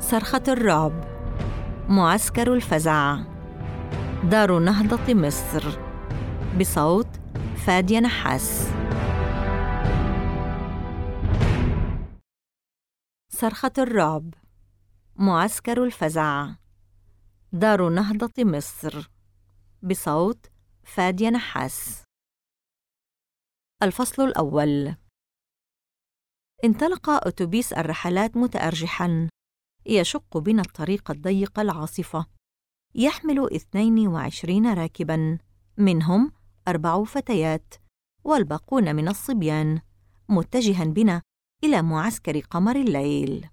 صرخة الرعب، معسكر الفزع، دار نهضة مصر، بصوت فادية نحاس. صرخة الرعب، معسكر الفزع، دار نهضة مصر، بصوت فادية نحاس. الفصل الأول. انطلق أتوبيس الرحلات متأرجحاً، يشق بنا الطريق الضيق العاصفة، يحمل 22 راكباً، منهم 4 فتيات والباقون من الصبيان، متجهاً بنا إلى معسكر قمر الليل.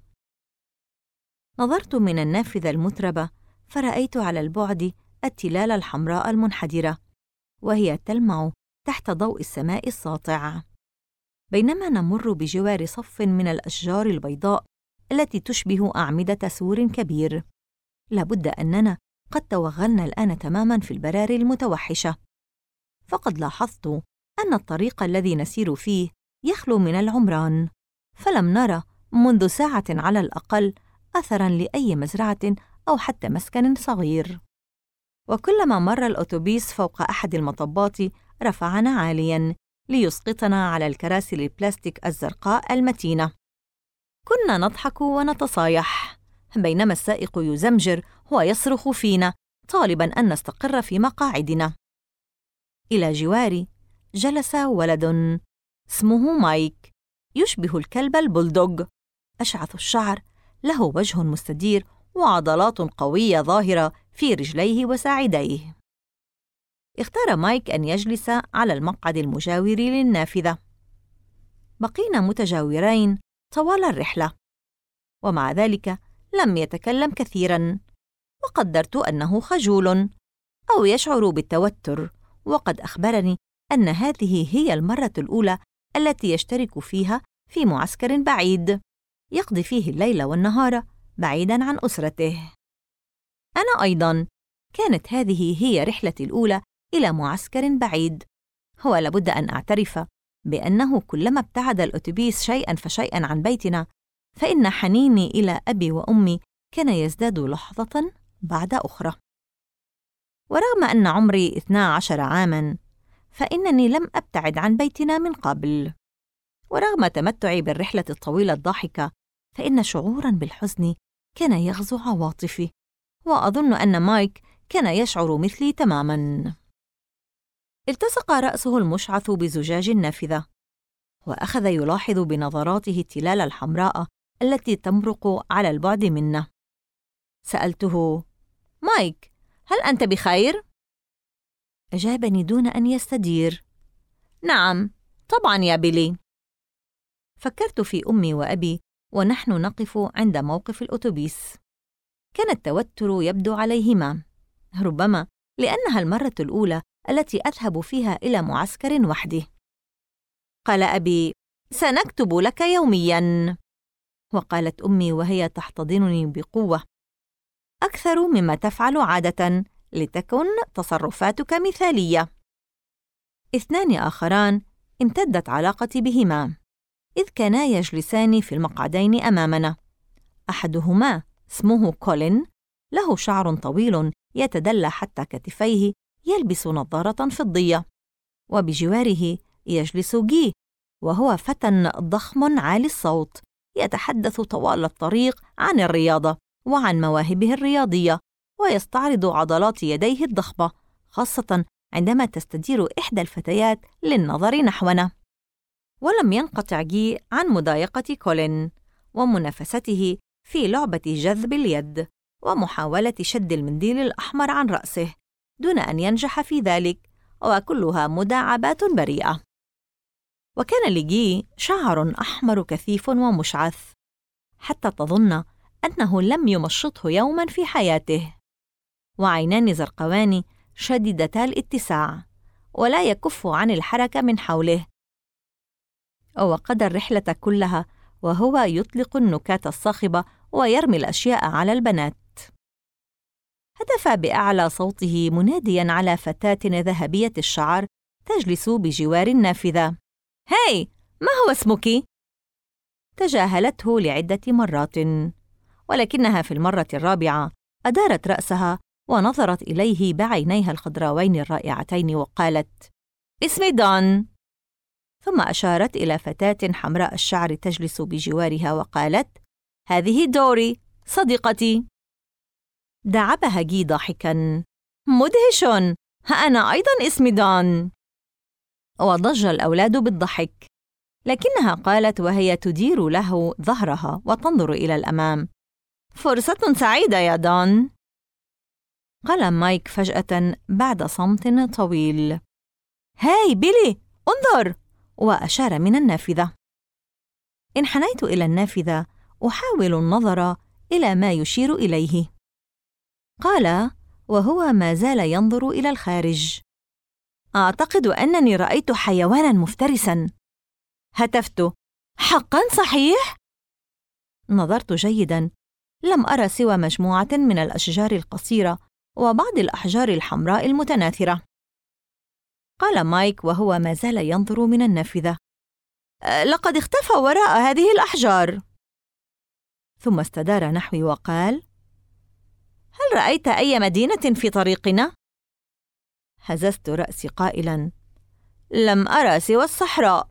نظرت من النافذة المتربة فرأيت على البعد التلال الحمراء المنحدرة، وهي تلمع تحت ضوء السماء الساطع، بينما نمر بجوار صف من الأشجار البيضاء التي تشبه أعمدة سور كبير. لابد أننا قد توغلنا الآن تماماً في البراري المتوحشة، فقد لاحظت أن الطريق الذي نسير فيه يخلو من العمران، فلم نرى منذ ساعة على الأقل أثراً لأي مزرعة أو حتى مسكن صغير. وكلما مر الأتوبيس فوق أحد المطبات رفعنا عالياً ليسقطنا على الكراسي البلاستيك الزرقاء المتينة. كنا نضحك ونتصايح، بينما السائق يزمجر ويصرخ فينا طالباً أن نستقر في مقاعدنا. إلى جواري جلس ولد اسمه مايك، يشبه الكلب البولدوغ، أشعث الشعر، له وجه مستدير وعضلات قوية ظاهرة في رجليه وساعديه. اختار مايك أن يجلس على المقعد المجاور للنافذة. بقينا متجاورين طوال الرحلة، ومع ذلك لم يتكلم كثيراً، وقدرت أنه خجول أو يشعر بالتوتر، وقد أخبرني أن هذه هي المرة الأولى التي يشترك فيها في معسكر بعيد، يقضي فيه الليل والنهار بعيداً عن أسرته. أنا أيضاً كانت هذه هي رحلتي الأولى إلى معسكر بعيد، ولابد أن أعترف بأنه كلما ابتعد الأتوبيس شيئاً فشيئاً عن بيتنا، فإن حنيني إلى أبي وأمي كان يزداد لحظة بعد أخرى. ورغم أن عمري 12 عاماً، فإنني لم أبتعد عن بيتنا من قبل. ورغم تمتعي بالرحلة الطويلة الضاحكة، فإن شعوراً بالحزن كان يغزو عواطفي، وأظن أن مايك كان يشعر مثلي تماماً. التصق رأسه المشعث بزجاج النافذة، وأخذ يلاحظ بنظراته التلال الحمراء التي تمرق على البعد منا. سألته: مايك، هل أنت بخير؟ أجابني دون أن يستدير: نعم، طبعاً يا بيلي. فكرت في أمي وأبي ونحن نقف عند موقف الأتوبيس. كان التوتر يبدو عليهما، ربما لأنها المرة الأولى التي أذهب فيها إلى معسكر وحدي. قال أبي: سنكتب لك يومياً. وقالت أمي وهي تحتضنني بقوة: أكثر مما تفعل عادة، لتكن تصرفاتك مثالية. 2 آخران امتدت علاقتي بهما، إذ كانا يجلسان في المقعدين أمامنا. أحدهما اسمه كولين، له شعر طويل يتدلى حتى كتفيه، يلبس نظارة فضية. وبجواره يجلس جي، وهو فتى ضخم عالي الصوت، يتحدث طوال الطريق عن الرياضة وعن مواهبه الرياضية، ويستعرض عضلات يديه الضخمة، خاصة عندما تستدير إحدى الفتيات للنظر نحونا. ولم ينقطع جي عن مضايقة كولين ومنافسته في لعبة جذب اليد ومحاولة شد المنديل الأحمر عن رأسه دون أن ينجح في ذلك، وكلها مداعبات بريئة. وكان لجي شعر أحمر كثيف ومشعث، حتى تظن أنه لم يمشطه يوماً في حياته، وعينان زرقوان شديدتا الاتساع، ولا يكف عن الحركة من حوله. وقضى الرحلة كلها وهو يطلق النكات الصاخبة ويرمي الأشياء على البنات. هتف بأعلى صوته منادياً على فتاة ذهبية الشعر تجلس بجوار النافذة: هاي، ما هو اسمك؟ تجاهلته لعدة مرات، ولكنها في المرة الرابعة أدارت رأسها ونظرت إليه بعينيها الخضراوين الرائعتين وقالت: اسمي دون. ثم أشارت إلى فتاة حمراء الشعر تجلس بجوارها وقالت: هذه دوري صديقتي. دعبها جي ضاحكاً: مدهش، ها أنا أيضاً اسمي دون. وضج الأولاد بالضحك، لكنها قالت وهي تدير له ظهرها وتنظر إلى الأمام: فرصة سعيدة يا دون. قال مايك فجأة بعد صمت طويل: هاي بيلي، انظر! وأشار من النافذة. انحنيت إلى النافذة أحاول النظر إلى ما يشير إليه. قال وهو ما زال ينظر إلى الخارج: أعتقد أنني رأيت حيواناً مفترساً. هتفت: حقاً صحيح؟ نظرت جيداً، لم أرى سوى مجموعة من الأشجار القصيرة وبعض الأحجار الحمراء المتناثرة. قال مايك وهو ما زال ينظر من النافذة: لقد اختفى وراء هذه الأحجار. ثم استدار نحوي وقال: هل رأيت أي مدينة في طريقنا؟ هززت رأسي قائلاً: لم أرى سوى الصحراء.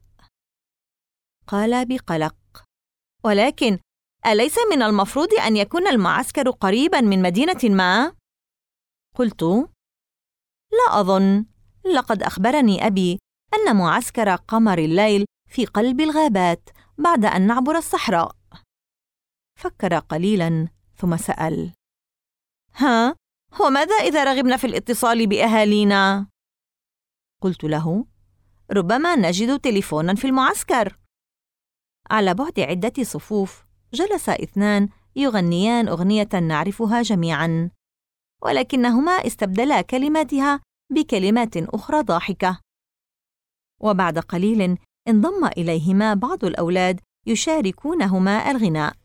قال بقلق: ولكن أليس من المفروض أن يكون المعسكر قريباً من مدينة ما؟ قلت: لا أظن، لقد أخبرني أبي أن معسكر قمر الليل في قلب الغابات بعد أن نعبر الصحراء. فكر قليلاً ثم سأل: ها، وماذا إذا رغبنا في الاتصال بأهالينا؟ قلت له: ربما نجد تليفوناً في المعسكر. على بعد عدة صفوف جلس اثنان يغنيان أغنية نعرفها جميعاً، ولكنهما استبدلا كلماتها بكلمات أخرى ضاحكة. وبعد قليل انضم إليهما بعض الأولاد يشاركونهما الغناء.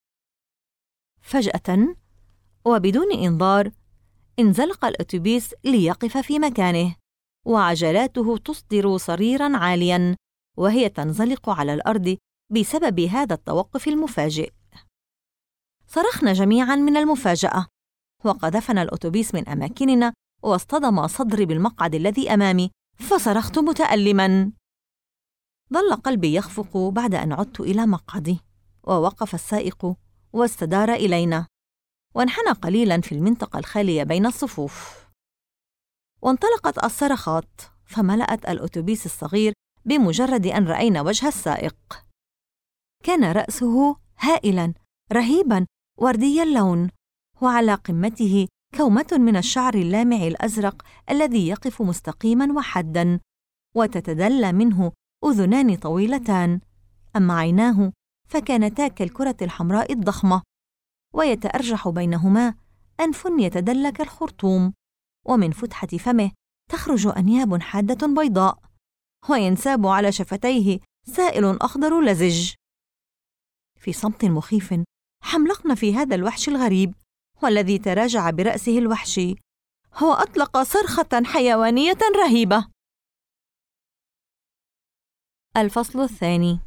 فجأة وبدون إنذار انزلق الأتوبيس ليقف في مكانه، وعجلاته تصدر صريراً عالياً وهي تنزلق على الأرض بسبب هذا التوقف المفاجئ. صرخنا جميعاً من المفاجأة، وقذفنا الأتوبيس من أماكننا واصطدم صدري بالمقعد الذي أمامي، فصرخت متألماً. ظل قلبي يخفق بعد أن عدت إلى مقعدي، ووقف السائق واستدار إلينا، وانحنى قليلاً في المنطقة الخالية بين الصفوف. وانطلقت الصرخات فملأت الأتوبيس الصغير بمجرد أن رأينا وجه السائق. كان رأسه هائلاً رهيباً وردي اللون، وعلى قمته كومة من الشعر اللامع الأزرق الذي يقف مستقيماً وحداً، وتتدلى منه أذنان طويلتان، أما عيناه فكانتا كالكرة الحمراء الضخمة، ويتأرجح بينهما أنف يتدلى كالخرطوم، ومن فتحة فمه تخرج أنياب حادة بيضاء، وينساب على شفتيه سائل أخضر لزج. في صمت مخيف حملقنا في هذا الوحش الغريب، والذي تراجع برأسه الوحشي، هو أطلق صرخة حيوانية رهيبة. الفصل الثاني.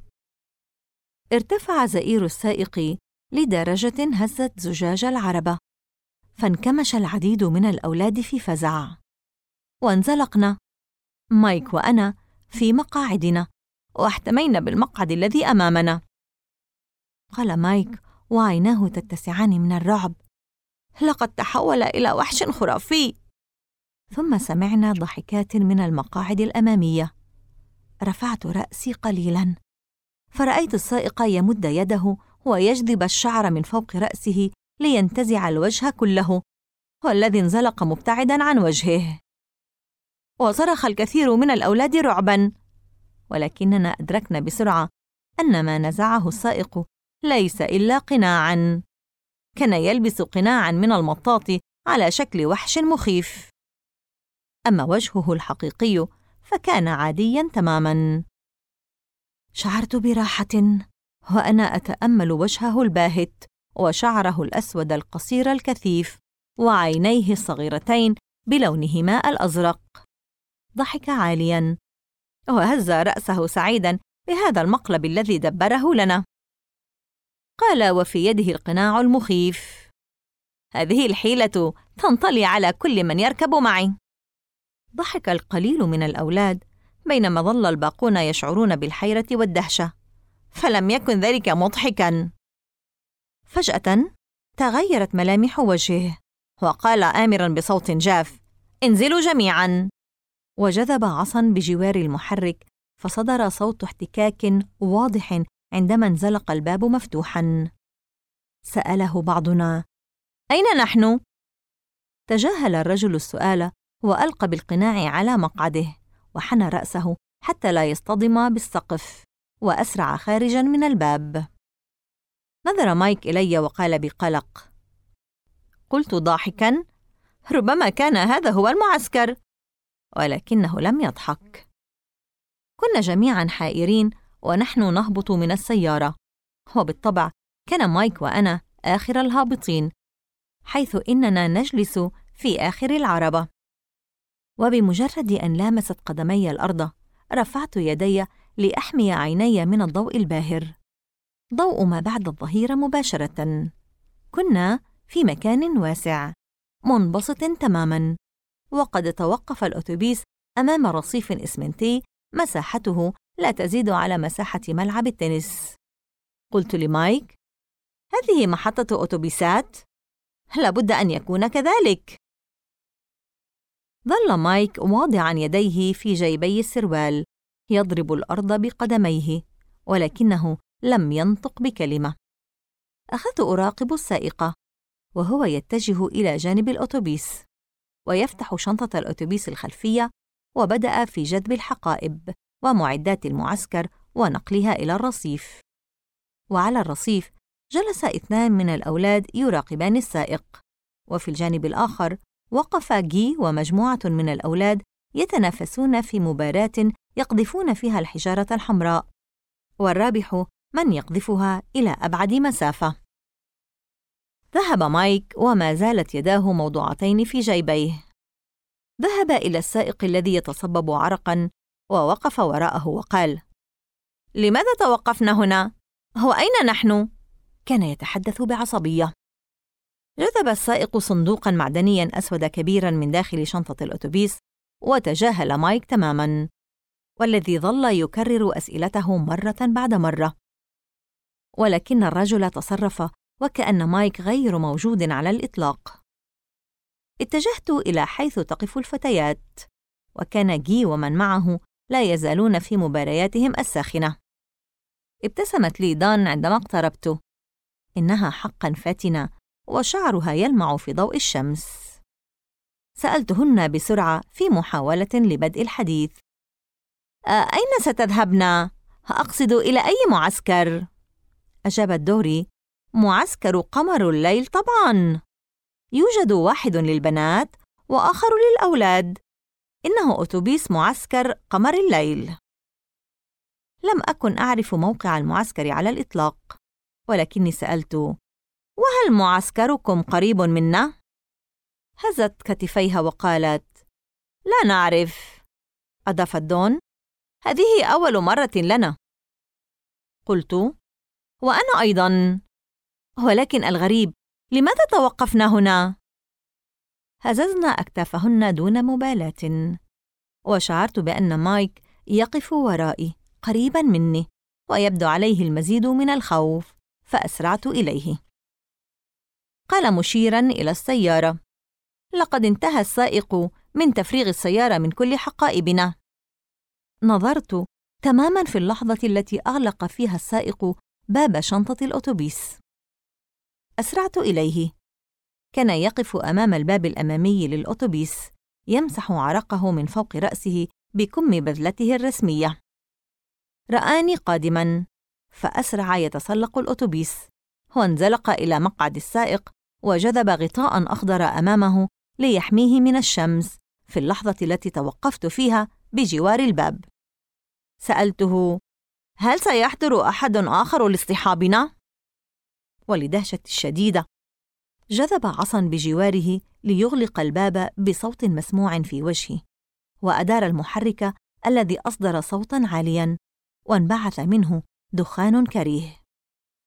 ارتفع زئير السائق لدرجة هزت زجاج العربة، فانكمش العديد من الأولاد في فزع، وانزلقنا مايك وأنا في مقاعدنا، واحتمينا بالمقعد الذي أمامنا. قال مايك وعيناه تتسعان من الرعب: لقد تحول إلى وحش خرافي. ثم سمعنا ضحكات من المقاعد الأمامية. رفعت رأسي قليلاً، فرأيت السائق يمد يده ويجذب الشعر من فوق رأسه لينتزع الوجه كله، والذي انزلق مبتعداً عن وجهه. وصرخ الكثير من الأولاد رعباً، ولكننا أدركنا بسرعة أن ما نزعه السائق ليس إلا قناعاً. كان يلبس قناعاً من المطاط على شكل وحش مخيف، أما وجهه الحقيقي فكان عادياً تماماً. شعرت براحة وأنا أتأمل وجهه الباهت وشعره الأسود القصير الكثيف وعينيه الصغيرتين بلونهما الأزرق. ضحك عالياً وهز رأسه سعيداً بهذا المقلب الذي دبره لنا. قال وفي يده القناع المخيف: هذه الحيلة تنطلي على كل من يركب معي. ضحك القليل من الأولاد، بينما ظل الباقون يشعرون بالحيرة والدهشة، فلم يكن ذلك مضحكاً. فجأة تغيرت ملامح وجهه، وقال آمراً بصوت جاف: انزلوا جميعاً. وجذب عصاً بجوار المحرك، فصدر صوت احتكاك واضح عندما انزلق الباب مفتوحاً. سأله بعضنا: أين نحن؟ تجاهل الرجل السؤال وألقى بالقناع على مقعده، وحنى رأسه حتى لا يصطدم بالسقف، وأسرع خارجاً من الباب. نظر مايك إلي وقال بقلق. قلت ضاحكاً: ربما كان هذا هو المعسكر. ولكنه لم يضحك. كنا جميعاً حائرين ونحن نهبط من السيارة، وبالطبع كان مايك وأنا آخر الهابطين، حيث إننا نجلس في آخر العربة. وبمجرد أن لامست قدمي الأرض رفعت يدي لأحمي عيني من الضوء الباهر، ضوء ما بعد الظهيرة مباشرة. كنا في مكان واسع منبسط تماماً، وقد توقف الأتوبيس أمام رصيف إسمنتي مساحته لا تزيد على مساحة ملعب التنس. قلت لمايك: هذه محطة أتوبيسات؟ لابد أن يكون كذلك. ظل مايك واضعاً يديه في جيبي السروال يضرب الأرض بقدميه، ولكنه لم ينطق بكلمة. أخذت أراقب السائق وهو يتجه إلى جانب الأتوبيس ويفتح شنطة الأتوبيس الخلفية، وبدأ في جذب الحقائب ومعدات المعسكر ونقلها إلى الرصيف. وعلى الرصيف جلس 2 من الأولاد يراقبان السائق، وفي الجانب الآخر وقف جي ومجموعة من الأولاد يتنافسون في مباراة يقذفون فيها الحجارة الحمراء، والرابح من يقذفها إلى أبعد مسافة. ذهب مايك وما زالت يداه موضوعتين في جيبيه. ذهب إلى السائق الذي يتصبب عرقاً ووقف وراءه وقال: لماذا توقفنا هنا؟ هو أين نحن؟ كان يتحدث بعصبية. جذب السائق صندوقاً معدنياً أسود كبيراً من داخل شنطة الأتوبيس وتجاهل مايك تماماً، والذي ظل يكرر أسئلته مرة بعد مرة. ولكن الرجل تصرف وكأن مايك غير موجود على الإطلاق. اتجهت إلى حيث تقف الفتيات، وكان جي ومن معه لا يزالون في مبارياتهم الساخنة. ابتسمت لي دان عندما اقتربت. إنها حقاً فاتنة، وشعرها يلمع في ضوء الشمس. سألتهن بسرعة في محاولة لبدء الحديث: أين ستذهبن؟ أقصد إلى أي معسكر؟ أجابت دوري: معسكر قمر الليل طبعاً. يوجد واحد للبنات وآخر للأولاد. إنه أتوبيس معسكر قمر الليل. لم أكن أعرف موقع المعسكر على الإطلاق، ولكني سألت: وهل معسكركم قريب منا؟ هزت كتفيها وقالت: لا نعرف. أضافت دون: هذه أول مرة لنا. قلت: وأنا أيضاً، ولكن الغريب لماذا توقفنا هنا؟ هززنا أكتافهن دون مبالاة، وشعرت بأن مايك يقف ورائي قريباً مني ويبدو عليه المزيد من الخوف، فأسرعت إليه. قال مشيراً إلى السيارة: لقد انتهى السائق من تفريغ السيارة من كل حقائبنا. نظرت تماماً في اللحظة التي أغلق فيها السائق باب شنطة الأتوبيس. أسرعت إليه. كان يقف أمام الباب الأمامي للأتوبيس يمسح عرقه من فوق رأسه بكم بدلته الرسمية. رآني قادماً، فأسرع يتسلق الأتوبيس، وانزلق إلى مقعد السائق وجذب غطاء أخضر أمامه ليحميه من الشمس في اللحظة التي توقفت فيها بجوار الباب. سألته: هل سيحضر أحد آخر لاصطحابنا؟ ولدهشتي الشديدة جذب عصاً بجواره ليغلق الباب بصوت مسموع في وجهي، وأدار المحرك الذي أصدر صوتاً عالياً وانبعث منه دخان كريه.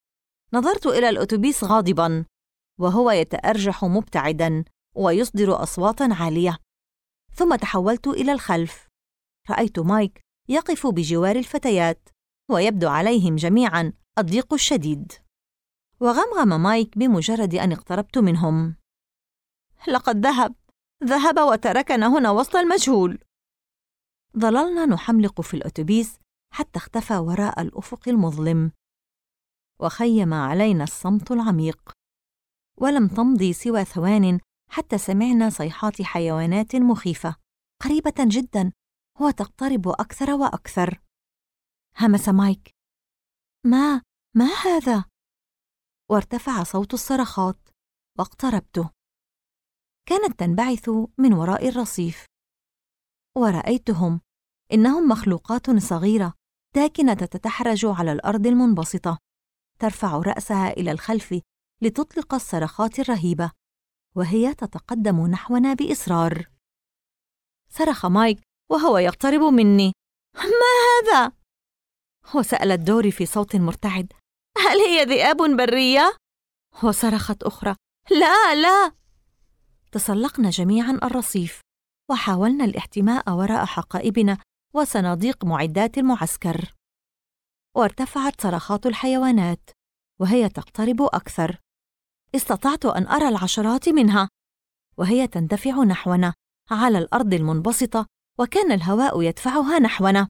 نظرت إلى الأتوبيس غاضباً، وهو يتأرجح مبتعداً ويصدر أصواتاً عالية. ثم تحولت إلى الخلف. رأيت مايك يقف بجوار الفتيات، ويبدو عليهم جميعاً الضيق الشديد. وغمغم مايك بمجرد أن اقتربت منهم: لقد ذهب وتركنا هنا وسط المجهول. ظللنا نحملق في الأتوبيس حتى اختفى وراء الأفق المظلم، وخيم علينا الصمت العميق. ولم تمضي سوى ثوان حتى سمعنا صيحات حيوانات مخيفة قريبة جدا وتقترب أكثر وأكثر. همس مايك: ما هذا؟ وارتفع صوت الصرخات، واقتربت. كانت تنبعث من وراء الرصيف، ورأيتهم. إنهم مخلوقات صغيرة داكنة تتحرج على الأرض المنبسطة، ترفع رأسها إلى الخلف لتطلق الصرخات الرهيبة، وهي تتقدم نحونا بإصرار. صرخ مايك وهو يقترب مني: ما هذا؟ وسألت دوري في صوت مرتعد: هل هي ذئاب برية؟ وصرخت أخرى: لا. تسلقنا جميعا الرصيف، وحاولنا الاحتماء وراء حقائبنا وصناديق معدات المعسكر. وارتفعت صرخات الحيوانات وهي تقترب أكثر. استطعت أن أرى العشرات منها وهي تندفع نحونا على الأرض المنبسطة، وكان الهواء يدفعها نحونا.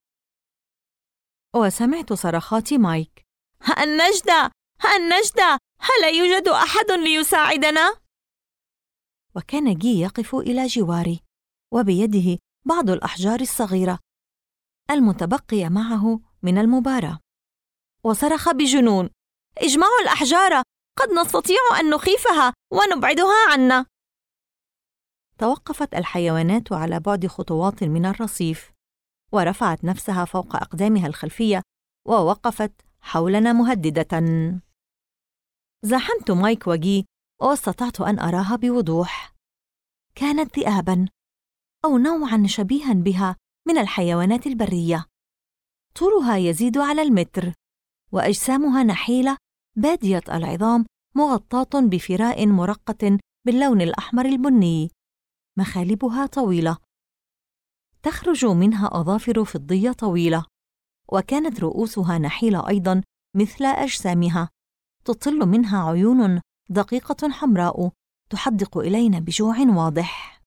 وسمعت صرخات مايك: النجدة! هل يوجد أحد ليساعدنا؟ وكان جي يقف إلى جواري، وبيده بعض الأحجار الصغيرة المتبقية معه من المباراة، وصرخ بجنون: اجمعوا الأحجار، قد نستطيع أن نخيفها ونبعدها عنا. توقفت الحيوانات على بعد خطوات من الرصيف، ورفعت نفسها فوق أقدامها الخلفية، ووقفت حولنا مهددة. زاحمت مايك وجي، واستطعت أن أراها بوضوح. كانت ذئاباً، أو نوعاً شبيهاً بها من الحيوانات البرية. طولها يزيد على المتر، وأجسامها نحيلة بادية العظام، مغطاة بفراء مرقة باللون الأحمر البني. مخالبها طويلة، تخرج منها أظافر فضية طويلة، وكانت رؤوسها نحيلة أيضاً مثل أجسامها. تطل منها عيون دقيقة حمراء تحدق إلينا بجوع واضح.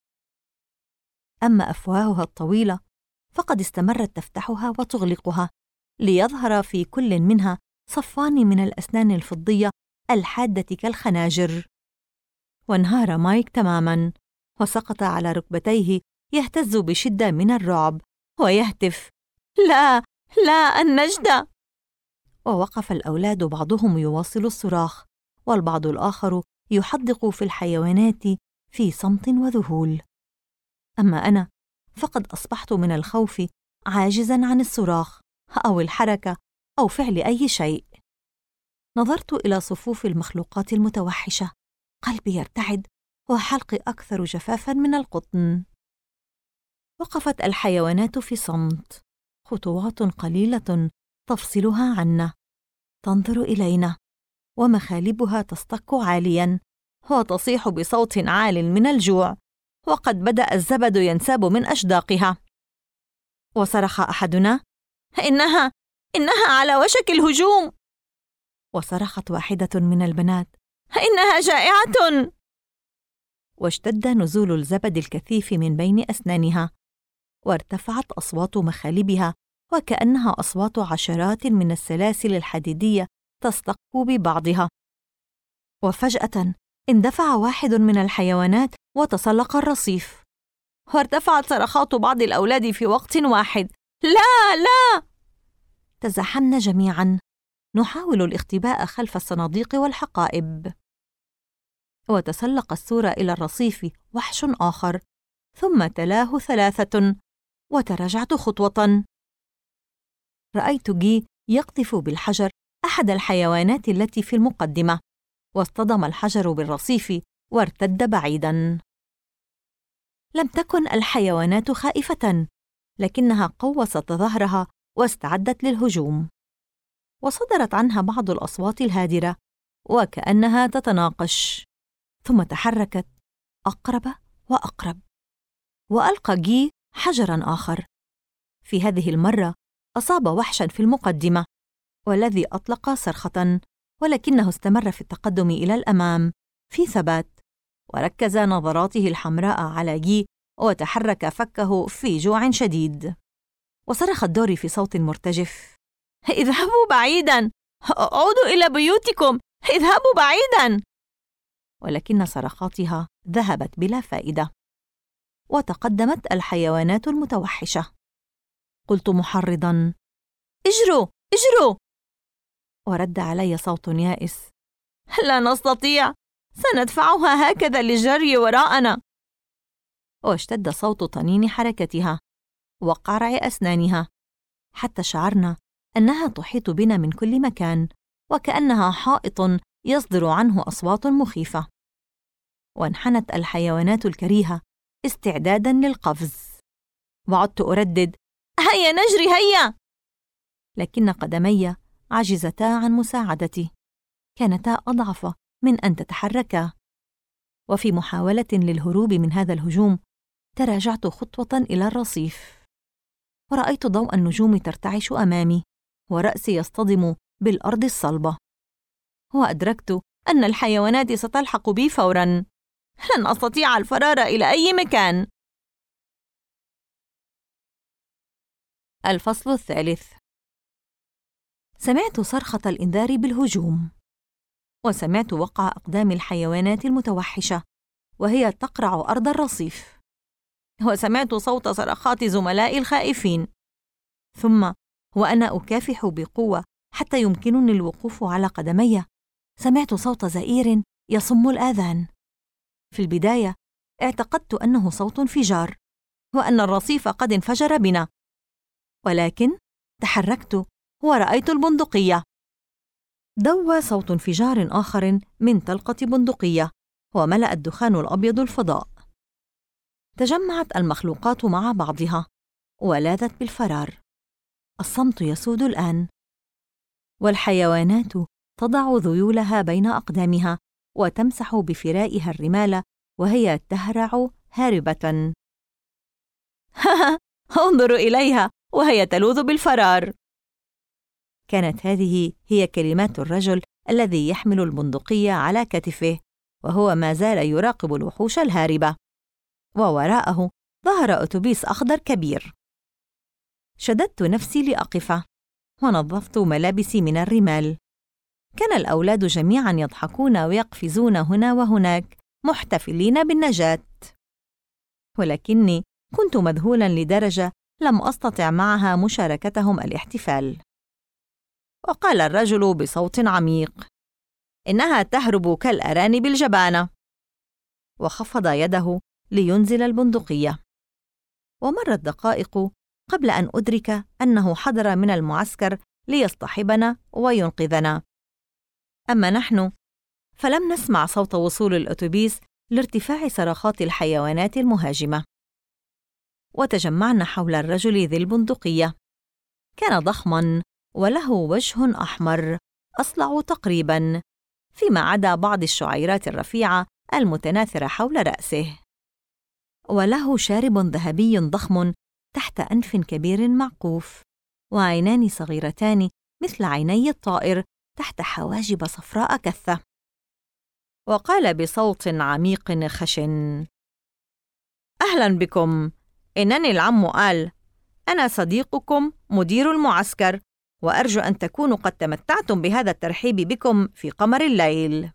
أما أفواهها الطويلة فقد استمرت تفتحها وتغلقها، ليظهر في كل منها صفان من الأسنان الفضية الحادة كالخناجر. وانهار مايك تماماً، وسقط على ركبتيه يهتز بشدة من الرعب ويهتف: لا النجدة! ووقف الأولاد بعضهم يواصل الصراخ، والبعض الآخر يحدق في الحيوانات في صمت وذهول. أما أنا فقد أصبحت من الخوف عاجزاً عن الصراخ أو الحركة أو فعل أي شيء. نظرت إلى صفوف المخلوقات المتوحشة، قلبي يرتعد وحلقي أكثر جفافاً من القطن. وقفت الحيوانات في صمت، خطوات قليلة تفصلها عنا، تنظر إلينا، ومخالبها تصطك عالياً وتصيح بصوت عال من الجوع، وقد بدأ الزبد ينساب من أشداقها. وصرخ أحدنا: إنها على وشك الهجوم. وصرخت واحدة من البنات: إنها جائعة. واشتد نزول الزبد الكثيف من بين أسنانها، وارتفعت أصوات مخالبها وكأنها أصوات عشرات من السلاسل الحديدية تصطك ببعضها. وفجأة اندفع واحد من الحيوانات وتسلق الرصيف، وارتفعت صرخات بعض الأولاد في وقت واحد: لا! تزاحمنا جميعاً نحاول الاختباء خلف الصناديق والحقائب. وتسلق السور إلى الرصيف وحش آخر، ثم تلاه ثلاثة، وتراجعت خطوة. رأيت جي يقذف بالحجر أحد الحيوانات التي في المقدمة، واصطدم الحجر بالرصيف وارتد بعيداً. لم تكن الحيوانات خائفة، لكنها قوست ظهرها واستعدت للهجوم. وصدرت عنها بعض الأصوات الهادرة وكأنها تتناقش، ثم تحركت أقرب وأقرب، وألقى جي حجراً آخر. في هذه المرة أصاب وحشاً في المقدمة، والذي أطلق صرخة، ولكنه استمر في التقدم إلى الأمام في ثبات، وركز نظراته الحمراء على جي، وتحرك فكه في جوع شديد. وصرخت دوري في صوت مرتجف: اذهبوا بعيداً! عودوا إلى بيوتكم! اذهبوا بعيداً! ولكن صرخاتها ذهبت بلا فائدة، وتقدمت الحيوانات المتوحشة. قلت محرضاً: اجروا! اجروا! ورد علي صوت يائس: لا نستطيع، سندفعها هكذا للجري وراءنا. واشتد صوت طنين حركتها وقرع أسنانها، حتى شعرنا أنها تحيط بنا من كل مكان، وكأنها حائط يصدر عنه أصوات مخيفة. وانحنت الحيوانات الكريهة استعداداً للقفز، وعدت أردد: هيا نجري هيا! لكن قدمي عجزتا عن مساعدتي، كانتا أضعف من أن تتحركا. وفي محاولة للهروب من هذا الهجوم تراجعت خطوة إلى الرصيف، ورأيت ضوء النجوم ترتعش أمامي، ورأسي يصطدم بالأرض الصلبة، وأدركت أن الحيوانات ستلحق بي فوراً. لن أستطيع الفرار إلى أي مكان. الفصل الثالث. سمعت صرخة الإنذار بالهجوم، وسمعت وقع أقدام الحيوانات المتوحشة وهي تقرع أرض الرصيف، وسمعت صوت صرخات زملائي الخائفين. ثم وأنا أكافح بقوة حتى يمكنني الوقوف على قدمي، سمعت صوت زئير يصم الآذان. في البداية اعتقدت أنه صوت انفجار، وأن الرصيف قد انفجر بنا، ولكن تحركت ورأيت البندقية. دوى صوت انفجار آخر من طلقة بندقية، وملأ الدخان الأبيض الفضاء. تجمعت المخلوقات مع بعضها ولاذت بالفرار. الصمت يسود الآن، والحيوانات تضع ذيولها بين أقدامها وتمسح بفرائها الرمال وهي تهرع هاربة. انظروا إليها وهي تلوذ بالفرار. كانت هذه هي كلمات الرجل الذي يحمل البندقية على كتفه، وهو ما زال يراقب الوحوش الهاربة. ووراءه ظهر أتوبيس أخضر كبير. شددت نفسي لأقف، ونظفت ملابسي من الرمال. كان الأولاد جميعاً يضحكون ويقفزون هنا وهناك محتفلين بالنجاة، ولكني كنت مذهولاً لدرجة لم أستطع معها مشاركتهم الاحتفال. وقال الرجل بصوت عميق: إنها تهرب كالأرانب الجبانة. وخفض يده لينزل البندقية. ومرت دقائق قبل أن أدرك أنه حضر من المعسكر ليصطحبنا وينقذنا. أما نحن فلم نسمع صوت وصول الأتوبيس لارتفاع صرخات الحيوانات المهاجمة. وتجمعنا حول الرجل ذي البندقية. كان ضخماً وله وجه أحمر أصلع تقريباً، فيما عدا بعض الشعيرات الرفيعة المتناثرة حول رأسه. وله شارب ذهبي ضخم تحت أنف كبير معقوف، وعينان صغيرتان مثل عيني الطائر تحت حواجب صفراء كثة. وقال بصوت عميق خشن: أهلاً بكم، إنني العم آل، أنا صديقكم مدير المعسكر، وأرجو أن تكونوا قد تمتعتم بهذا الترحيب بكم في قمر الليل.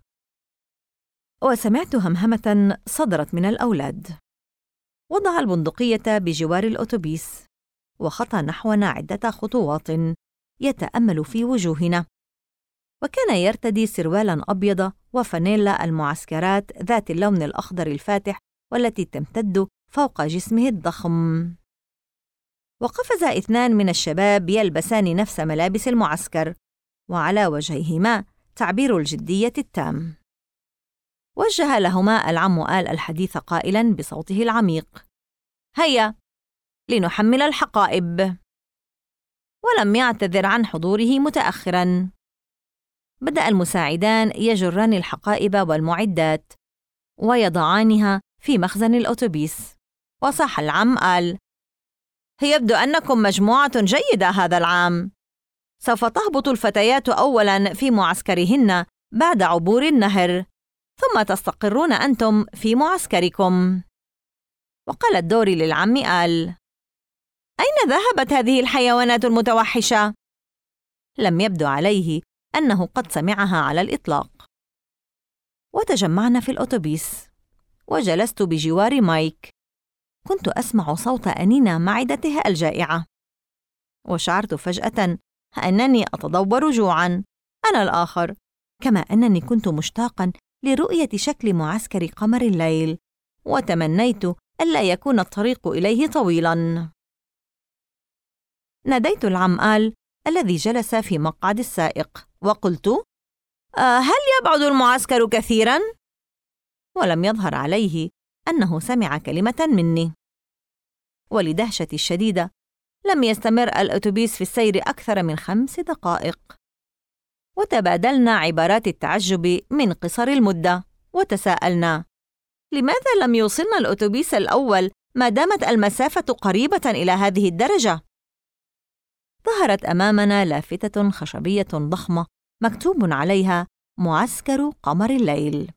وسمعت همهمة صدرت من الأولاد. وضع البندقية بجوار الأتوبيس، وخطى نحونا عدة خطوات يتأمل في وجوهنا. وكان يرتدي سروالاً أبيض وفانيلا المعسكرات ذات اللون الأخضر الفاتح والتي تمتد فوق جسمه الضخم. وقفز 2 من الشباب يلبسان نفس ملابس المعسكر، وعلى وجهيهما تعبير الجدية التام. وجه لهما العم آل الحديث قائلاً بصوته العميق: هيا لنحمل الحقائب. ولم يعتذر عن حضوره متأخراً. بدأ المساعدان يجران الحقائب والمعدات ويضعانها في مخزن الأتوبيس، وصاح العم قال: يبدو أنكم مجموعة جيدة هذا العام. سوف تهبط الفتيات أولاً في معسكرهن بعد عبور النهر، ثم تستقرون أنتم في معسكركم. وقال الدوري للعم قال: أين ذهبت هذه الحيوانات المتوحشة؟ لم يبدو عليه أنه قد سمعها على الإطلاق. وتجمعنا في الأتوبيس، وجلست بجوار مايك. كنت أسمع صوت أنين معدته الجائعة، وشعرت فجأة أنني أتضور جوعاً أنا الآخر، كما أنني كنت مشتاقاً لرؤية شكل معسكر قمر الليل، وتمنيت ألا يكون الطريق إليه طويلاً. ناديت العم آل الذي جلس في مقعد السائق وقلت: هل يبعد المعسكر كثيراً؟ ولم يظهر عليه أنه سمع كلمة مني. ولدهشتي الشديدة لم يستمر الأتوبيس في السير أكثر من 5 دقائق، وتبادلنا عبارات التعجب من قصر المدة، وتساءلنا: لماذا لم يوصلنا الأتوبيس الأول ما دامت المسافة قريبة إلى هذه الدرجة؟ ظهرت أمامنا لافتة خشبية ضخمة مكتوب عليها معسكر قمر الليل.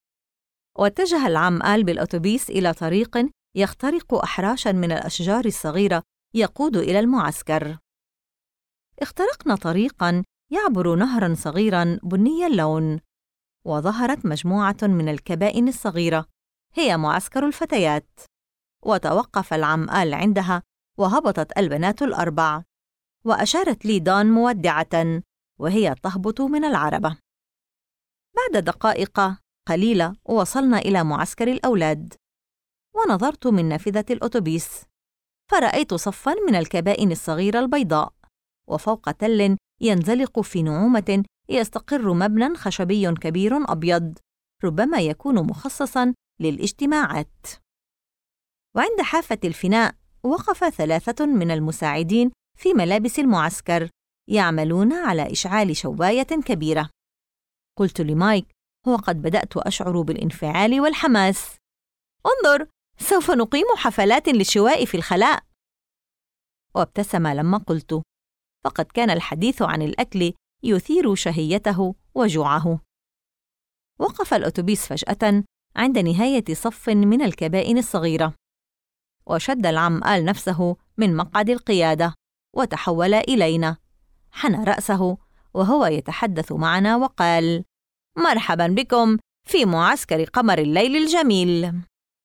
واتجه العم آل بالأتوبيس إلى طريق يخترق أحراشاً من الأشجار الصغيرة يقود إلى المعسكر. اخترقنا طريقاً يعبر نهراً صغيراً بني اللون، وظهرت مجموعة من الكبائن الصغيرة هي معسكر الفتيات. وتوقف العم آل عندها، وهبطت البنات ال4، وأشارت لي دان مودعة وهي تهبط من العربة. بعد دقائق قليلة وصلنا إلى معسكر الأولاد، ونظرت من نافذة الأتوبيس فرأيت صفاً من الكبائن الصغيرة البيضاء، وفوق تل ينزلق في نعومة يستقر مبنى خشبي كبير أبيض ربما يكون مخصصاً للاجتماعات. وعند حافة الفناء وقف 3 من المساعدين في ملابس المعسكر يعملون على إشعال شواية كبيرة. قلت لمايك وقد بدأت أشعر بالانفعال والحماس: انظر، سوف نقيم حفلات للشواء في الخلاء. وابتسم لما قلت، فقد كان الحديث عن الأكل يثير شهيته وجوعه. وقف الأتوبيس فجأة عند نهاية صف من الكبائن الصغيرة، وشد العم آل نفسه من مقعد القيادة وتحول إلينا. حنى رأسه وهو يتحدث معنا وقال: مرحباً بكم في معسكر قمر الليل الجميل.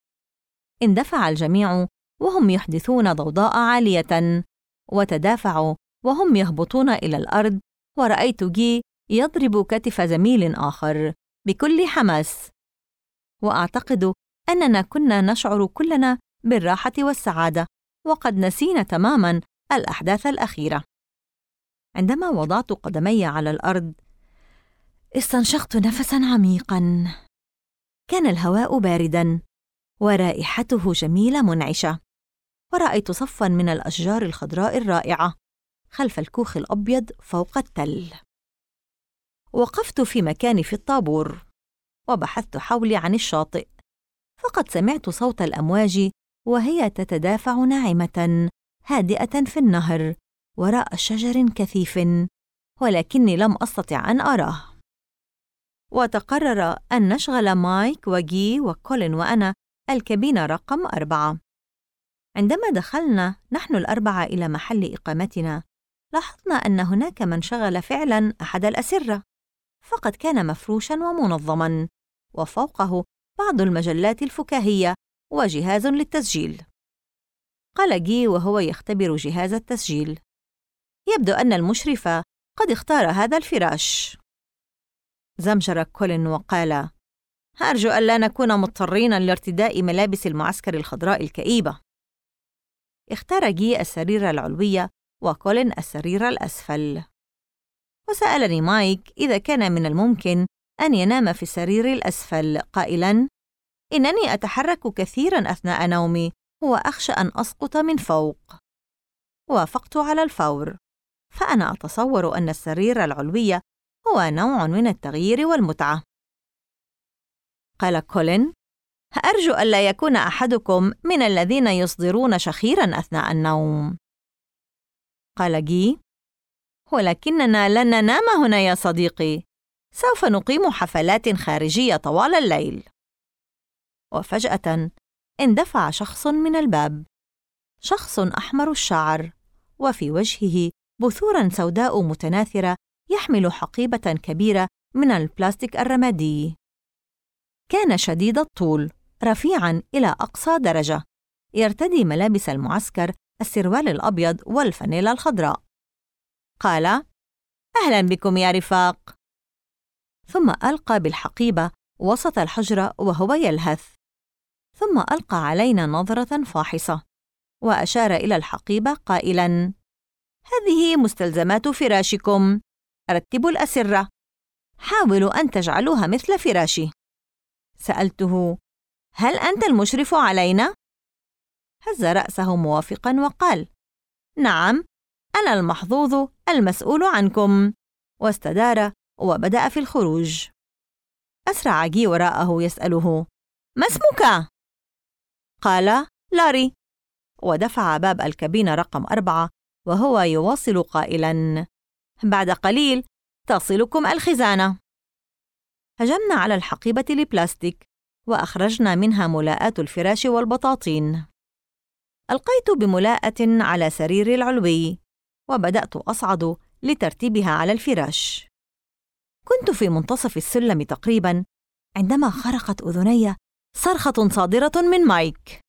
اندفع الجميع وهم يحدثون ضوضاء عالية، وتدافعوا وهم يهبطون إلى الأرض، ورأيت جي يضرب كتف زميل آخر بكل حماس. وأعتقد أننا كنا نشعر كلنا بالراحة والسعادة، وقد نسينا تماماً الأحداث الأخيرة. عندما وضعت قدمي على الأرض استنشقت نفساً عميقاً. كان الهواء بارداً ورائحته جميلة منعشة، ورأيت صفاً من الأشجار الخضراء الرائعة خلف الكوخ الأبيض فوق التل. وقفت في مكاني في الطابور وبحثت حولي عن الشاطئ، فقد سمعت صوت الأمواج وهي تتدافع ناعمة هادئة في النهر وراء شجر كثيف، ولكني لم أستطع أن أراه. وتقرر أن نشغل مايك وجي وكولين وأنا الكابينة رقم 4. عندما دخلنا نحن ال4 إلى محل إقامتنا، لاحظنا أن هناك من شغل فعلاً أحد الأسرة، فقد كان مفروشاً ومنظماً، وفوقه بعض المجلات الفكاهية وجهاز للتسجيل. قال جي وهو يختبر جهاز التسجيل: يبدو أن المشرف قد اختار هذا الفراش. زمجر كولين وقال: أرجو ألا نكون مضطرين لارتداء ملابس المعسكر الخضراء الكئيبة. اختار جي السرير العلوي وكولين السرير الأسفل. وسألني مايك إذا كان من الممكن أن ينام في السرير الأسفل، قائلاً: إنني أتحرك كثيراً أثناء نومي وأخشى أن أسقط من فوق. وافقت على الفور، فأنا أتصور أن السرير العلوي هو نوع من التغيير والمتعة. قال كولين: أرجو ألا يكون أحدكم من الذين يصدرون شخيراً أثناء النوم. قال جي: ولكننا لن ننام هنا يا صديقي، سوف نقيم حفلات خارجية طوال الليل. وفجأة اندفع شخص من الباب، شخص أحمر الشعر، وفي وجهه بثور سوداء متناثرة، يحمل حقيبة كبيرة من البلاستيك الرمادي. كان شديد الطول، رفيعاً إلى أقصى درجة، يرتدي ملابس المعسكر، السروال الأبيض والفانيلا الخضراء. قال: أهلاً بكم يا رفاق. ثم ألقى بالحقيبة وسط الحجرة وهو يلهث، ثم ألقى علينا نظرة فاحصة وأشار إلى الحقيبة قائلاً: هذه مستلزمات فراشكم، رتبوا الأسرة، حاولوا أن تجعلوها مثل فراشي. سألته: هل أنت المشرف علينا؟ هز رأسه موافقاً وقال: نعم، أنا المحظوظ المسؤول عنكم. واستدار وبدأ في الخروج. أسرع جي وراءه يسأله: ما اسمك؟ قال: لاري. ودفع باب الكابينة رقم 4 وهو يواصل قائلاً: بعد قليل تصلكم الخزانة. هجمنا على الحقيبة البلاستيك وأخرجنا منها ملاءات الفراش والبطاطين. ألقيت بملاءة على سريري العلوي وبدأت أصعد لترتيبها على الفراش. كنت في منتصف السلم تقريباً عندما خرقت أذني صرخة صادرة من مايك.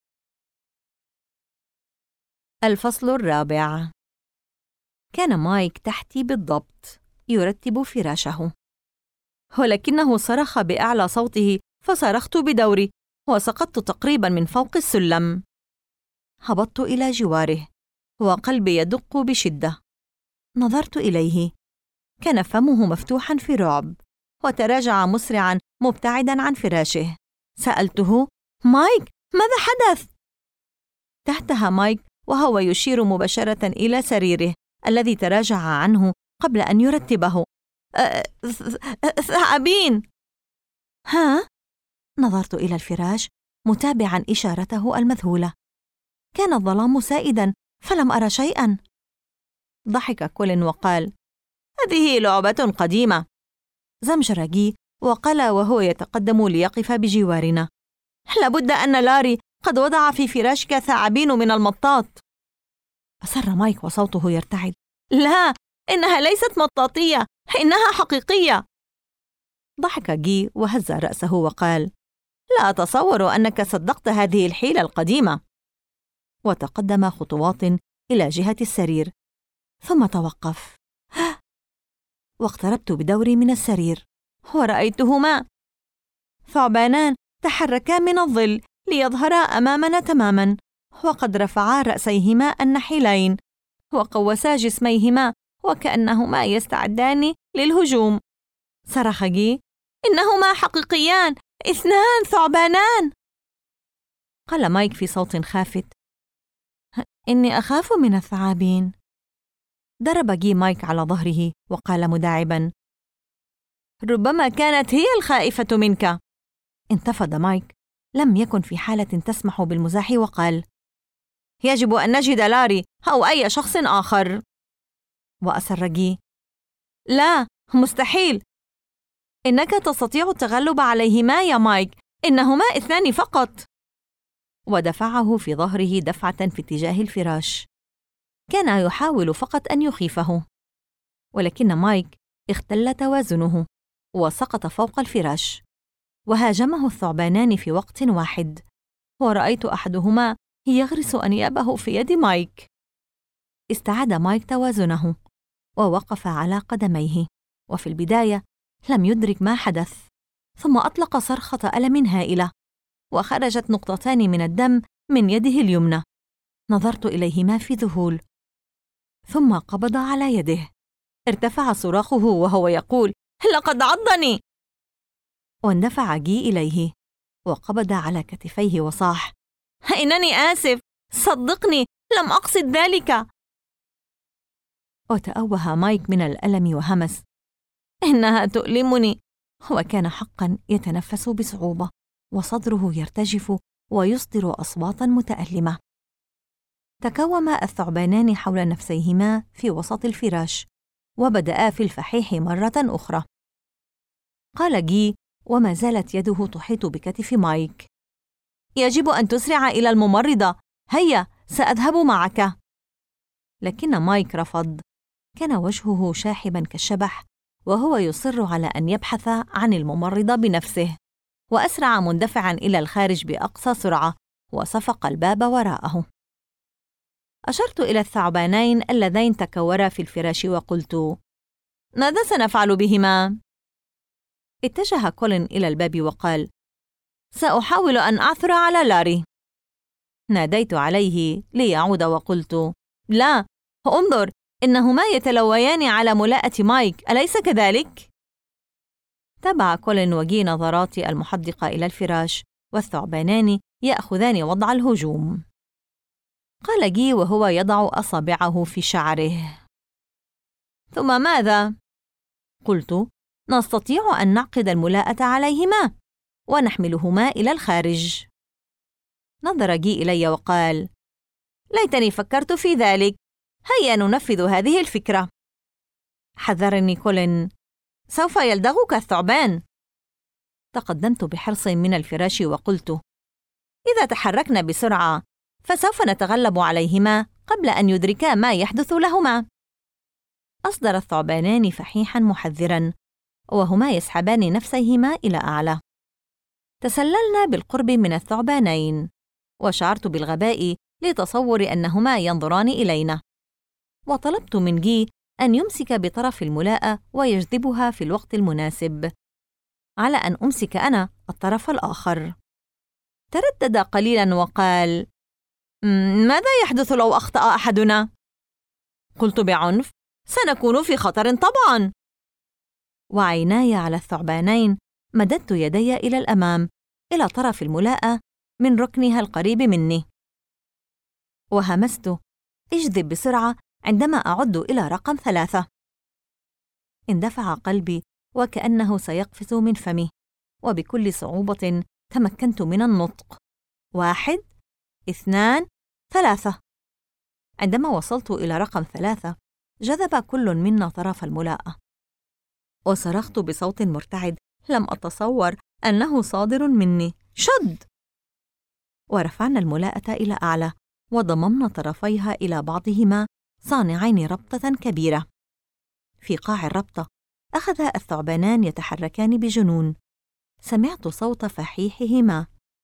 الفصل الرابع. كان مايك تحتي بالضبط يرتب فراشه، ولكنه صرخ بأعلى صوته فصرخت بدوري وسقطت تقريباً من فوق السلم. هبطت إلى جواره وقلبي يدق بشدة. نظرت إليه، كان فمه مفتوحاً في رعب وتراجع مسرعاً مبتعداً عن فراشه. سألته: مايك، ماذا حدث؟ تهته مايك وهو يشير مباشرة إلى سريره الذي تراجع عنه قبل أن يرتبه. ثعابين. ها؟ نظرت إلى الفراش متابعاً إشارته المذهولة. كان الظلام سائداً فلم أرى شيئاً. ضحك كولين وقال: هذه لعبة قديمة. زمجر جي وقال وهو يتقدم ليقف بجوارنا: لابد أن لاري قد وضع في فراشك ثعابين من المطاط. أصر مايك وصوته يرتعد: لا، إنها ليست مطاطية، إنها حقيقية. ضحك جي وهز رأسه وقال: لا أتصور أنك صدقت هذه الحيلة القديمة. وتقدم خطوات إلى جهة السرير ثم توقف. واقتربت بدوري من السرير ورأيتهما ثعبانان تحركا من الظل ليظهرا أمامنا تماماً، وقد رفعا رأسيهما النحيلين وقوسا جسميهما وكأنهما يستعدان للهجوم. صرخ جي: إنهما حقيقيان، 2 ثعبانان. قال مايك في صوت خافت: إني أخاف من الثعابين. ضرب جي مايك على ظهره وقال مداعباً: ربما كانت هي الخائفة منك. انتفض مايك، لم يكن في حالة تسمح بالمزاح، وقال: يجب أن نجد لاري أو أي شخص آخر. وأصر جي: لا، مستحيل، إنك تستطيع التغلب عليهما يا مايك، إنهما 2 فقط. ودفعه في ظهره دفعة في اتجاه الفراش. كان يحاول فقط أن يخيفه، ولكن مايك اختل توازنه وسقط فوق الفراش، وهاجمه الثعبانان في وقت واحد، ورأيت أحدهما يغرس أنيابه في يد مايك. استعاد مايك توازنه ووقف على قدميه، وفي البداية لم يدرك ما حدث، ثم أطلق صرخة ألم هائلة وخرجت نقطتان من الدم من يده اليمنى. نظرت إليهما في ذهول، ثم قبض على يده. ارتفع صراخه وهو يقول: لقد عضني. واندفع جي إليه وقبض على كتفيه وصاح: إنني آسف، صدقني، لم أقصد ذلك. وتأوه مايك من الألم وهمس: إنها تؤلمني. هو كان حقاً يتنفس بصعوبة، وصدره يرتجف ويصدر أصواتاً متألمة. تكوما الثعبانان حول نفسيهما في وسط الفراش، وبدأا في الفحيح مرة أخرى. قال جي وما زالت يده تحيط بكتف مايك: يجب أن تسرع إلى الممرضة، هيا سأذهب معك. لكن مايك رفض. كان وجهه شاحباً كالشبح، وهو يصر على أن يبحث عن الممرضة بنفسه، وأسرع مندفعاً إلى الخارج بأقصى سرعة، وصفق الباب وراءه. أشرت إلى الثعبانين اللذين تكورا في الفراش وقلت: ماذا سنفعل بهما؟ اتجه كولين إلى الباب وقال: سأحاول أن أعثر على لاري. ناديت عليه ليعود وقلت: لا، انظر، إنهما يتلويان على ملاءة مايك، أليس كذلك؟ تبع كولين وجي نظراتي المحدقة إلى الفراش، والثعبانان يأخذان وضع الهجوم. قال جي وهو يضع أصابعه في شعره: ثم ماذا؟ قلت: نستطيع أن نعقد الملاءة عليهما ونحملهما إلى الخارج. نظر جي إلي وقال: ليتني فكرت في ذلك، هيا ننفذ هذه الفكرة. حذرني كولين: سوف يلدغك الثعبان. تقدمت بحرص من الفراش وقلت: إذا تحركنا بسرعة فسوف نتغلب عليهما قبل أن يدركا ما يحدث لهما. أصدر الثعبانان فحيحاً محذراً، وهما يسحبان نفسيهما إلى أعلى. تسللنا بالقرب من الثعبانين، وشعرت بالغباء لتصور أنهما ينظران إلينا، وطلبت من جي أن يمسك بطرف الملاءة ويجذبها في الوقت المناسب، على أن أمسك أنا الطرف الآخر. تردد قليلاً وقال: ماذا يحدث لو أخطأ أحدنا؟ قلت بعنف: سنكون في خطر طبعاً. وعيناي على الثعبانين مددت يدي إلى الأمام، إلى طرف الملاءة من ركنها القريب مني، وهمست: اجذب بسرعة عندما أعد إلى رقم 3. اندفع قلبي وكأنه سيقفز من فمي، وبكل صعوبة تمكنت من النطق: 1، 2، 3. عندما وصلت إلى رقم 3 جذب كل منا طرف الملاءة، وصرخت بصوت مرتعد لم أتصور أنه صادر مني: شد! ورفعنا الملاءة إلى أعلى، وضممنا طرفيها إلى بعضهما صانعين ربطة كبيرة. في قاع الربطة أخذ الثعبانان يتحركان بجنون. سمعت صوت فحيحهما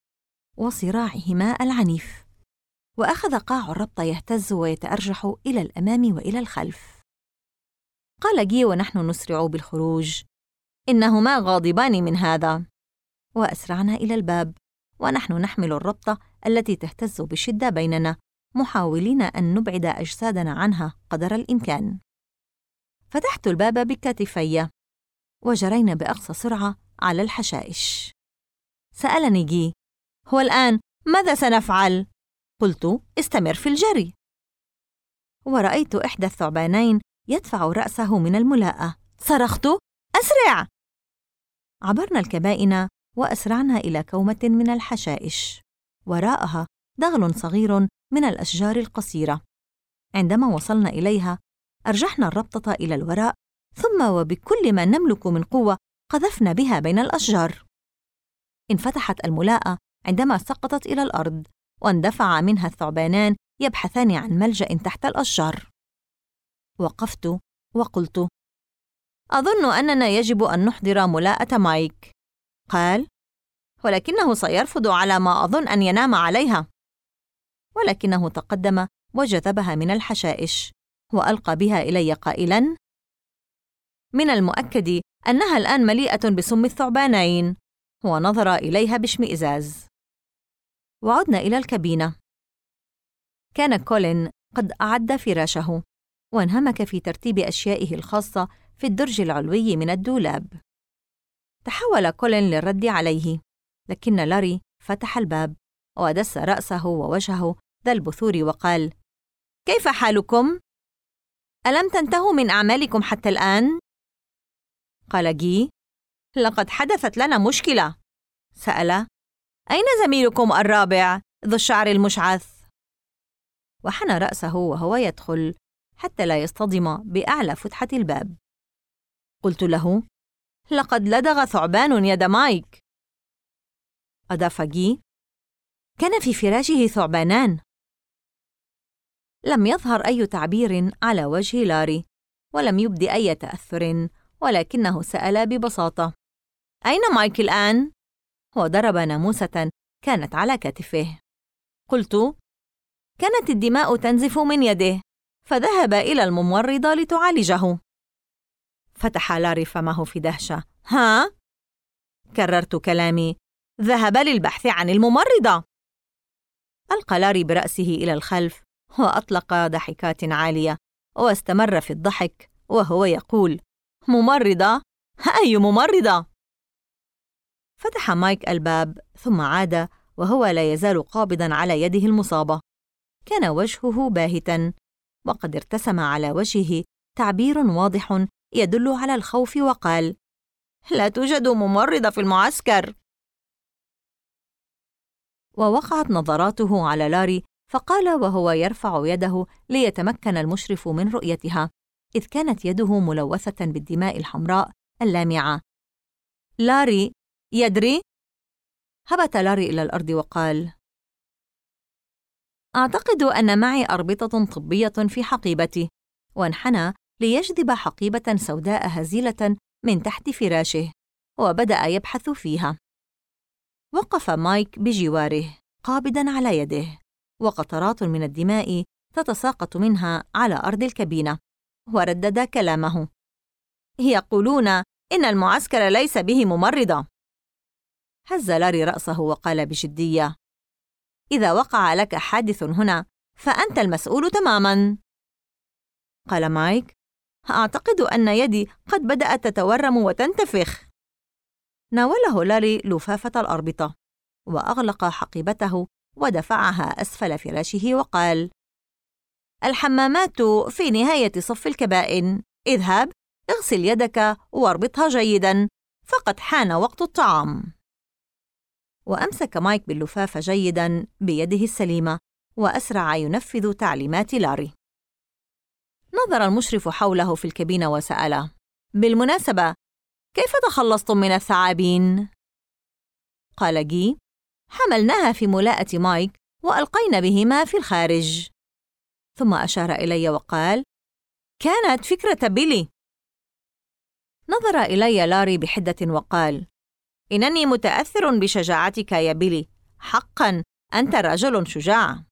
وصراعهما العنيف، وأخذ قاع الربطة يهتز ويتأرجح إلى الأمام وإلى الخلف. قال جي ونحن نسرع بالخروج: إنهما غاضبان من هذا. وأسرعنا إلى الباب، ونحن نحمل الربطة التي تهتز بشدة بيننا، محاولين أن نبعد أجسادنا عنها قدر الإمكان. فتحت الباب بكتفي، وجرينا بأقصى سرعة على الحشائش. سألني جي: هو الآن ماذا سنفعل؟ قلت: استمر في الجري. ورأيت إحدى الثعبانين يدفع رأسه من الملاءة. صرخت: أسرع! عبرنا الكبائن وأسرعنا إلى كومة من الحشائش، وراءها دغل صغير من الأشجار القصيرة. عندما وصلنا إليها أرجحنا الربطة إلى الوراء، ثم وبكل ما نملك من قوة قذفنا بها بين الأشجار. انفتحت الملاءة عندما سقطت إلى الأرض، واندفع منها الثعبانان يبحثان عن ملجأ تحت الأشجار. وقفت وقلت: أظن أننا يجب أن نحضر ملاءة مايك. قال: ولكنه سيرفض على ما أظن أن ينام عليها. ولكنه تقدم وجذبها من الحشائش وألقى بها إلي قائلاً: من المؤكد أنها الآن مليئة بسم الثعبانين. ونظر إليها باشمئزاز. وعدنا إلى الكابينة. كان كولين قد أعد فراشه، وانهمك في ترتيب أشيائه الخاصة في الدرج العلوي من الدولاب. تحول كولين للرد عليه، لكن لاري فتح الباب ودس رأسه ووجهه ذا البثور وقال: كيف حالكم؟ ألم تنتهوا من أعمالكم حتى الآن؟ قال جي. لقد حدثت لنا مشكلة. سأل: أين زميلكم الرابع ذو الشعر المشعث؟ وحنى رأسه وهو يدخل حتى لا يصطدم بأعلى فتحة الباب. قلت له: لقد لدغ ثعبان يد مايك. أضاف جي: كان في فراشه ثعبانان. لم يظهر أي تعبير على وجه لاري، ولم يبد أي تأثر، ولكنه سأل ببساطة: أين مايك الآن؟ وضرب ناموسة كانت على كتفه. قلت: كانت الدماء تنزف من يده، فذهب إلى الممرضة لتعالجه. فتح لاري فمه في دهشة. ها؟ كررت كلامي: ذهب للبحث عن الممرضة. ألقى لاري برأسه إلى الخلف وأطلق ضحكات عالية، واستمر في الضحك وهو يقول: ممرضة؟ أي ممرضة؟ فتح مايك الباب ثم عاد وهو لا يزال قابضاً على يده المصابة. كان وجهه باهتاً، وقد ارتسم على وجهه تعبير واضح يدل على الخوف، وقال: لا توجد ممرضة في المعسكر. ووقعت نظراته على لاري، فقال وهو يرفع يده ليتمكن المشرف من رؤيتها، إذ كانت يده ملوثة بالدماء الحمراء اللامعة: لاري، يدري؟ هبط لاري إلى الأرض وقال: أعتقد أن معي أربطة طبية في حقيبتي. وانحنى ليجذب حقيبة سوداء هزيلة من تحت فراشه، وبدأ يبحث فيها. وقف مايك بجواره قابضاً على يده، وقطرات من الدماء تتساقط منها على أرض الكابينة، وردد كلامه: يقولون إن المعسكر ليس به ممرضة. هز لاري رأسه وقال بجدية: إذا وقع لك حادث هنا فأنت المسؤول تماماً. قال مايك: أعتقد أن يدي قد بدأت تتورم وتنتفخ. ناوله لاري لفافة الأربطة، وأغلق حقيبته ودفعها أسفل فراشه وقال: الحمامات في نهاية صف الكبائن، اذهب اغسل يدك واربطها جيداً، فقد حان وقت الطعام. وأمسك مايك باللفافة جيداً بيده السليمة، وأسرع ينفذ تعليمات لاري. نظر المشرف حوله في الكابينة وسأل: بالمناسبة، كيف تخلصتم من الثعابين؟ قال جي: حملناها في ملاءة مايك وألقينا بهما في الخارج. ثم أشار إلي وقال: كانت فكرة بيلي. نظر إلي لاري بحدة وقال: إنني متأثر بشجاعتك يا بيلي، حقاً أنت رجل شجاع.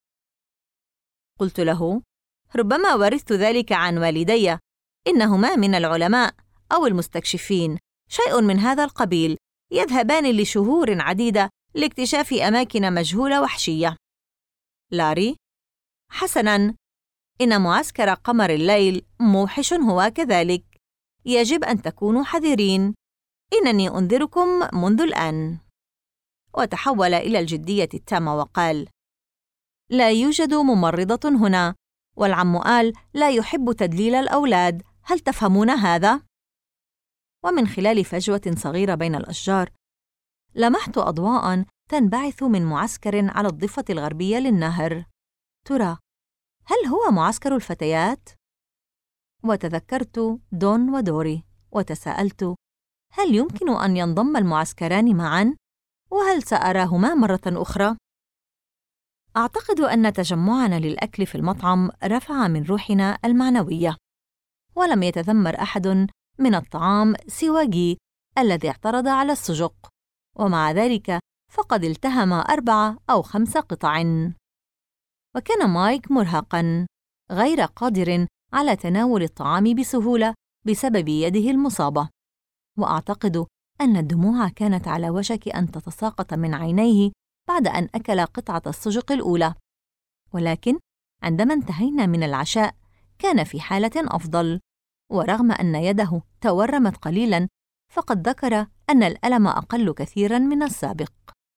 قلت له: ربما ورثت ذلك عن والدي، إنهما من العلماء أو المستكشفين، شيء من هذا القبيل، يذهبان لشهور عديدة لاكتشاف أماكن مجهولة وحشية. لاري: حسناً، إن معسكر قمر الليل موحش هو كذلك، يجب أن تكونوا حذرين، إنني أنذركم منذ الآن. وتحول إلى الجدية التامة وقال: لا يوجد ممرضة هنا، والعم آل لا يحب تدليل الأولاد، هل تفهمون هذا؟ ومن خلال فجوة صغيرة بين الأشجار لمحت أضواءً تنبعث من معسكر على الضفة الغربية للنهر. ترى هل هو معسكر الفتيات؟ وتذكرت دون ودوري، وتساءلت: هل يمكن أن ينضم المعسكران معاً؟ وهل سأراهما مرة أخرى؟ أعتقد أن تجمعنا للأكل في المطعم رفع من روحنا المعنوية، ولم يتذمر أحد من الطعام سوى جي الذي اعترض على السجق، ومع ذلك فقد التهم 4 أو 5 قطع. وكان مايك مرهقاً، غير قادر على تناول الطعام بسهولة بسبب يده المصابة، وأعتقد أن الدموع كانت على وشك أن تتساقط من عينيه بعد أن أكل قطعة السجق الأولى. ولكن عندما انتهينا من العشاء كان في حالة أفضل، ورغم أن يده تورمت قليلاً فقد ذكر أن الألم أقل كثيراً من السابق.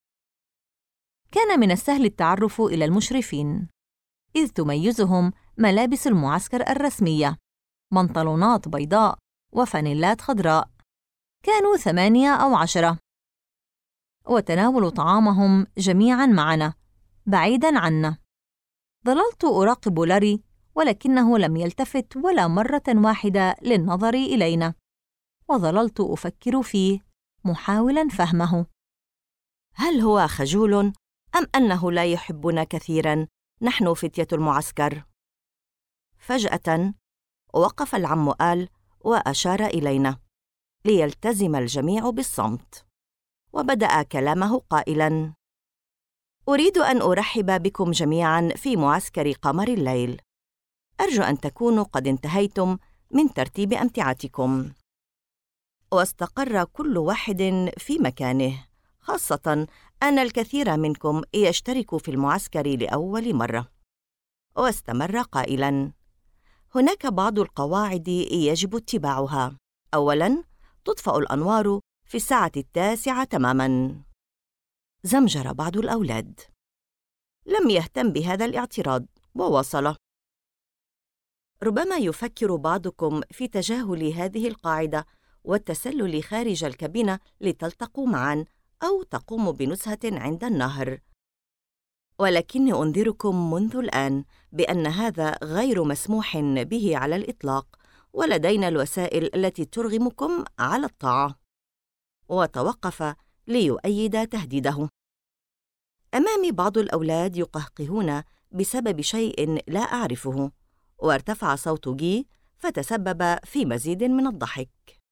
كان من السهل التعرف إلى المشرفين، إذ تميزهم ملابس المعسكر الرسمية: بنطلونات بيضاء وفانيلات خضراء، كانوا 8 أو 10. وتناولوا طعامهم جميعاً معنا بعيداً عنا. ظللت أراقب لاري، ولكنه لم يلتفت ولا مرة واحدة للنظر إلينا، وظللت أفكر فيه محاولاً فهمه. هل هو خجول أم أنه لا يحبنا كثيراً نحن فتية المعسكر؟ فجأة وقف العم آل وأشار إلينا ليلتزم الجميع بالصمت، وبدأ كلامه قائلاً: أريد أن أرحب بكم جميعاً في معسكر قمر الليل. أرجو أن تكونوا قد انتهيتم من ترتيب أمتعتكم. واستقر كل واحد في مكانه، خاصة أن الكثير منكم يشترك في المعسكر لأول مرة. واستمر قائلاً: هناك بعض القواعد يجب اتباعها. أولاً، تطفأ الأنوار في الساعة 9 تماماً. زمجر بعض الأولاد. لم يهتم بهذا الاعتراض وواصل: ربما يفكر بعضكم في تجاهل هذه القاعدة والتسلل خارج الكابينة لتلتقوا معاً أو تقوموا بنزهة عند النهر، ولكني أنذركم منذ الآن بأن هذا غير مسموح به على الإطلاق، ولدينا الوسائل التي ترغمكم على الطاعة. وتوقف ليؤيد تهديده. أمامي بعض الأولاد يقهقهون بسبب شيء لا أعرفه، وارتفع صوت جي فتسبب في مزيد من الضحك.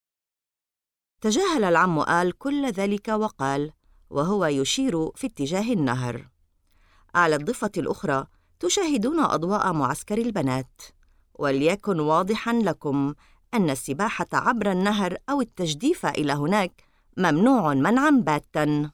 تجاهل العم آل كل ذلك وقال، وهو يشير في اتجاه النهر: على الضفة الأخرى تشاهدون أضواء معسكر البنات، وليكن واضحاً لكم أن السباحة عبر النهر أو التجديف إلى هناك ممنوع منعاً باتاً.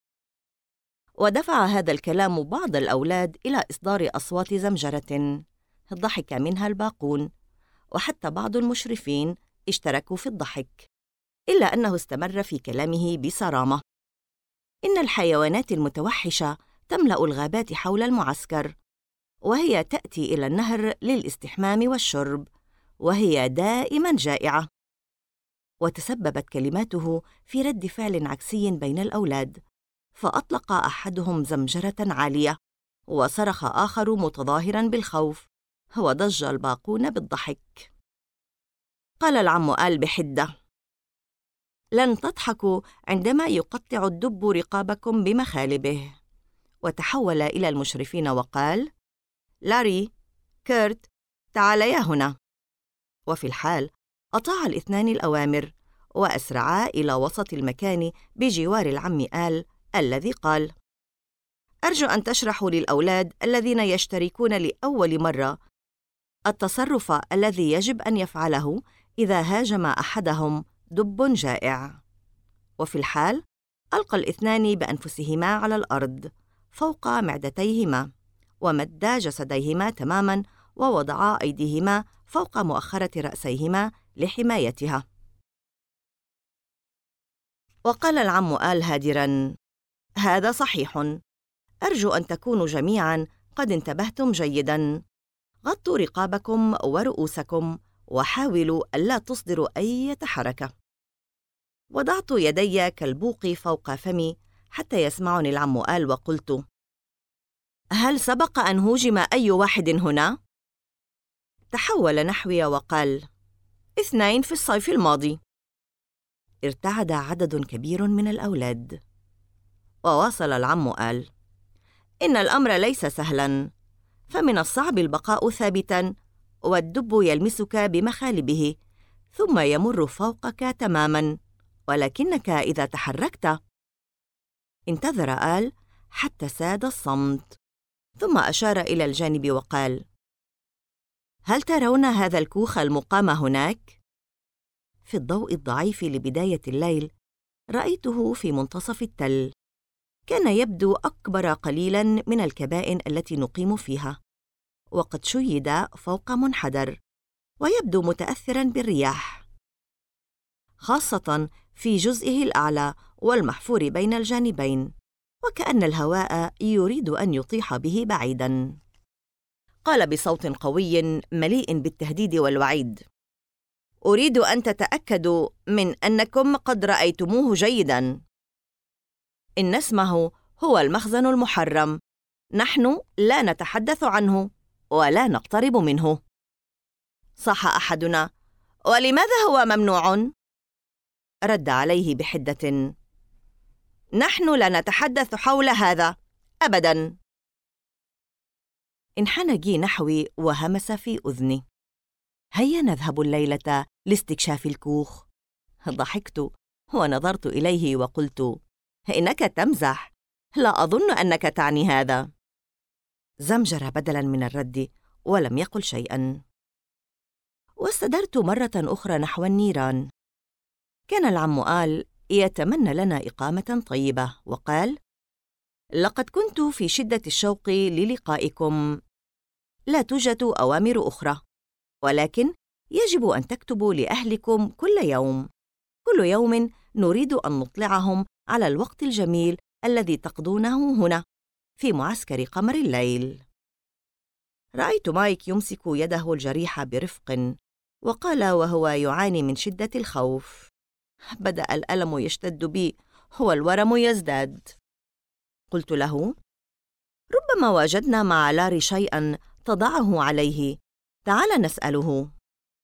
ودفع هذا الكلام بعض الأولاد إلى إصدار أصوات زمجرة ضحك منها الباقون، وحتى بعض المشرفين اشتركوا في الضحك، إلا أنه استمر في كلامه بصرامة: إن الحيوانات المتوحشة تملأ الغابات حول المعسكر، وهي تأتي إلى النهر للاستحمام والشرب، وهي دائماً جائعة. وتسببت كلماته في رد فعل عكسي بين الأولاد، فأطلق أحدهم زمجرة عالية، وصرخ آخر متظاهراً بالخوف، وضج الباقون بالضحك. قال العم آل بحدة: لن تضحكوا عندما يقطع الدب رقابكم بمخالبه. وتحول إلى المشرفين وقال: لاري، كيرت، تعاليا هنا. وفي الحال أطاع الاثنان الأوامر، وأسرعا إلى وسط المكان بجوار العم آل الذي قال: أرجو أن تشرحوا للأولاد الذين يشتركون لأول مرة التصرف الذي يجب أن يفعله إذا هاجم أحدهم دب جائع. وفي الحال ألقى الاثنان بأنفسهما على الأرض فوق معدتيهما، ومدا جسديهما تماماً، ووضعا أيديهما فوق مؤخرة رأسيهما لحمايتها. وقال العم آل هادراً: هذا صحيح. أرجو أن تكونوا جميعاً قد انتبهتم جيداً. غطوا رقابكم ورؤوسكم، وحاولوا ألا تصدروا أي حركة. وضعت يدي كالبوق فوق فمي حتى يسمعني العم آل، وقلت: هل سبق أن هوجم أي واحد هنا؟ تحول نحوي وقال: 2 في الصيف الماضي. ارتعد عدد كبير من الأولاد. وواصل العم آل: إن الأمر ليس سهلاً، فمن الصعب البقاء ثابتاً، والدب يلمسك بمخالبه ثم يمر فوقك تماماً، ولكنك إذا تحركت. انتظر آل حتى ساد الصمت، ثم أشار إلى الجانب وقال: هل ترون هذا الكوخ المقام هناك؟ في الضوء الضعيف لبداية الليل رأيته في منتصف التل. كان يبدو أكبر قليلاً من الكبائن التي نقيم فيها، وقد شيد فوق منحدر، ويبدو متأثراً بالرياح، خاصة في جزئه الأعلى والمحفور بين الجانبين، وكأن الهواء يريد أن يطيح به بعيداً. قال بصوت قوي مليء بالتهديد والوعيد: أريد أن تتأكدوا من أنكم قد رأيتموه جيداً. إن اسمه هو المخزن المحرم. نحن لا نتحدث عنه ولا نقترب منه. صاح أحدنا: ولماذا هو ممنوع؟ رد عليه بحدة: نحن لا نتحدث حول هذا أبداً. انحنى جي نحوي وهمس في أذني: هيا نذهب الليلة لاستكشاف الكوخ. ضحكت ونظرت إليه وقلت: إنك تمزح، لا أظن أنك تعني هذا. زمجر بدلاً من الرد ولم يقل شيئاً. واستدرت مرة أخرى نحو النيران. كان العم آل يتمنى لنا إقامة طيبة، وقال: لقد كنت في شدة الشوق للقائكم. لا توجد أوامر أخرى، ولكن يجب أن تكتبوا لأهلكم كل يوم. كل يوم نريد أن نطلعهم على الوقت الجميل الذي تقضونه هنا في معسكر قمر الليل. رأيت مايك يمسك يده الجريحة برفق، وقال وهو يعاني من شدة الخوف: بدأ الألم يشتد بي والورم يزداد. قلت له: ربما وجدنا مع لاري شيئاً تضعه عليه، تعال نسأله.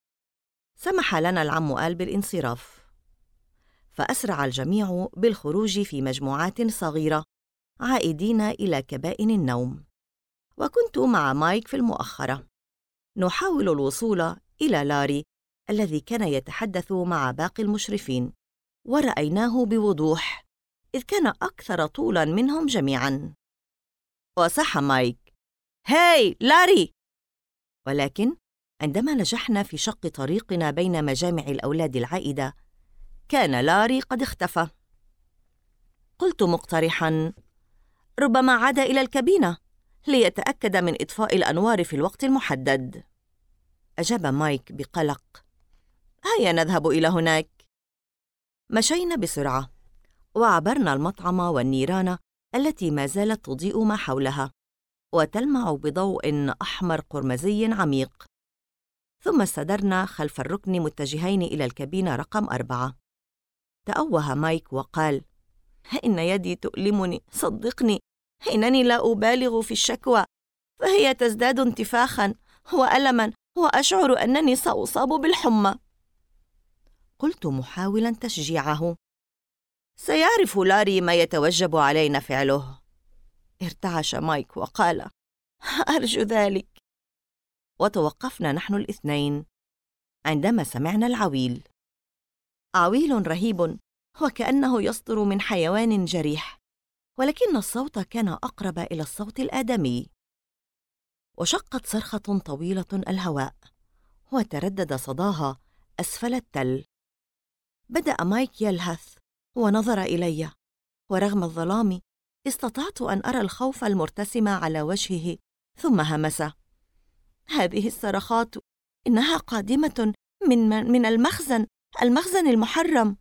سمح لنا العم آل بالانصراف، فأسرع الجميع بالخروج في مجموعات صغيرة عائدين إلى كبائن النوم، وكنت مع مايك في المؤخرة نحاول الوصول إلى لاري الذي كان يتحدث مع باقي المشرفين، ورأيناه بوضوح إذ كان أكثر طولاً منهم جميعاً. وصح مايك: هاي لاري! ولكن عندما نجحنا في شق طريقنا بين مجامع الأولاد العائدة، كان لاري قد اختفى. قلت مقترحاً: ربما عاد إلى الكابينة ليتأكد من إطفاء الأنوار في الوقت المحدد. أجاب مايك بقلق: هيا نذهب إلى هناك. مشينا بسرعة وعبرنا المطعم والنيران التي ما زالت تضيء ما حولها وتلمع بضوء أحمر قرمزي عميق، ثم استدرنا خلف الركن متجهين إلى الكابينة رقم 4. تأوه مايك وقال: إن يدي تؤلمني، صدقني، إنني لا أبالغ في الشكوى، فهي تزداد انتفاخاً وألماً وأشعر أنني سأصاب بالحمى. قلت محاولاً تشجيعه: سيعرف لاري ما يتوجب علينا فعله. ارتعش مايك وقال: أرجو ذلك. وتوقفنا نحن الاثنين عندما سمعنا العويل. عويل رهيب وكأنه يصدر من حيوان جريح، ولكن الصوت كان أقرب إلى الصوت الآدمي. وشقت صرخة طويلة الهواء وتردد صداها أسفل التل. بدأ مايك يلهث ونظر إلي، ورغم الظلام استطعت أن أرى الخوف المرتسم على وجهه، ثم همس: هذه الصرخات إنها قادمة من المخزن المحرم.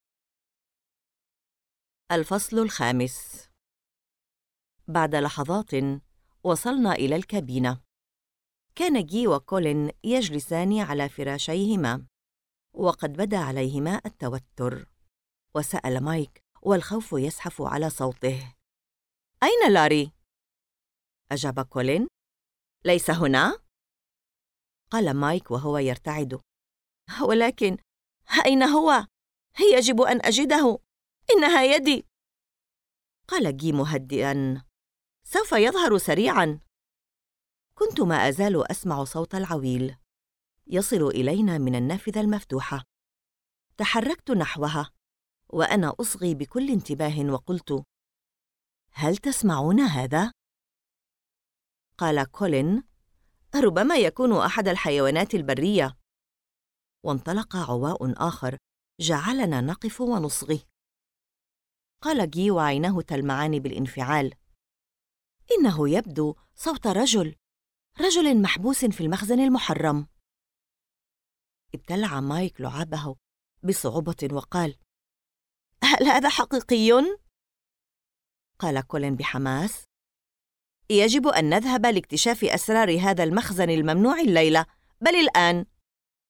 الفصل 5. بعد لحظات وصلنا إلى الكابينة. كان جي وكولين يجلسان على فراشيهما، وقد بدا عليهما التوتر. وسأل مايك والخوف يزحف على صوته: أين لاري؟ أجاب كولين: ليس هنا؟ قال مايك وهو يرتعد: ولكن أين هو؟ يجب أن أجده، إنها يدي. قال جي مهدئاً: سوف يظهر سريعاً. كنت ما أزال أسمع صوت العويل يصل إلينا من النافذة المفتوحة. تحركت نحوها وأنا أصغي بكل انتباه وقلت: هل تسمعون هذا؟ قال كولين: ربما يكون أحد الحيوانات البرية. وانطلق عواء آخر جعلنا نقف ونصغي. قال جي وعيناه تلمعان بالانفعال: إنه يبدو صوت رجل محبوس في المخزن المحرم. ابتلع مايك لعابه بصعوبة وقال: هل هذا حقيقي؟ قال كولين بحماس: يجب أن نذهب لاكتشاف أسرار هذا المخزن الممنوع الليلة، بل الآن.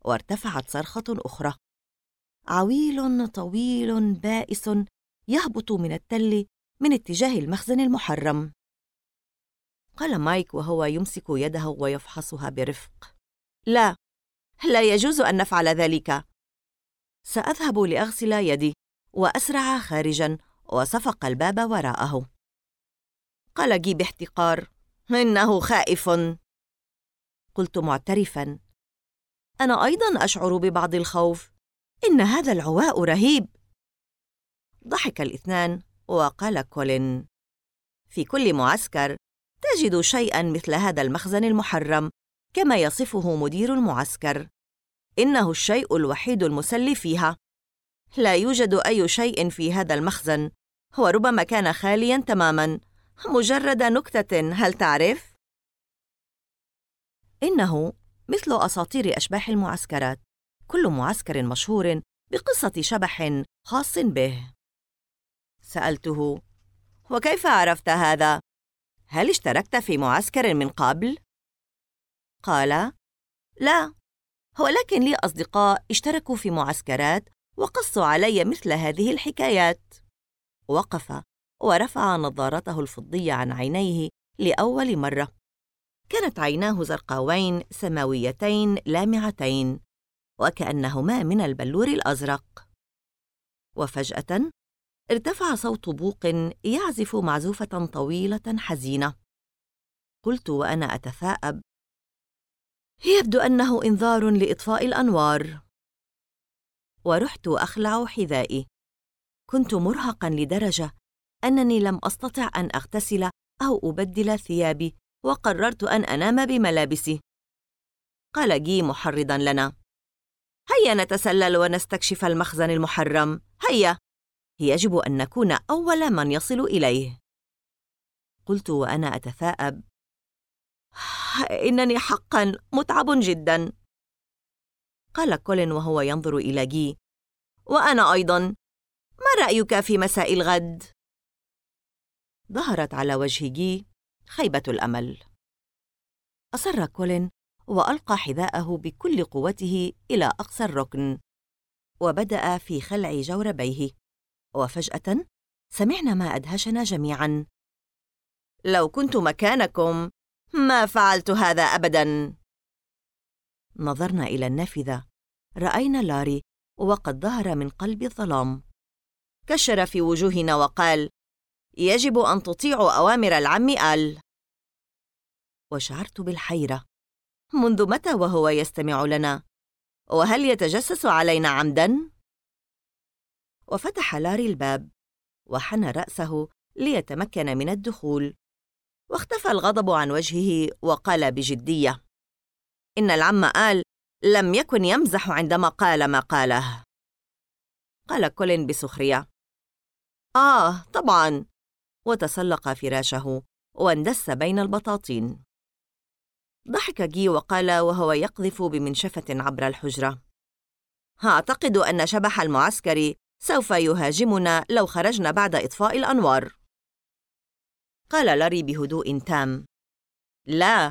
وارتفعت صرخة أخرى. عويل طويل بائس يهبط من التل من اتجاه المخزن المحرم. قال مايك وهو يمسك يده ويفحصها برفق: لا يجوز أن نفعل ذلك. سأذهب لأغسل يدي. وأسرع خارجاً وصفق الباب وراءه. قال جي باحتقار: إنه خائف. قلت معترفاً: أنا أيضاً أشعر ببعض الخوف، إن هذا العواء رهيب. ضحك الاثنان وقال كولين: في كل معسكر تجد شيئاً مثل هذا المخزن المحرم كما يصفه مدير المعسكر. إنه الشيء الوحيد المسلي فيها. لا يوجد أي شيء في هذا المخزن، وربما كان خالياً تماماً، مجرد نكتة، هل تعرف؟ إنه مثل أساطير أشباح المعسكرات، كل معسكر مشهور بقصة شبح خاص به. سألته: وكيف عرفت هذا؟ هل اشتركت في معسكر من قبل؟ قال: لا، ولكن لي أصدقاء اشتركوا في معسكرات وقصوا علي مثل هذه الحكايات. وقف ورفع نظارته الفضية عن عينيه لأول مرة. كانت عيناه زرقاوين سماويتين لامعتين، وكأنهما من البلور الأزرق. وفجأة ارتفع صوت بوق يعزف معزوفة طويلة حزينة. قلت وأنا أتثاءب: يبدو أنه إنذار لإطفاء الأنوار. ورحت أخلع حذائي. كنت مرهقاً لدرجة أنني لم أستطع أن أغتسل أو أبدل ثيابي، وقررت أن أنام بملابسي. قال جي محرضاً لنا: هيا نتسلل ونستكشف المخزن المحرم، هيا، يجب أن نكون أول من يصل إليه. قلت وأنا أتثاءب: إنني حقاً متعب جداً. قال كولين وهو ينظر إلى جي: وأنا أيضاً، ما رأيك في مساء الغد؟ ظهرت على وجه جي خيبة الأمل. أصر كولين وألقى حذاءه بكل قوته إلى أقصى الركن، وبدأ في خلع جوربيه. وفجأة سمعنا ما أدهشنا جميعاً: لو كنت مكانكم ما فعلت هذا أبداً. نظرنا إلى النافذة، رأينا لاري وقد ظهر من قلب الظلام. كشر في وجوهنا وقال: يجب أن تطيعوا أوامر العم آل. وشعرت بالحيرة، منذ متى وهو يستمع لنا؟ وهل يتجسس علينا عمداً؟ وفتح لاري الباب وحنى رأسه ليتمكن من الدخول، واختفى الغضب عن وجهه وقال بجدية: إن العم آل لم يكن يمزح عندما قال ما قاله. قال كولين بسخرية: طبعاً، وتسلق فراشه واندس بين البطاطين. ضحك جي وقال وهو يقذف بمنشفة عبر الحجرة: أعتقد أن شبح المعسكر سوف يهاجمنا لو خرجنا بعد إطفاء الأنوار. قال لاري بهدوء تام: لا،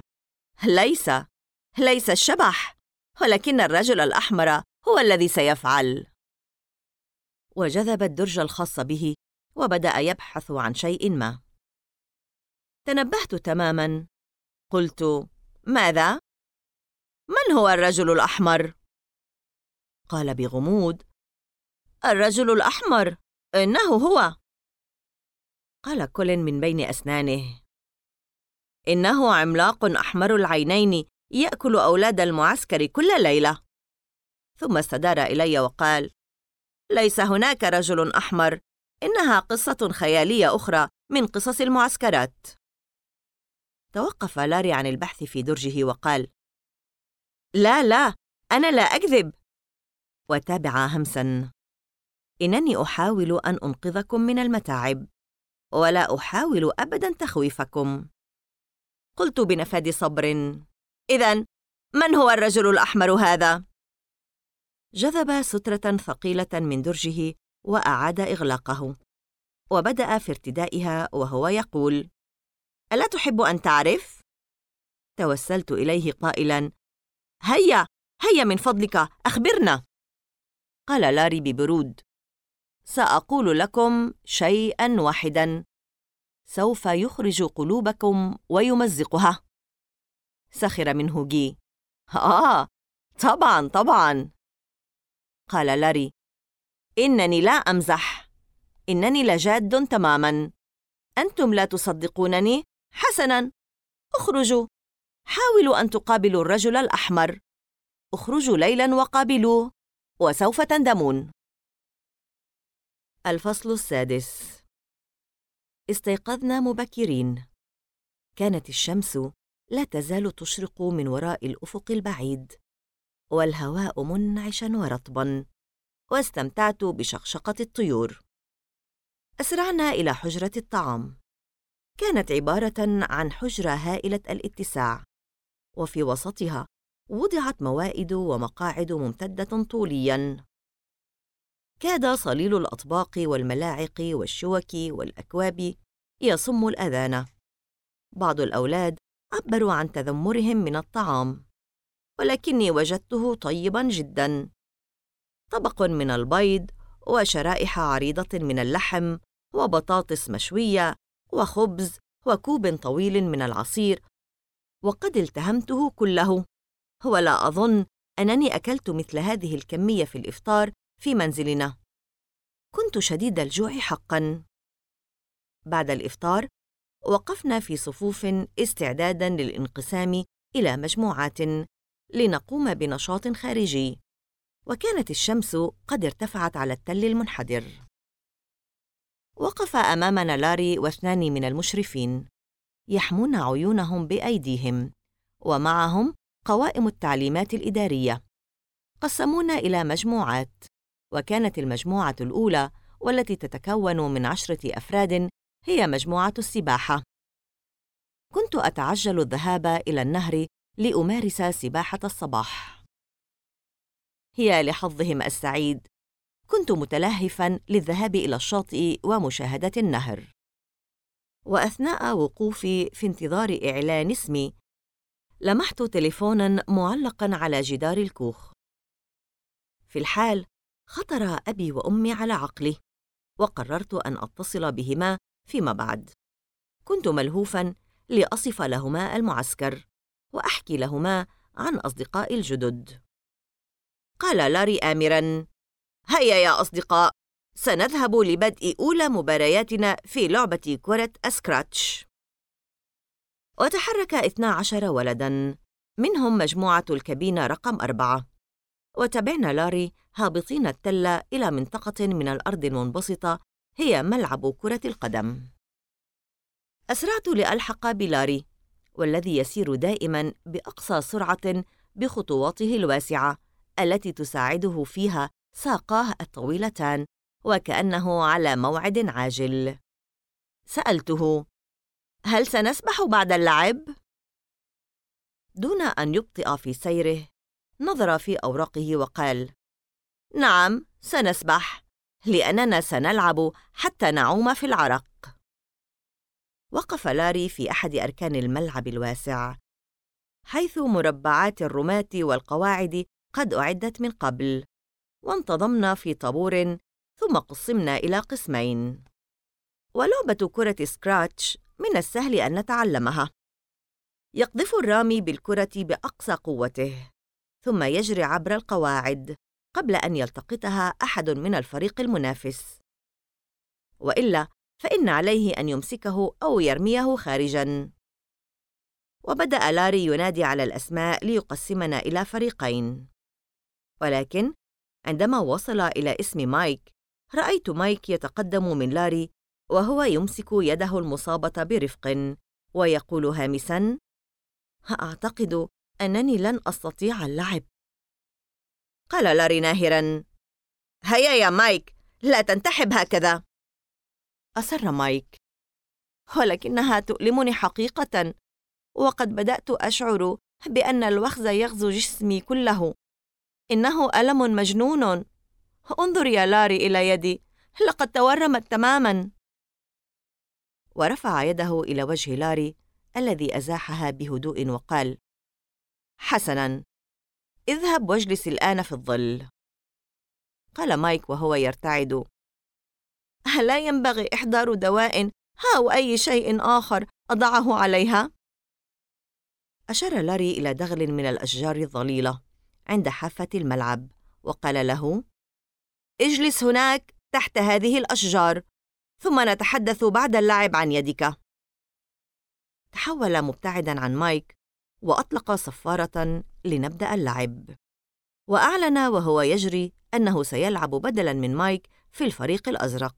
ليس الشبح، ولكن الرجل الأحمر هو الذي سيفعل. وجذب الدرج الخاص به وبدأ يبحث عن شيء ما. تنبهت تماماً. قلت: ماذا؟ من هو الرجل الأحمر؟ قال بغموض: الرجل الأحمر، إنه هو. قال كولين من بين أسنانه: إنه عملاق أحمر العينين يأكل أولاد المعسكر كل ليلة. ثم استدار إلي وقال: ليس هناك رجل أحمر، إنها قصة خيالية أخرى من قصص المعسكرات. توقف لاري عن البحث في درجه وقال: لا، أنا لا أكذب. وتابع همساً: إنني أحاول أن أنقذكم من المتاعب، ولا أحاول أبداً تخويفكم. قلت بنفاد صبر: إذن من هو الرجل الأحمر هذا؟ جذب سترة ثقيلة من درجه وأعاد إغلاقه، وبدأ في ارتدائها وهو يقول: ألا تحب أن تعرف؟ توسلت إليه قائلاً: هيا هيا من فضلك أخبرنا. قال لاري ببرود: سأقول لكم شيئاً واحداً سوف يخرج قلوبكم ويمزقها. سخر منه جي. طبعاً طبعاً. قال لاري: إنني لا أمزح، إنني لجاد تماماً. أنتم لا تصدقونني؟ حسناً، اخرجوا، حاولوا أن تقابلوا الرجل الأحمر. اخرجوا ليلاً وقابلوه، وسوف تندمون. الفصل السادس. استيقظنا مبكرين. كانت الشمس لا تزال تشرق من وراء الأفق البعيد، والهواء منعشاً ورطباً، واستمتعت بشقشقة الطيور. أسرعنا إلى حجرة الطعام. كانت عبارة عن حجرة هائلة الاتساع، وفي وسطها وضعت موائد ومقاعد ممتدة طولياً. كاد صليل الأطباق والملاعق والشوك والأكواب يصم الأذان. بعض الأولاد عبروا عن تذمرهم من الطعام، ولكني وجدته طيباً جداً. طبق من البيض، وشرائح عريضة من اللحم، وبطاطس مشوية، وخبز، وكوب طويل من العصير، وقد التهمته كله، ولا أظن أنني أكلت مثل هذه الكمية في الإفطار في منزلنا. كنت شديد الجوع حقاً. بعد الإفطار وقفنا في صفوف استعداداً للانقسام إلى مجموعات لنقوم بنشاط خارجي، وكانت الشمس قد ارتفعت على التل المنحدر. وقف أمامنا لاري واثنان من المشرفين يحمون عيونهم بأيديهم، ومعهم قوائم التعليمات الإدارية. قسمونا إلى مجموعات، وكانت المجموعة الأولى والتي تتكون من 10 أفراد هي مجموعة السباحة. كنت أتعجل الذهاب إلى النهر لأمارس سباحة الصباح. هي لحظهم السعيد كنت متلهفاً للذهاب إلى الشاطئ ومشاهدة النهر. وأثناء وقوفي في انتظار إعلان اسمي، لمحت تليفوناً معلقاً على جدار الكوخ. في الحال خطر أبي وأمي على عقلي، وقررت أن أتصل بهما فيما بعد. كنت ملهوفاً لأصف لهما المعسكر وأحكي لهما عن أصدقائي الجدد. قال لاري آمراً: هيا يا أصدقاء، سنذهب لبدء أولى مبارياتنا في لعبة كرة أسكراتش. وتحرك 12 ولداً، منهم مجموعة الكابينة رقم 4، وتبعنا لاري هابطين التل إلى منطقة من الأرض المنبسطة هي ملعب كرة القدم. أسرعت لألحق بلاري، والذي يسير دائماً بأقصى سرعة بخطواته الواسعة التي تساعده فيها ساقاه الطويلتان، وكأنه على موعد عاجل. سألته: هل سنسبح بعد اللعب؟ دون أن يبطئ في سيره نظر في أوراقه وقال: نعم، سنسبح، لأننا سنلعب حتى نعوم في العرق. وقف لاري في أحد أركان الملعب الواسع، حيث مربعات الرماة والقواعد قد أعدت من قبل، وانتظمنا في طابور، ثم قسمنا إلى قسمين. ولعبة كرة سكراتش من السهل أن نتعلمها. يقذف الرامي بالكرة بأقصى قوته، ثم يجري عبر القواعد قبل أن يلتقطها أحد من الفريق المنافس، وإلا فإن عليه أن يمسكه أو يرميه خارجاً. وبدأ لاري ينادي على الأسماء ليقسمنا إلى فريقين، ولكن عندما وصل إلى اسم مايك، رأيت مايك يتقدم من لاري وهو يمسك يده المصابة برفق ويقول هامساً: أعتقد أنني لن أستطيع اللعب. قال لاري ناهراً: هيا يا مايك، لا تنتحب هكذا. أصر مايك: ولكنها تؤلمني حقيقة، وقد بدأت أشعر بأن الوخز يغزو جسمي كله. إنه ألم مجنون. انظر يا لاري إلى يدي، لقد تورمت تماماً. ورفع يده إلى وجه لاري الذي أزاحها بهدوء وقال: حسناً، اذهب واجلس الآن في الظل. قال مايك وهو يرتعد: ألا ينبغي إحضار دواء أو أي شيء آخر أضعه عليها؟ أشار لاري إلى دغل من الأشجار الظليلة عند حافة الملعب وقال له: اجلس هناك تحت هذه الأشجار، ثم نتحدث بعد اللعب عن يدك. تحول مبتعداً عن مايك وأطلق صفارة لنبدأ اللعب، وأعلن وهو يجري أنه سيلعب بدلاً من مايك في الفريق الأزرق.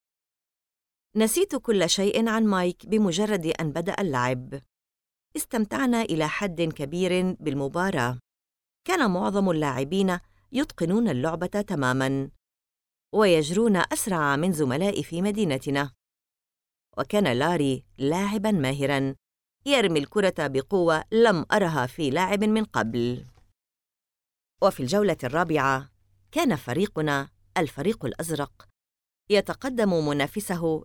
نسيت كل شيء عن مايك بمجرد أن بدأ اللعب. استمتعنا إلى حد كبير بالمباراة. كان معظم اللاعبين يتقنون اللعبة تماماً ويجرون أسرع من زملائي في مدينتنا. وكان لاري لاعباً ماهراً يرمي الكرة بقوة لم أرها في لاعب من قبل. وفي الجولة الرابعة كان فريقنا الفريق الأزرق يتقدم منافسه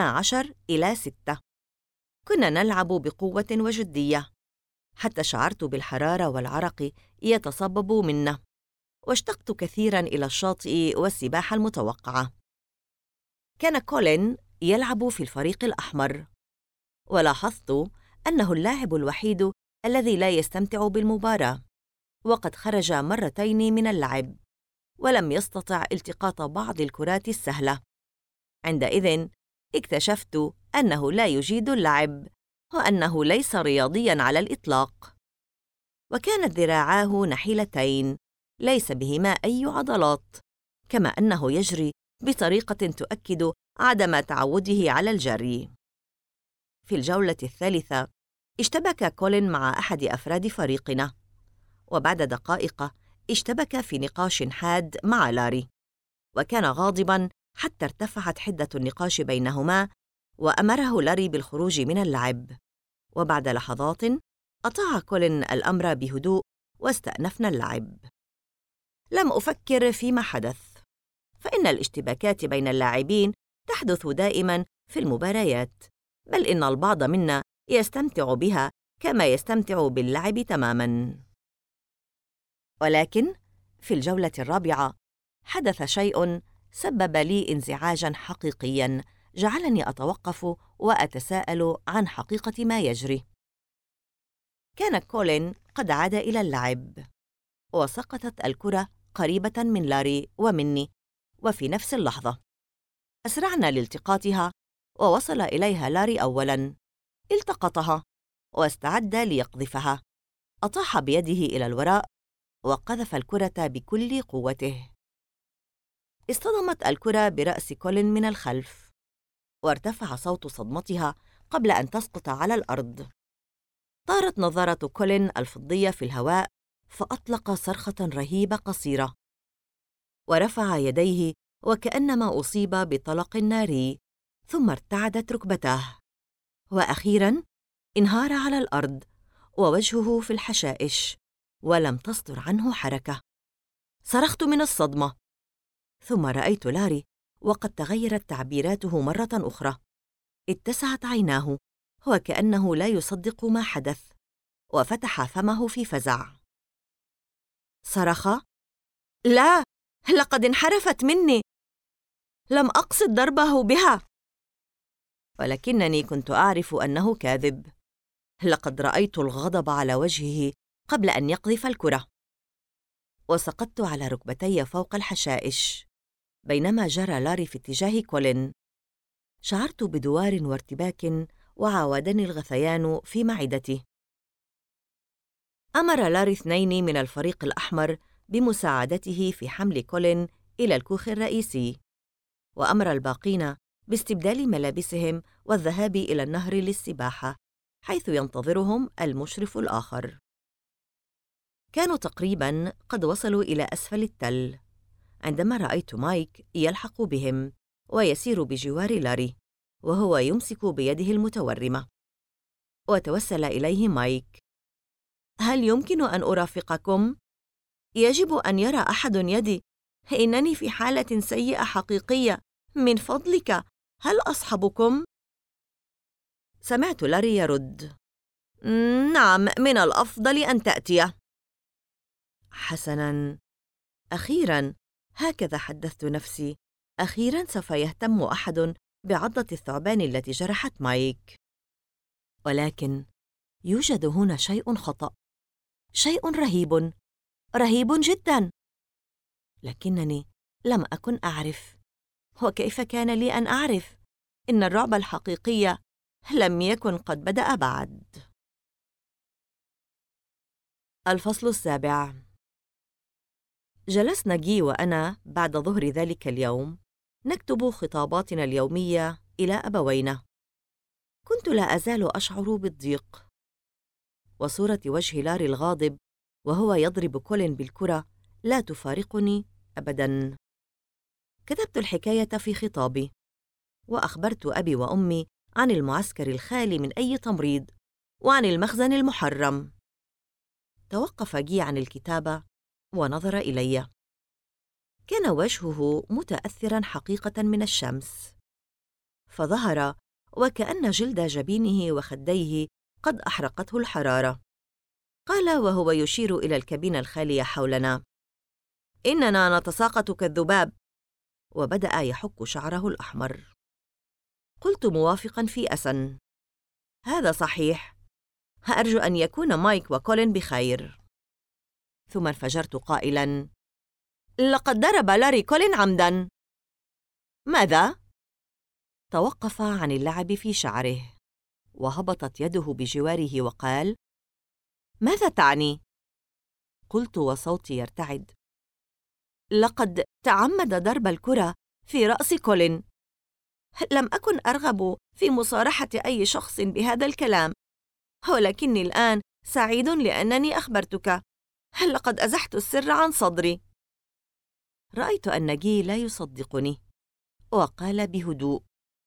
12-6. كنا نلعب بقوة وجدية حتى شعرت بالحرارة والعرق يتصبب منا، واشتقت كثيراً إلى الشاطئ والسباحة المتوقعة. كان كولين يلعب في الفريق الأحمر، ولاحظت أنه اللاعب الوحيد الذي لا يستمتع بالمباراة، وقد خرج مرتين من اللعب ولم يستطع التقاط بعض الكرات السهلة. عندئذ اكتشفت أنه لا يجيد اللعب وأنه ليس رياضياً على الإطلاق. وكانت ذراعاه نحيلتين ليس بهما أي عضلات، كما أنه يجري بطريقة تؤكد عدم تعوده على الجري. في الجولة الثالثة اشتبك كولين مع أحد أفراد فريقنا، وبعد دقائق اشتبك في نقاش حاد مع لاري، وكان غاضباً حتى ارتفعت حدة النقاش بينهما، وأمره لاري بالخروج من اللعب. وبعد لحظات أطاع كولين الأمر بهدوء واستأنفنا اللعب. لم أفكر فيما حدث، فإن الاشتباكات بين اللاعبين تحدث دائماً في المباريات، بل إن البعض منا يستمتع بها كما يستمتع باللعب تماماً. ولكن في الجولة الرابعة حدث شيء سبب لي انزعاجاً حقيقياً جعلني أتوقف وأتساءل عن حقيقة ما يجري. كان كولين قد عاد إلى اللعب، وسقطت الكرة قريبة من لاري ومني، وفي نفس اللحظة أسرعنا لالتقاطها، ووصل إليها لاري أولاً. التقطها واستعد ليقذفها، أطاح بيده إلى الوراء وقذف الكرة بكل قوته. اصطدمت الكرة برأس كولين من الخلف، وارتفع صوت صدمتها قبل أن تسقط على الأرض. طارت نظارة كولين الفضية في الهواء، فأطلق صرخة رهيبة قصيرة، ورفع يديه وكأنما أصيب بطلق ناري، ثم ارتعدت ركبتاه، وأخيراً انهار على الأرض ووجهه في الحشائش، ولم تصدر عنه حركة. صرخت من الصدمة، ثم رأيت لاري وقد تغيرت تعبيراته مرة أخرى. اتسعت عيناه وكأنه لا يصدق ما حدث، وفتح فمه في فزع. صرخ: لا، لقد انحرفت مني، لم أقصد ضربه بها. ولكنني كنت أعرف أنه كاذب. لقد رأيت الغضب على وجهه قبل أن يقذف الكرة، وسقطت على ركبتي فوق الحشائش بينما جرى لاري في اتجاه كولين. شعرت بدوار وارتباك، وعاودني الغثيان في معدتي. أمر لاري 2 من الفريق الأحمر بمساعدته في حمل كولين إلى الكوخ الرئيسي، وأمر الباقين باستبدال ملابسهم والذهاب إلى النهر للسباحة، حيث ينتظرهم المشرف الآخر. كانوا تقريباً قد وصلوا إلى أسفل التل عندما رأيت مايك يلحق بهم ويسير بجوار لاري وهو يمسك بيده المتورمة. وتوسل إليه مايك: هل يمكن أن أرافقكم؟ يجب أن يرى أحد يدي، إنني في حالة سيئة حقيقية، من فضلك هل أصحبكم؟ سمعت لاري يرد: نعم، من الأفضل أن تأتي. حسناً، أخيراً، هكذا حدثت نفسي، أخيراً سوف يهتم أحد بعضة الثعبان التي جرحت مايك. ولكن يوجد هنا شيء خطأ، شيء رهيب، رهيب جداً. لكنني لم أكن أعرف، وكيف كان لي أن أعرف؟ إن الرعب الحقيقي لم يكن قد بدأ بعد. الفصل 7. جلسنا جي وأنا بعد ظهر ذلك اليوم نكتب خطاباتنا اليومية إلى أبوينا. كنت لا أزال أشعر بالضيق، وصورة وجه لاري الغاضب وهو يضرب كولين بالكرة لا تفارقني أبداً. كتبت الحكاية في خطابي، وأخبرت أبي وأمي عن المعسكر الخالي من أي تمريض وعن المخزن المحرم. توقف جي عن الكتابة ونظر إلي. كان وجهه متأثراً حقيقة من الشمس، فظهر وكأن جلد جبينه وخديه قد أحرقته الحرارة. قال وهو يشير إلى الكابينة الخالية حولنا: إننا نتساقط كالذباب. وبدأ يحك شعره الأحمر. قلت موافقاً في أسن: هذا صحيح، أرجو أن يكون مايك وكولين بخير. ثم انفجرت قائلاً: لقد ضرب لاري كولين عمداً. ماذا؟ توقف عن اللعب في شعره، وهبطت يده بجواره وقال: ماذا تعني؟ قلت وصوتي يرتعد: لقد تعمد ضرب الكرة في رأس كولين. لم أكن أرغب في مصارحة أي شخص بهذا الكلام، ولكني الآن سعيد لأنني أخبرتك. لقد أزحت السر عن صدري. رأيت أن جي لا يصدقني، وقال بهدوء: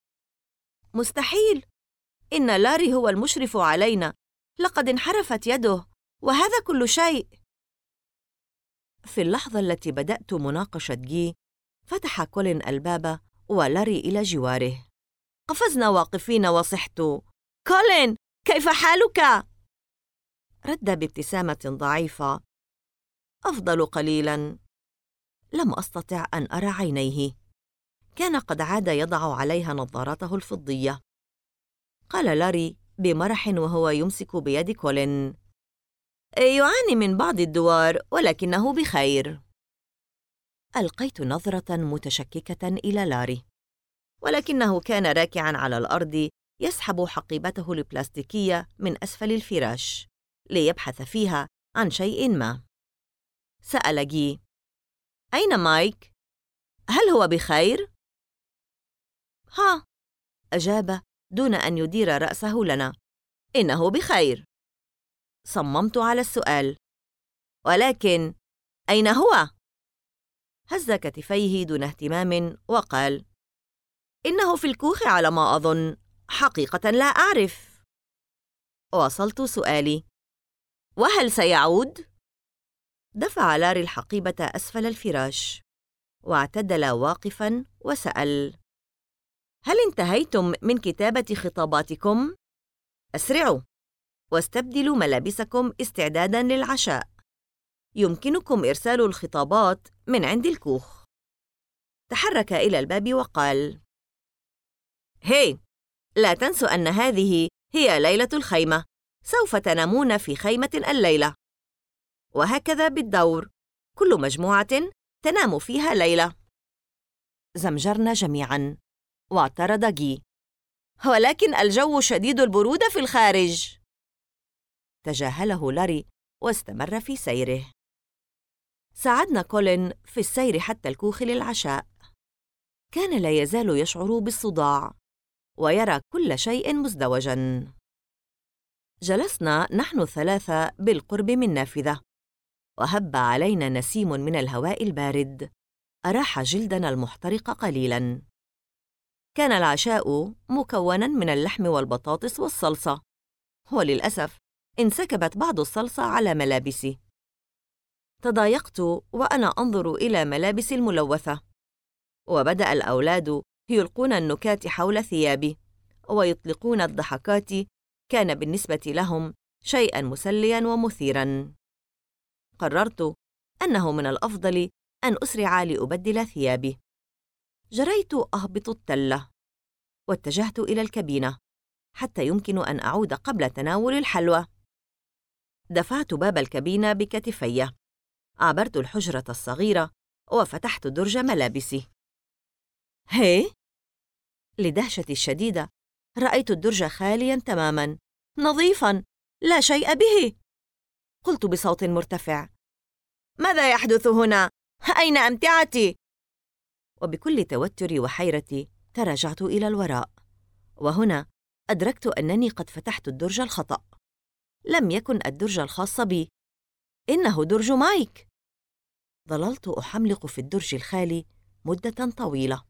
مستحيل، إن لاري هو المشرف علينا، لقد انحرفت يده، وهذا كل شيء. في اللحظة التي بدأت مناقشة جي، فتح كولين الباب ولاري إلى جواره. قفزنا واقفين وصحت: كولين، كيف حالك؟ رد بابتسامة ضعيفة: أفضل قليلاً. لم أستطع أن أرى عينيه، كان قد عاد يضع عليها نظارته الفضية. قال لاري بمرح وهو يمسك بيد كولين: يعاني من بعض الدوار ولكنه بخير. ألقيت نظرة متشككة إلى لاري، ولكنه كان راكعاً على الأرض يسحب حقيبته البلاستيكية من أسفل الفراش ليبحث فيها عن شيء ما. سأل جي: أين مايك؟ هل هو بخير؟ ها، أجاب دون أن يدير رأسه لنا: إنه بخير. صممت على السؤال: ولكن أين هو؟ هز كتفيه دون اهتمام وقال: إنه في الكوخ على ما أظن، حقيقة لا أعرف. واصلت سؤالي: وهل سيعود؟ دفع لاري الحقيبة أسفل الفراش واعتدل واقفاً وسأل: هل انتهيتم من كتابة خطاباتكم؟ أسرعوا واستبدلوا ملابسكم استعداداً للعشاء. يمكنكم إرسال الخطابات من عند الكوخ. تحرك إلى الباب وقال: هي، لا تنسوا أن هذه هي ليلة الخيمة، سوف تنامون في خيمة الليلة، وهكذا بالدور، كل مجموعة تنام فيها ليلة. زمجرنا جميعاً، واعترض جي: ولكن الجو شديد البرودة في الخارج. تجاهله لاري واستمر في سيره. ساعدنا كولين في السير حتى الكوخ للعشاء. كان لا يزال يشعر بالصداع ويرى كل شيء مزدوجاً. جلسنا نحن الثلاثة بالقرب من نافذة، وهب علينا نسيم من الهواء البارد أراح جلدنا المحترق قليلاً. كان العشاء مكوناً من اللحم والبطاطس والصلصة، وللأسف انسكبت بعض الصلصة على ملابسي. تضايقت وأنا أنظر إلى ملابسي الملوثة، وبدأ الأولاد يلقون النكات حول ثيابي ويطلقون الضحكات. كان بالنسبة لهم شيئاً مسلياً ومثيراً. قررت أنه من الأفضل أن أسرع لأبدل ثيابي. جريت أهبط التلة واتجهت إلى الكابينة حتى يمكن أن أعود قبل تناول الحلوى. دفعت باب الكابينة بكتفي، عبرت الحجرة الصغيرة وفتحت درج ملابسي. هي؟ لدهشتي الشديدة رأيت الدرج خالياً تماماً، نظيفاً، لا شيء به. قلت بصوت مرتفع: ماذا يحدث هنا؟ أين أمتعتي؟ وبكل توتري وحيرتي تراجعت إلى الوراء، وهنا أدركت أنني قد فتحت الدرج الخطأ. لم يكن الدرج الخاص بي، إنه درج مايك. ظللت أحملق في الدرج الخالي مدة طويلة.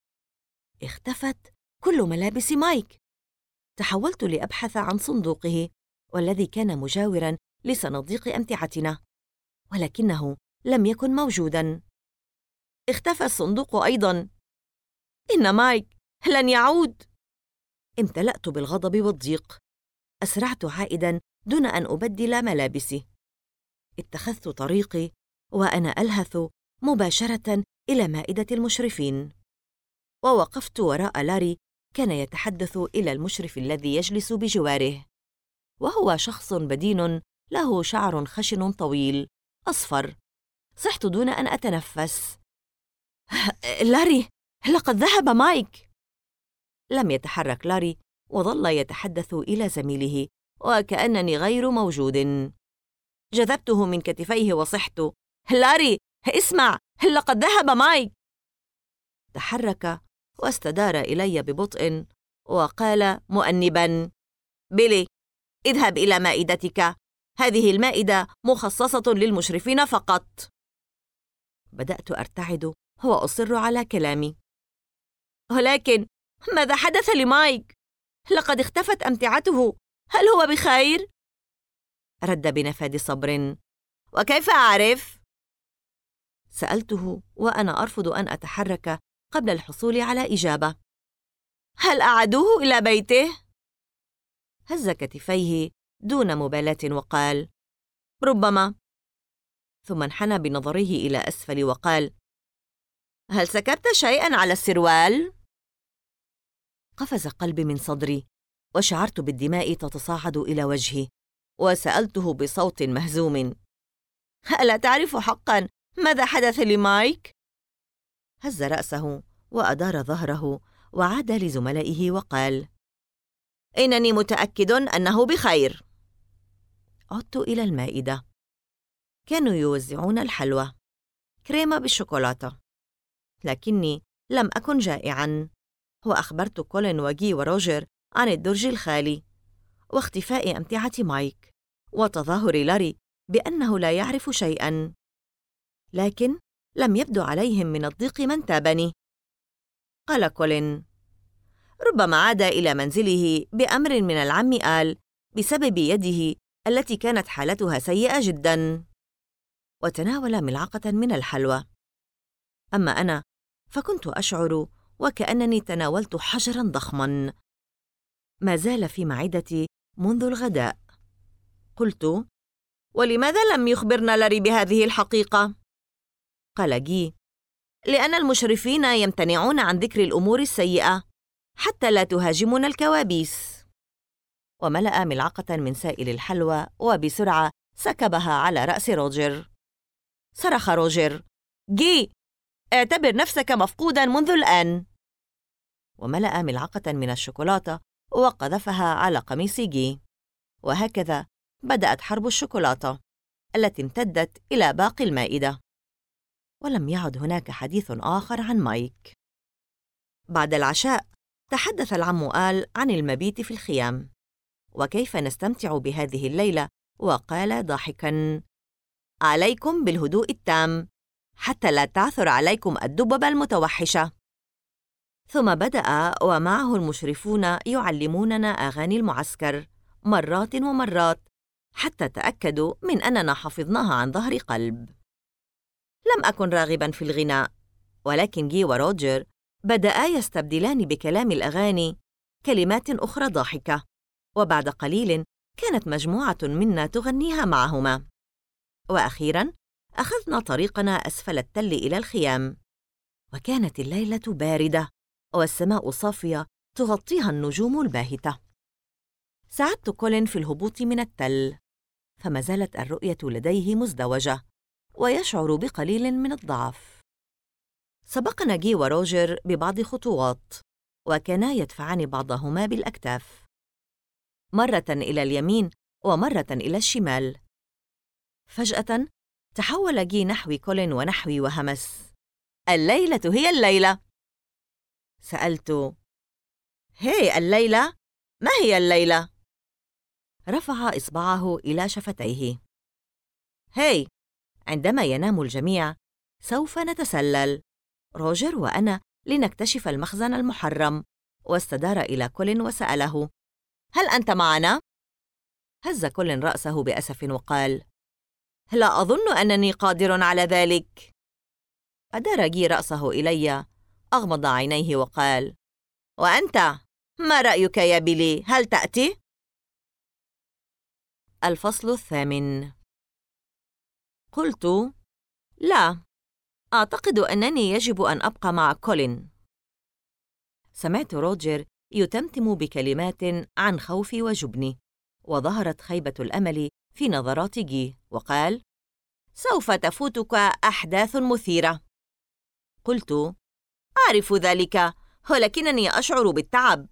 اختفت كل ملابس مايك. تحولت لأبحث عن صندوقه، والذي كان مجاوراً لصناديق أمتعتنا، ولكنه لم يكن موجوداً. اختفى الصندوق أيضاً. إن مايك لن يعود. امتلأت بالغضب والضيق. أسرعت عائداً دون أن أبدل ملابسي. اتخذت طريقي وأنا ألهث مباشرة إلى مائدة المشرفين، ووقفت وراء لاري. كان يتحدث إلى المشرف الذي يجلس بجواره، وهو شخص بدين له شعر خشن طويل أصفر. صحت دون أن أتنفس. لاري، لقد ذهب مايك. لم يتحرك لاري، وظل يتحدث إلى زميله وكأنني غير موجود. جذبته من كتفيه وصحت: لاري، اسمع، لقد ذهب مايك. تحرك واستدار إلي ببطء وقال مؤنباً: بيلي، اذهب إلى مائدتك، هذه المائدة مخصصة للمشرفين فقط. بدأت أرتعد وأصر على كلامي: ولكن ماذا حدث لمايك؟ لقد اختفت أمتعته، هل هو بخير؟ رد بنفاد صبر: وكيف أعرف؟ سألته وأنا أرفض أن أتحرك قبل الحصول على إجابة: هل أعادوه إلى بيته؟ هز كتفيه دون مبالاة وقال: ربما. ثم انحنى بنظره إلى أسفل وقال: هل سكبت شيئاً على السروال؟ قفز قلبي من صدري، وشعرت بالدماء تتصاعد إلى وجهي، وسألته بصوت مهزوم: ألا تعرف حقاً ماذا حدث لمايك؟ هز رأسه وأدار ظهره وعاد لزملائه وقال: إنني متأكد أنه بخير. عدت إلى المائدة. كانوا يوزعون الحلوى، كريمة بالشوكولاتة، لكني لم أكن جائعاً. وأخبرت كولين وجي وروجر عن الدرج الخالي واختفاء أمتعة مايك وتظاهر لاري بأنه لا يعرف شيئاً، لكن لم يبدو عليهم من الضيق من تابني. قال كولين: ربما عاد إلى منزله بأمر من العم آل بسبب يده التي كانت حالتها سيئة جداً. وتناول ملعقة من الحلوى. أما أنا فكنت أشعر وكأنني تناولت حجراً ضخماً ما زال في معدتي منذ الغداء. قلت: ولماذا لم يخبرنا لاري بهذه الحقيقة؟ قال جي: لأن المشرفين يمتنعون عن ذكر الأمور السيئة حتى لا تهاجمنا الكوابيس. وملأ ملعقة من سائل الحلوى وبسرعة سكبها على رأس روجر. صرخ روجر: جي، اعتبر نفسك مفقوداً منذ الآن. وملأ ملعقة من الشوكولاتة وقذفها على قميص جي، وهكذا بدأت حرب الشوكولاتة التي امتدت إلى باقي المائدة. ولم يعد هناك حديث آخر عن مايك. بعد العشاء تحدث العم آل عن المبيت في الخيام وكيف نستمتع بهذه الليلة، وقال ضاحكاً: عليكم بالهدوء التام حتى لا تعثر عليكم الدببة المتوحشة. ثم بدأ ومعه المشرفون يعلموننا أغاني المعسكر مرات ومرات حتى تأكدوا من أننا حفظناها عن ظهر قلب. لم أكن راغباً في الغناء، ولكن جي وروجر بدأا يستبدلان بكلام الأغاني كلمات أخرى ضاحكة، وبعد قليل كانت مجموعة منا تغنيها معهما. وأخيراً أخذنا طريقنا أسفل التل إلى الخيام، وكانت الليلة باردة والسماء صافية تغطيها النجوم الباهتة. ساعدت كولين في الهبوط من التل، فما زالت الرؤية لديه مزدوجة ويشعر بقليل من الضعف. سبقنا جي وروجر ببعض خطوات، وكانا يدفعان بعضهما بالأكتاف، مرة إلى اليمين ومرة إلى الشمال. فجأة تحول جي نحو كولين ونحوي وهمس: الليلة هي الليلة. سألت: هي الليلة؟ ما هي الليلة؟ رفع إصبعه إلى شفتيه. هي، عندما ينام الجميع سوف نتسلل روجر وأنا لنكتشف المخزن المحرم. واستدار إلى كولين وسأله: هل أنت معنا؟ هز كولين رأسه بأسف وقال: لا أظن أنني قادر على ذلك. أدار جي رأسه إلي، أغمض عينيه وقال: وأنت؟ ما رأيك يا بيلي؟ هل تأتي؟ الفصل الثامن. قلت: لا، أعتقد أنني يجب أن أبقى مع كولين. سمعت روجر يتمتم بكلمات عن خوفي وجبني، وظهرت خيبة الأمل في نظرات جي، وقال: سوف تفوتك أحداث مثيرة. قلت: أعرف ذلك، ولكنني أشعر بالتعب.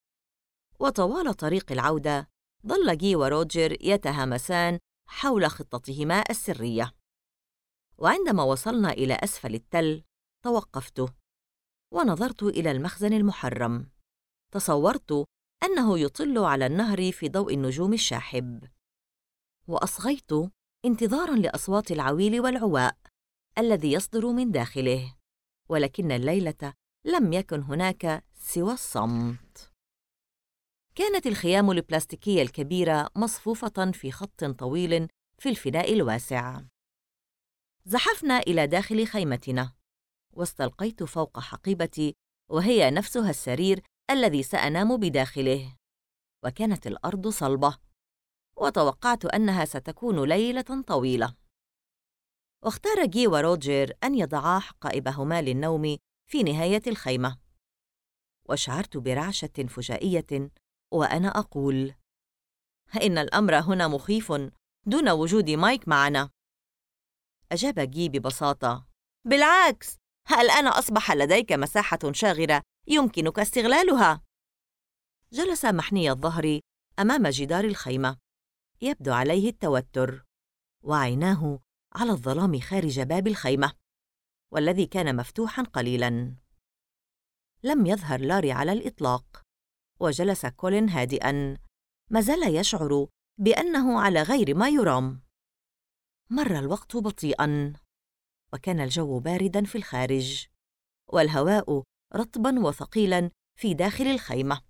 وطوال طريق العودة ظل جي وروجر يتهامسان حول خطتهما السرية. وعندما وصلنا إلى أسفل التل توقفت ونظرت إلى المخزن المحرم. تصورت أنه يطل على النهر في ضوء النجوم الشاحب، وأصغيت انتظاراً لأصوات العويل والعواء الذي يصدر من داخله، ولكن الليلة لم يكن هناك سوى الصمت. كانت الخيام البلاستيكية الكبيرة مصفوفة في خط طويل في الفناء الواسع. زحفنا إلى داخل خيمتنا، واستلقيت فوق حقيبتي، وهي نفسها السرير الذي سأنام بداخله. وكانت الأرض صلبة، وتوقعت أنها ستكون ليلة طويلة. واختار جي وروجر أن يضعا حقائبهما للنوم في نهاية الخيمة، وشعرت برعشة فجائية وأنا أقول: إن الأمر هنا مخيف دون وجود مايك معنا. أجاب جي ببساطة: بالعكس، الآن أصبح لديك مساحة شاغرة يمكنك استغلالها. جلس محني الظهر أمام جدار الخيمة، يبدو عليه التوتر، وعيناه على الظلام خارج باب الخيمة، والذي كان مفتوحاً قليلاً. لم يظهر لاري على الإطلاق، وجلس كولين هادئاً، ما زال يشعر بأنه على غير ما يرام. مر الوقت بطيئاً، وكان الجو بارداً في الخارج، والهواء رطباً وثقيلاً في داخل الخيمة.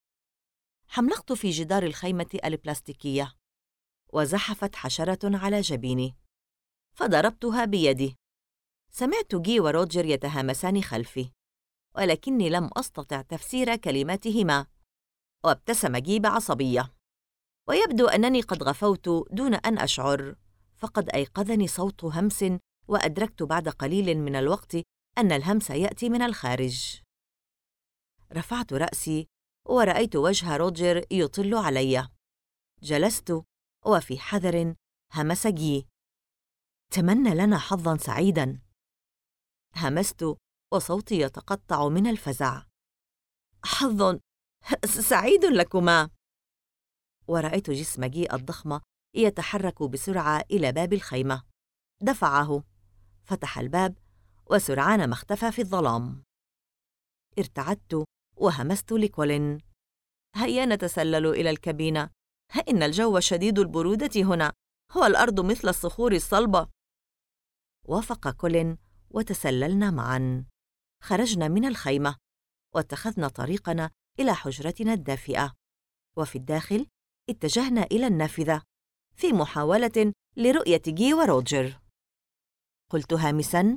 حملقت في جدار الخيمة البلاستيكية، وزحفت حشرة على جبيني، فضربتها بيدي. سمعت جي وروجر يتهامسان خلفي، ولكني لم أستطع تفسير كلماتهما. وابتسم جي بعصبية، ويبدو أنني قد غفوت دون أن أشعر، فقد أيقظني صوت همس، وأدركت بعد قليل من الوقت أن الهمس يأتي من الخارج. رفعت رأسي ورأيت وجه روجر يطل علي. جلست، وفي حذر همس جي: تمنى لنا حظاً سعيداً. همست وصوتي يتقطع من الفزع: حظ سعيد لكما. ورأيت جسم جي الضخم يتحرك بسرعة إلى باب الخيمة. دفعه، فتح الباب، وسرعان ما اختفى في الظلام. ارتعدت وهمست لكولين: هيا نتسلل إلى الكابينة، إن الجو شديد البرودة هنا، والأرض مثل الصخور الصلبة. وافق كولين، وتسللنا معاً. خرجنا من الخيمة، واتخذنا طريقنا إلى حجرتنا الدافئة، وفي الداخل اتجهنا إلى النافذة في محاولة لرؤية جي وروجر. قلت هامساً: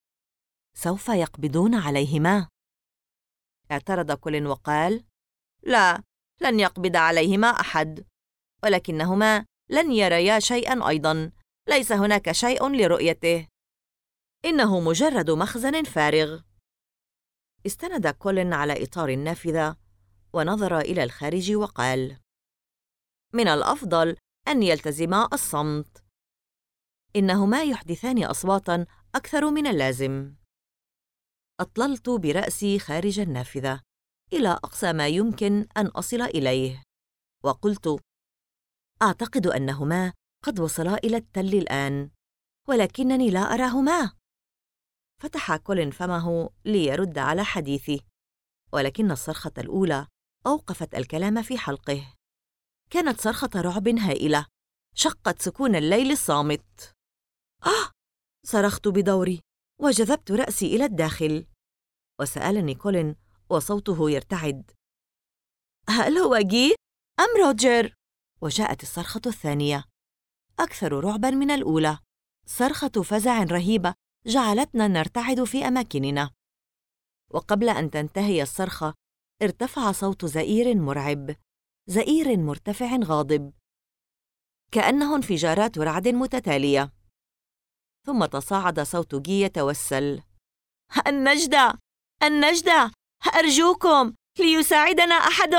سوف يقبضون عليهما. اعترض كولين وقال: لا، لن يقبض عليهما أحد، ولكنهما لن يريا شيئاً أيضاً، ليس هناك شيء لرؤيته. إنه مجرد مخزن فارغ. استند كولين على إطار النافذة ونظر إلى الخارج وقال: من الأفضل أن يلتزما الصمت. إنهما يحدثان أصواتاً أكثر من اللازم. أطللت برأسي خارج النافذة إلى أقصى ما يمكن أن أصل إليه، وقلت: أعتقد أنهما قد وصلا إلى التل الآن، ولكنني لا أراهما. فتح كولين فمه ليرد على حديثي، ولكن الصرخة الأولى أوقفت الكلام في حلقه. كانت صرخة رعب هائلة شقت سكون الليل الصامت. صرخت بدوري وجذبت رأسي إلى الداخل، وسألني كولين وصوته يرتعد: هل هو جي أم روجر؟ وجاءت الصرخة الثانية أكثر رعباً من الأولى، صرخة فزع رهيبة جعلتنا نرتعد في أماكننا. وقبل أن تنتهي الصرخة ارتفع صوت زئير مرعب، زئير مرتفع غاضب كأنه انفجارات رعد متتالية. ثم تصاعد صوت جي يتوسل: النجدة! النجدة! أرجوكم ليساعدنا أحد!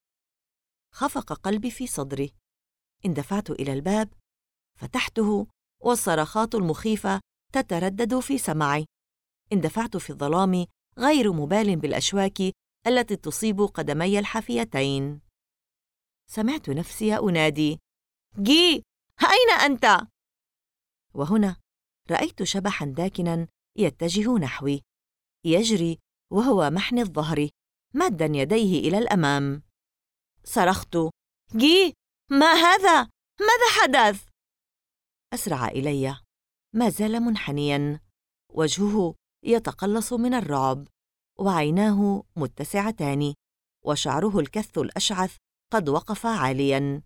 خفق قلبي في صدري. اندفعت إلى الباب، فتحته والصرخات المخيفة تتردد في سمعي. اندفعت في الظلام غير مبال بالأشواك التي تصيب قدمي الحافيتين. سمعت نفسي أنادي: جي، أين أنت؟ وهنا رأيت شبحاً داكناً يتجه نحوي، يجري وهو محني الظهر ماداً يديه إلى الأمام. صرخت: جي، ما هذا؟ ماذا حدث؟ أسرع إلي، ما زال منحنياً، وجهه يتقلص من الرعب، وعيناه متسعتان، وشعره الكث الأشعث قد وقف عالياً.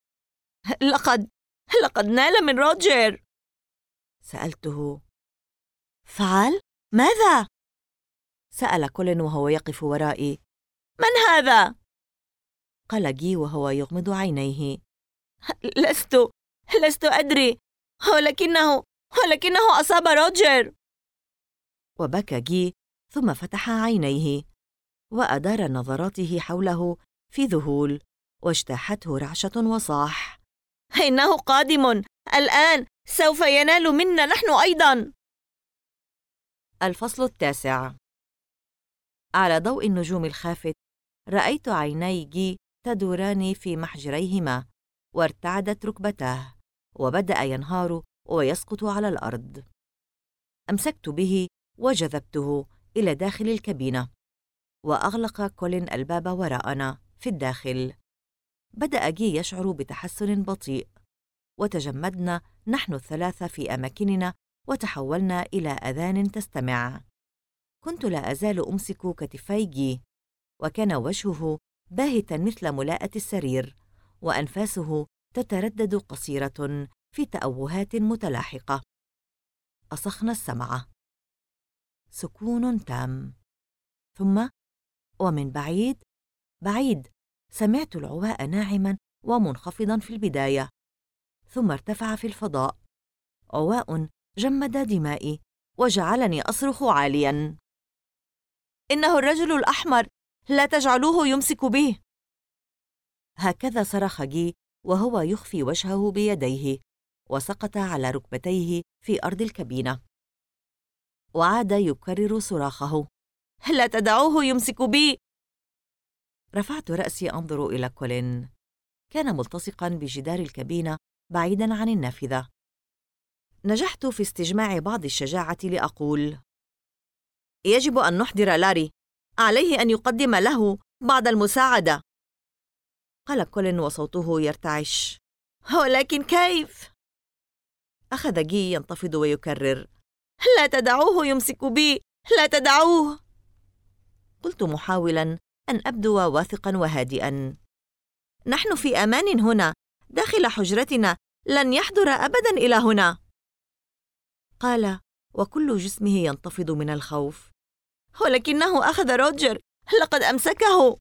لقد نال من روجر. سألته: فعل؟ ماذا؟ سأل كولين وهو يقف ورائي: من هذا؟ قال جي وهو يغمض عينيه: لست أدري، ولكنه أصاب روجر. وبكى جي، ثم فتح عينيه وأدار نظراته حوله في ذهول، واجتاحته رعشة وصاح: إنه قادم الآن، سوف ينال منا نحن أيضاً. الفصل 9. على ضوء النجوم الخافت رأيت عيني جي تدوران في محجريهما، وارتعدت ركبتاه، وبدأ ينهار ويسقط على الأرض. أمسكت به وجذبته إلى داخل الكابينة، وأغلق كولين الباب وراءنا في الداخل. بدأ جي يشعر بتحسن بطيء، وتجمدنا نحن الثلاثة في أماكننا وتحولنا إلى أذان تستمع. كنت لا أزال أمسك كتفي جي، وكان وجهه باهتاً مثل ملاءة السرير، وأنفاسه تتردد قصيرة في تأوهات متلاحقة. أصخنا السمع. سكون تام. ثم ومن بعيد سمعت العواء ناعماً ومنخفضاً في البداية، ثم ارتفع في الفضاء. عواء جمد دمائي وجعلني أصرخ عالياً: إنه الرجل الأحمر، لا تجعلوه يمسك به. هكذا صرخ جي وهو يخفي وجهه بيديه، وسقط على ركبتيه في أرض الكابينة، وعاد يكرر صراخه: لا تدعوه يمسك بي. رفعت رأسي أنظر إلى كولين. كان ملتصقاً بجدار الكابينة بعيداً عن النافذة. نجحت في استجماع بعض الشجاعة لأقول: يجب أن نحضر لاري، عليه أن يقدم له بعض المساعدة. قال كولين وصوته يرتعش: ولكن كيف؟ أخذ جي ينتفض ويكرر: لا تدعوه يمسك بي، لا تدعوه. قلت محاولاً أن أبدو واثقاً وهادئاً: نحن في أمان هنا، داخل حجرتنا، لن يحضر أبداً إلى هنا. قال وكل جسمه ينتفض من الخوف: ولكنه أخذ روجر، لقد أمسكه.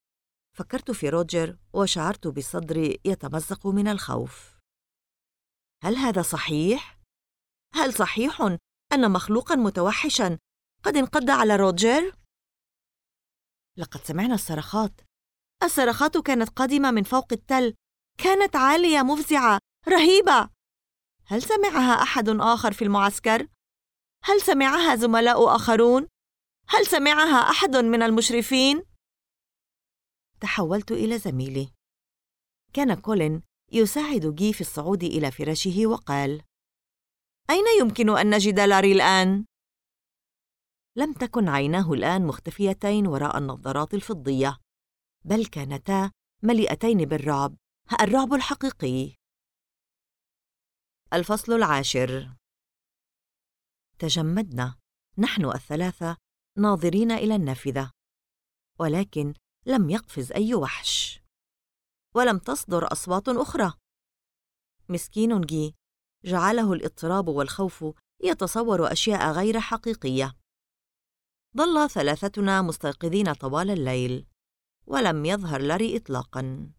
فكرت في روجر وشعرت بصدري يتمزق من الخوف. هل هذا صحيح؟ هل صحيح أن مخلوقاً متوحشاً قد انقض على روجر؟ لقد سمعنا الصرخات. الصرخات كانت قادمة من فوق التل، كانت عالية، مفزعة، رهيبة. هل سمعها أحد آخر في المعسكر؟ هل سمعها زملاء آخرون؟ هل سمعها أحد من المشرفين؟ تحولت إلى زميلي. كان كولين يساعد جي في الصعود إلى فراشه وقال: أين يمكن أن نجد لاري الآن؟ لم تكن عيناه الآن مختفيتين وراء النظارات الفضية، بل كانتا مليئتين بالرعب، الرعب الحقيقي. الفصل 10. تجمدنا نحن الثلاثة ناظرين إلى النافذة، ولكن لم يقفز أي وحش، ولم تصدر أصوات أخرى. مسكين جي، جعله الاضطراب والخوف يتصور أشياء غير حقيقية. ظل ثلاثتنا مستيقظين طوال الليل، ولم يظهر لاري إطلاقاً.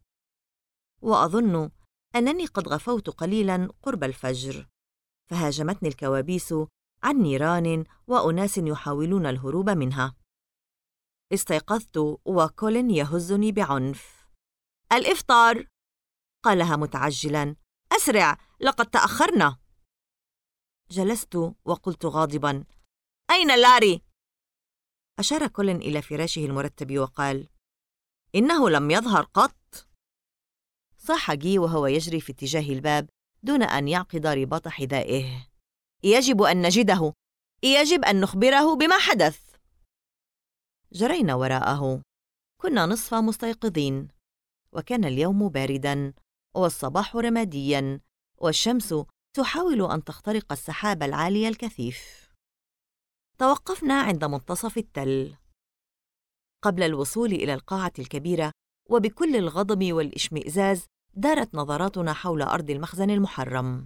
وأظن أنني قد غفوت قليلاً قرب الفجر، فهاجمتني الكوابيس عن نيران وأناس يحاولون الهروب منها. استيقظت وكولين يهزني بعنف. الإفطار، قالها متعجلاً. أسرع، لقد تأخرنا. جلست وقلت غاضباً: أين لاري؟ أشار كولين إلى فراشه المرتب وقال: إنه لم يظهر قط. صاح جي وهو يجري في اتجاه الباب دون أن يعقد رباط حذائه: يجب أن نجده، يجب أن نخبره بما حدث. جرينا وراءه. كنا نصف مستيقظين، وكان اليوم بارداً والصباح رمادياً، والشمس تحاول أن تخترق السحاب العالي الكثيف. توقفنا عند منتصف التل. قبل الوصول إلى القاعة الكبيرة، وبكل الغضب والاشمئزاز، دارت نظراتنا حول أرض المخزن المحرم.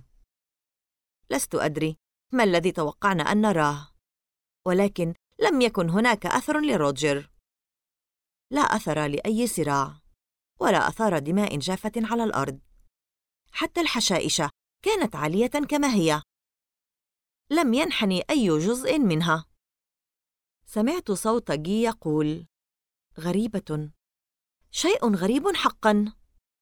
لست أدري ما الذي توقعنا أن نراه، ولكن لم يكن هناك أثر لروجر. لا أثر لأي صراع، ولا أثار دماء جافة على الأرض. حتى الحشائش كانت عالية كما هي، لم ينحني أي جزء منها. سمعت صوت جي يقول: غريبة، شيء غريب حقاً.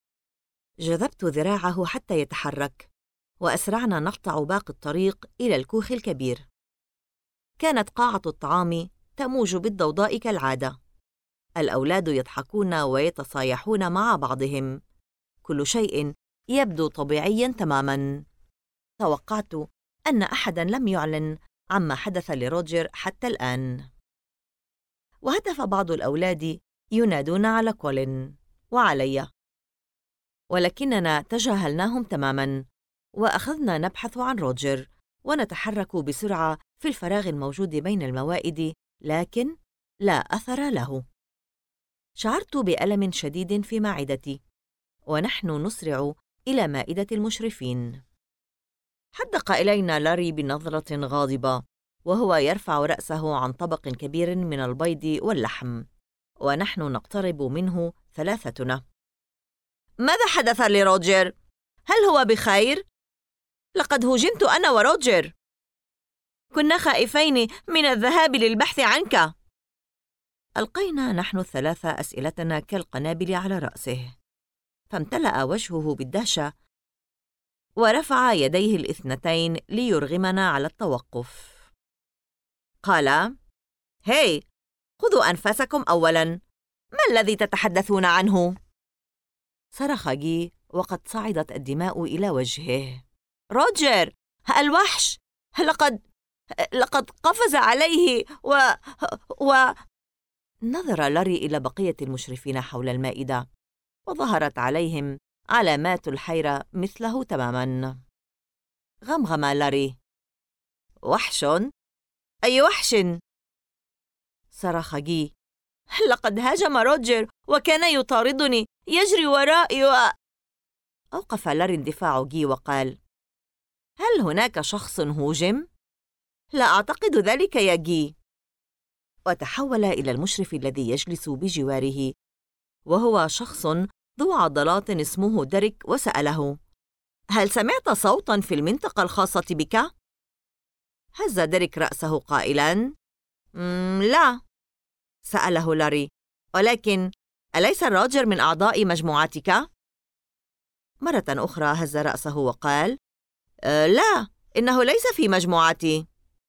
جذبت ذراعه حتى يتحرك، وأسرعنا نقطع باقي الطريق إلى الكوخ الكبير. كانت قاعة الطعام تموج بالضوضاء كالعادة، الأولاد يضحكون ويتصايحون مع بعضهم، كل شيء يبدو طبيعياً تماماً. توقعت أن أحداً لم يعلن عما حدث لروجر حتى الآن. وهتف بعض الأولاد ينادون على كولين وعلي، ولكننا تجاهلناهم تماماً، وأخذنا نبحث عن روجر ونتحرك بسرعة في الفراغ الموجود بين الموائد، لكن لا أثر له. شعرت بألم شديد في معدتي، ونحن نسرع إلى مائدة المشرفين. حدق إلينا لاري بنظرة غاضبة، وهو يرفع رأسه عن طبق كبير من البيض واللحم، ونحن نقترب منه ثلاثتنا. ماذا حدث لروجر؟ هل هو بخير؟ لقد هجمت أنا وروجر. كنا خائفين من الذهاب للبحث عنك. ألقينا نحن الثلاثة أسئلتنا كالقنابل على رأسه، فامتلأ وجهه بالدهشة، ورفع يديه الاثنتين ليرغمنا على التوقف. قال: هاي، خذوا أنفاسكم أولاً، ما الذي تتحدثون عنه؟ صرخ جي وقد صعدت الدماء إلى وجهه. روجر، الوحش، لقد قفز عليه نظر لاري إلى بقية المشرفين حول المائدة، وظهرت عليهم علامات الحيرة مثله تماماً. غمغم لاري: وحش؟ أي وحش؟ صرخ جي: لقد هاجم روجر وكان يطاردني، يجري ورائي أوقف لاري اندفاع جي وقال: هل هناك شخص هوجم؟ لا أعتقد ذلك يا جي. وتحول إلى المشرف الذي يجلس بجواره، وهو شخص ذو عضلات اسمه ديريك، وسأله: هل سمعت صوتاً في المنطقة الخاصة بك؟ هز ديريك رأسه قائلاً: لا. سأله لاري: ولكن أليس روجر من أعضاء مجموعتك؟ مرة أخرى هز رأسه وقال: لا، إنه ليس في مجموعتي.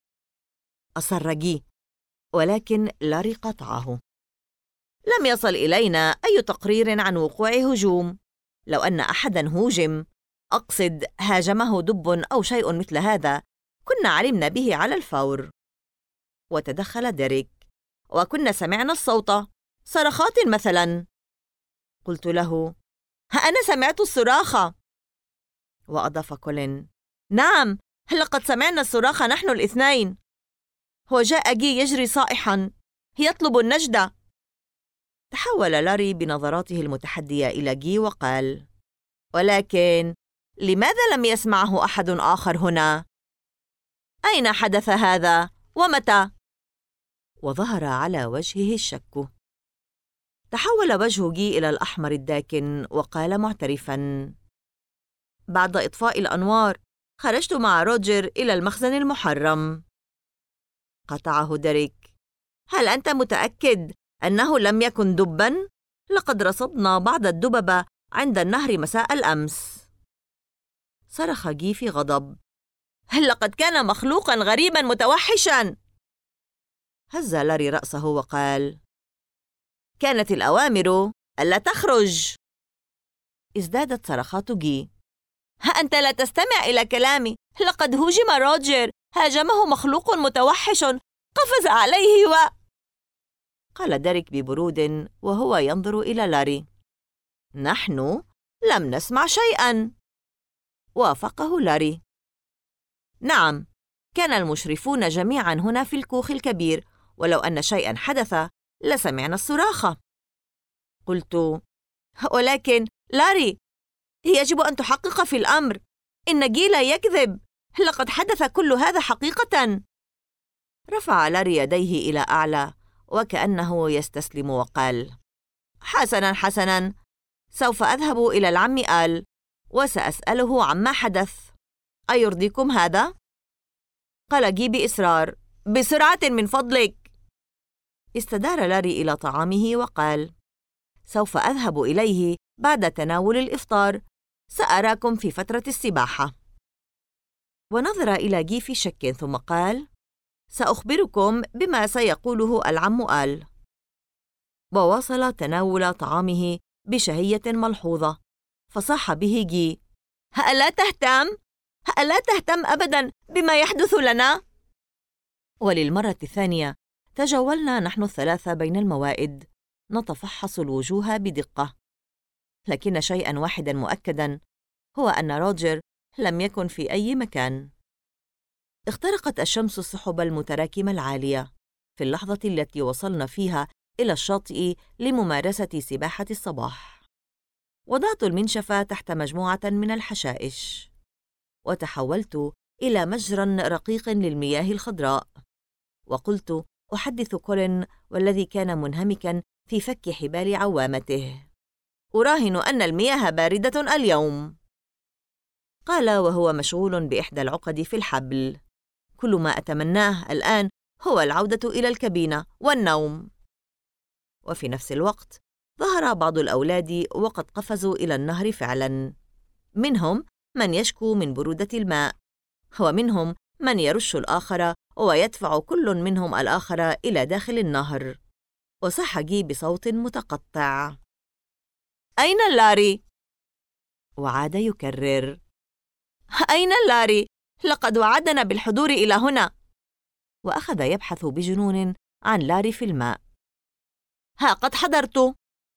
أصر جي، ولكن لاري قاطعه: لم يصل إلينا أي تقرير عن وقوع هجوم. لو أن أحداً هوجم، أقصد هاجمه دب أو شيء مثل هذا، كنا علمنا به على الفور. وتدخل ديريك: وكنا سمعنا الصوت، صرخات مثلاً. قلت له: ها أنا سمعت الصراخ. وأضاف كولين: نعم، لقد سمعنا الصراخ نحن الاثنين. وجاء جي يجري صائحاً يطلب النجدة. تحول لاري بنظراته المتحدية إلى جي وقال: ولكن لماذا لم يسمعه أحد آخر هنا؟ أين حدث هذا؟ ومتى؟ وظهر على وجهه الشك. تحول وجه جي إلى الأحمر الداكن وقال معترفاً: بعد إطفاء الأنوار خرجت مع روجر إلى المخزن المحرم. قطعه ديريك: هل أنت متأكد أنه لم يكن دباً؟ لقد رصدنا بعض الدببة عند النهر مساء الأمس. صرخ جي في غضب: لقد كان مخلوقاً غريباً متوحشاً. هز لاري رأسه وقال: كانت الأوامر ألا تخرج. ازدادت صرخات جي: ها أنت لا تستمع إلى كلامي، لقد هوجم روجر، هاجمه مخلوق متوحش، قفز عليه قال ديريك ببرود وهو ينظر إلى لاري: نحن لم نسمع شيئاً. وافقه لاري: نعم، كان المشرفون جميعاً هنا في الكوخ الكبير، ولو أن شيئاً حدث لسمعنا الصراخ. قلت: ولكن لاري، يجب أن تحقق في الأمر. إن جي لا يكذب، لقد حدث كل هذا حقيقة. رفع لاري يديه إلى أعلى وكأنه يستسلم وقال: حسناً حسناً، سوف أذهب إلى العم آل وسأسأله عما حدث. أيرضيكم هذا؟ قال جي بإصرار: بسرعة من فضلك. استدار لاري إلى طعامه وقال: سوف أذهب إليه بعد تناول الإفطار، سأراكم في فترة السباحة. ونظر إلى جي في شك ثم قال: سأخبركم بما سيقوله العم آل. وواصل تناول طعامه بشهية ملحوظة، فصاح به جي: هألا تهتم؟ هألا تهتم أبداً بما يحدث لنا؟ وللمرة الثانية تجولنا نحن الثلاثة بين الموائد، نتفحص الوجوه بدقة، لكن شيئاً واحداً مؤكداً، هو أن روجر لم يكن في أي مكان. اخترقت الشمس السحب المتراكمة العالية في اللحظة التي وصلنا فيها إلى الشاطئ لممارسة سباحة الصباح. وضعت المنشفة تحت مجموعة من الحشائش، وتحولت إلى مجرى رقيق للمياه الخضراء، وقلت أحدث كولين والذي كان منهمكاً في فك حبال عوامته: أراهن أن المياه باردة اليوم. قال وهو مشغول بإحدى العقد في الحبل: كل ما أتمناه الآن هو العودة إلى الكابينة والنوم. وفي نفس الوقت ظهر بعض الأولاد وقد قفزوا إلى النهر فعلاً، منهم من يشكو من برودة الماء، ومنهم من يرش الآخر ويدفع كل منهم الآخر إلى داخل النهر. وصاح جي بصوت متقطع: أين لاري؟ وعاد يكرر: أين لاري؟ لقد وعدنا بالحضور إلى هنا. وأخذ يبحث بجنون عن لاري في الماء. ها قد حضرت.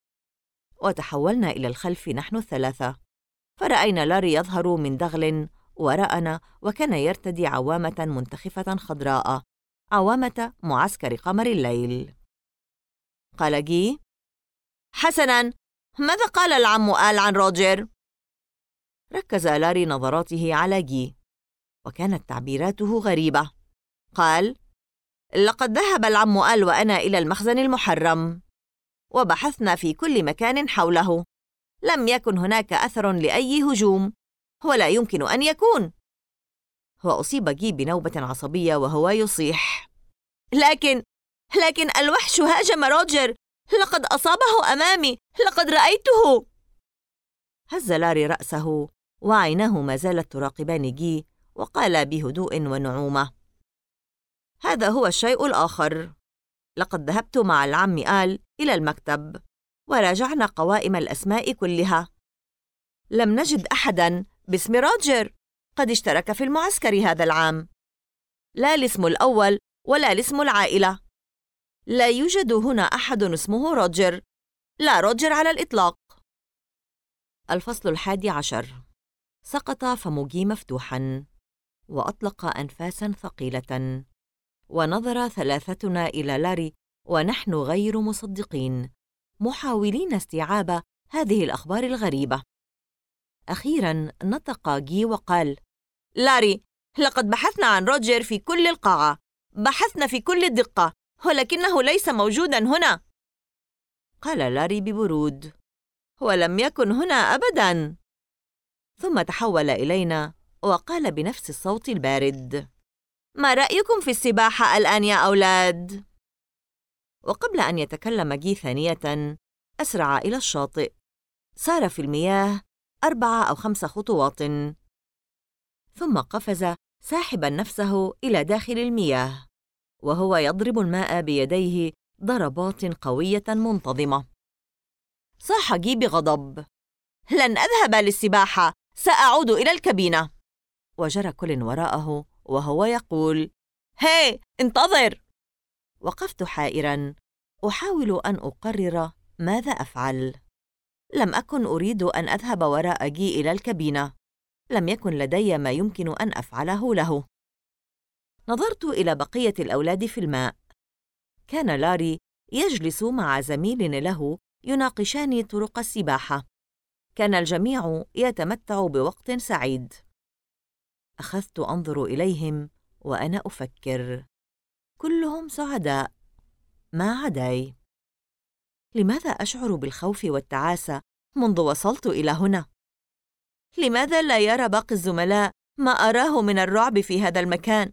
وتحولنا إلى الخلف نحن الثلاثة، فرأينا لاري يظهر من دغل وراءنا، وكان يرتدي عوامة منتخفة خضراء، عوامة معسكر قمر الليل. قال جي: حسناً، ماذا قال العم آل عن روجر؟ ركز لاري نظراته على جي، وكانت تعبيراته غريبة. قال: لقد ذهب العم آل وأنا إلى المخزن المحرم، وبحثنا في كل مكان حوله، لم يكن هناك أثر لأي هجوم، ولا يمكن أن يكون. وأصيب جي بنوبة عصبية وهو يصيح: لكن الوحش هاجم روجر، لقد أصابه أمامي، لقد رأيته. هز لاري رأسه وعيناه ما زالت تراقبان جي، وقال بهدوء ونعومة: هذا هو الشيء الآخر. لقد ذهبت مع العم آل إلى المكتب وراجعنا قوائم الأسماء كلها. لم نجد أحداً باسم روجر قد اشترك في المعسكر هذا العام، لا الاسم الأول ولا الاسم العائلة. لا يوجد هنا أحد اسمه روجر، لا روجر على الإطلاق. الفصل 11. سقط فم جي مفتوحاً، وأطلق أنفاساً ثقيلة، ونظر ثلاثتنا إلى لاري ونحن غير مصدقين، محاولين استيعاب هذه الأخبار الغريبة. أخيراً نطق جي وقال: لاري، لقد بحثنا عن روجر في كل القاعة، بحثنا في كل الدقة، ولكنه ليس موجوداً هنا. قال لاري ببرود: ولم يكن هنا أبداً. ثم تحول إلينا وقال بنفس الصوت البارد: ما رأيكم في السباحة الآن يا أولاد؟ وقبل أن يتكلم جي ثانية أسرع إلى الشاطئ. سار في المياه 4 أو 5 خطوات، ثم قفز ساحباً نفسه إلى داخل المياه، وهو يضرب الماء بيديه ضربات قوية منتظمة. صاح جي بغضب: لن أذهب للسباحة، سأعود إلى الكابينة. وجرى كل وراءه وهو يقول: هاي، انتظر. وقفت حائراً أحاول أن أقرر ماذا أفعل. لم أكن أريد أن أذهب وراء جي إلى الكابينة، لم يكن لدي ما يمكن أن أفعله له. نظرت إلى بقية الأولاد في الماء. كان لاري يجلس مع زميل له يناقشان طرق السباحة. كان الجميع يتمتع بوقت سعيد. أخذت أنظر إليهم وأنا أفكر، كلهم سعداء ما عداي. لماذا أشعر بالخوف والتعاسة منذ وصلت إلى هنا؟ لماذا لا يرى باقي الزملاء ما أراه من الرعب في هذا المكان؟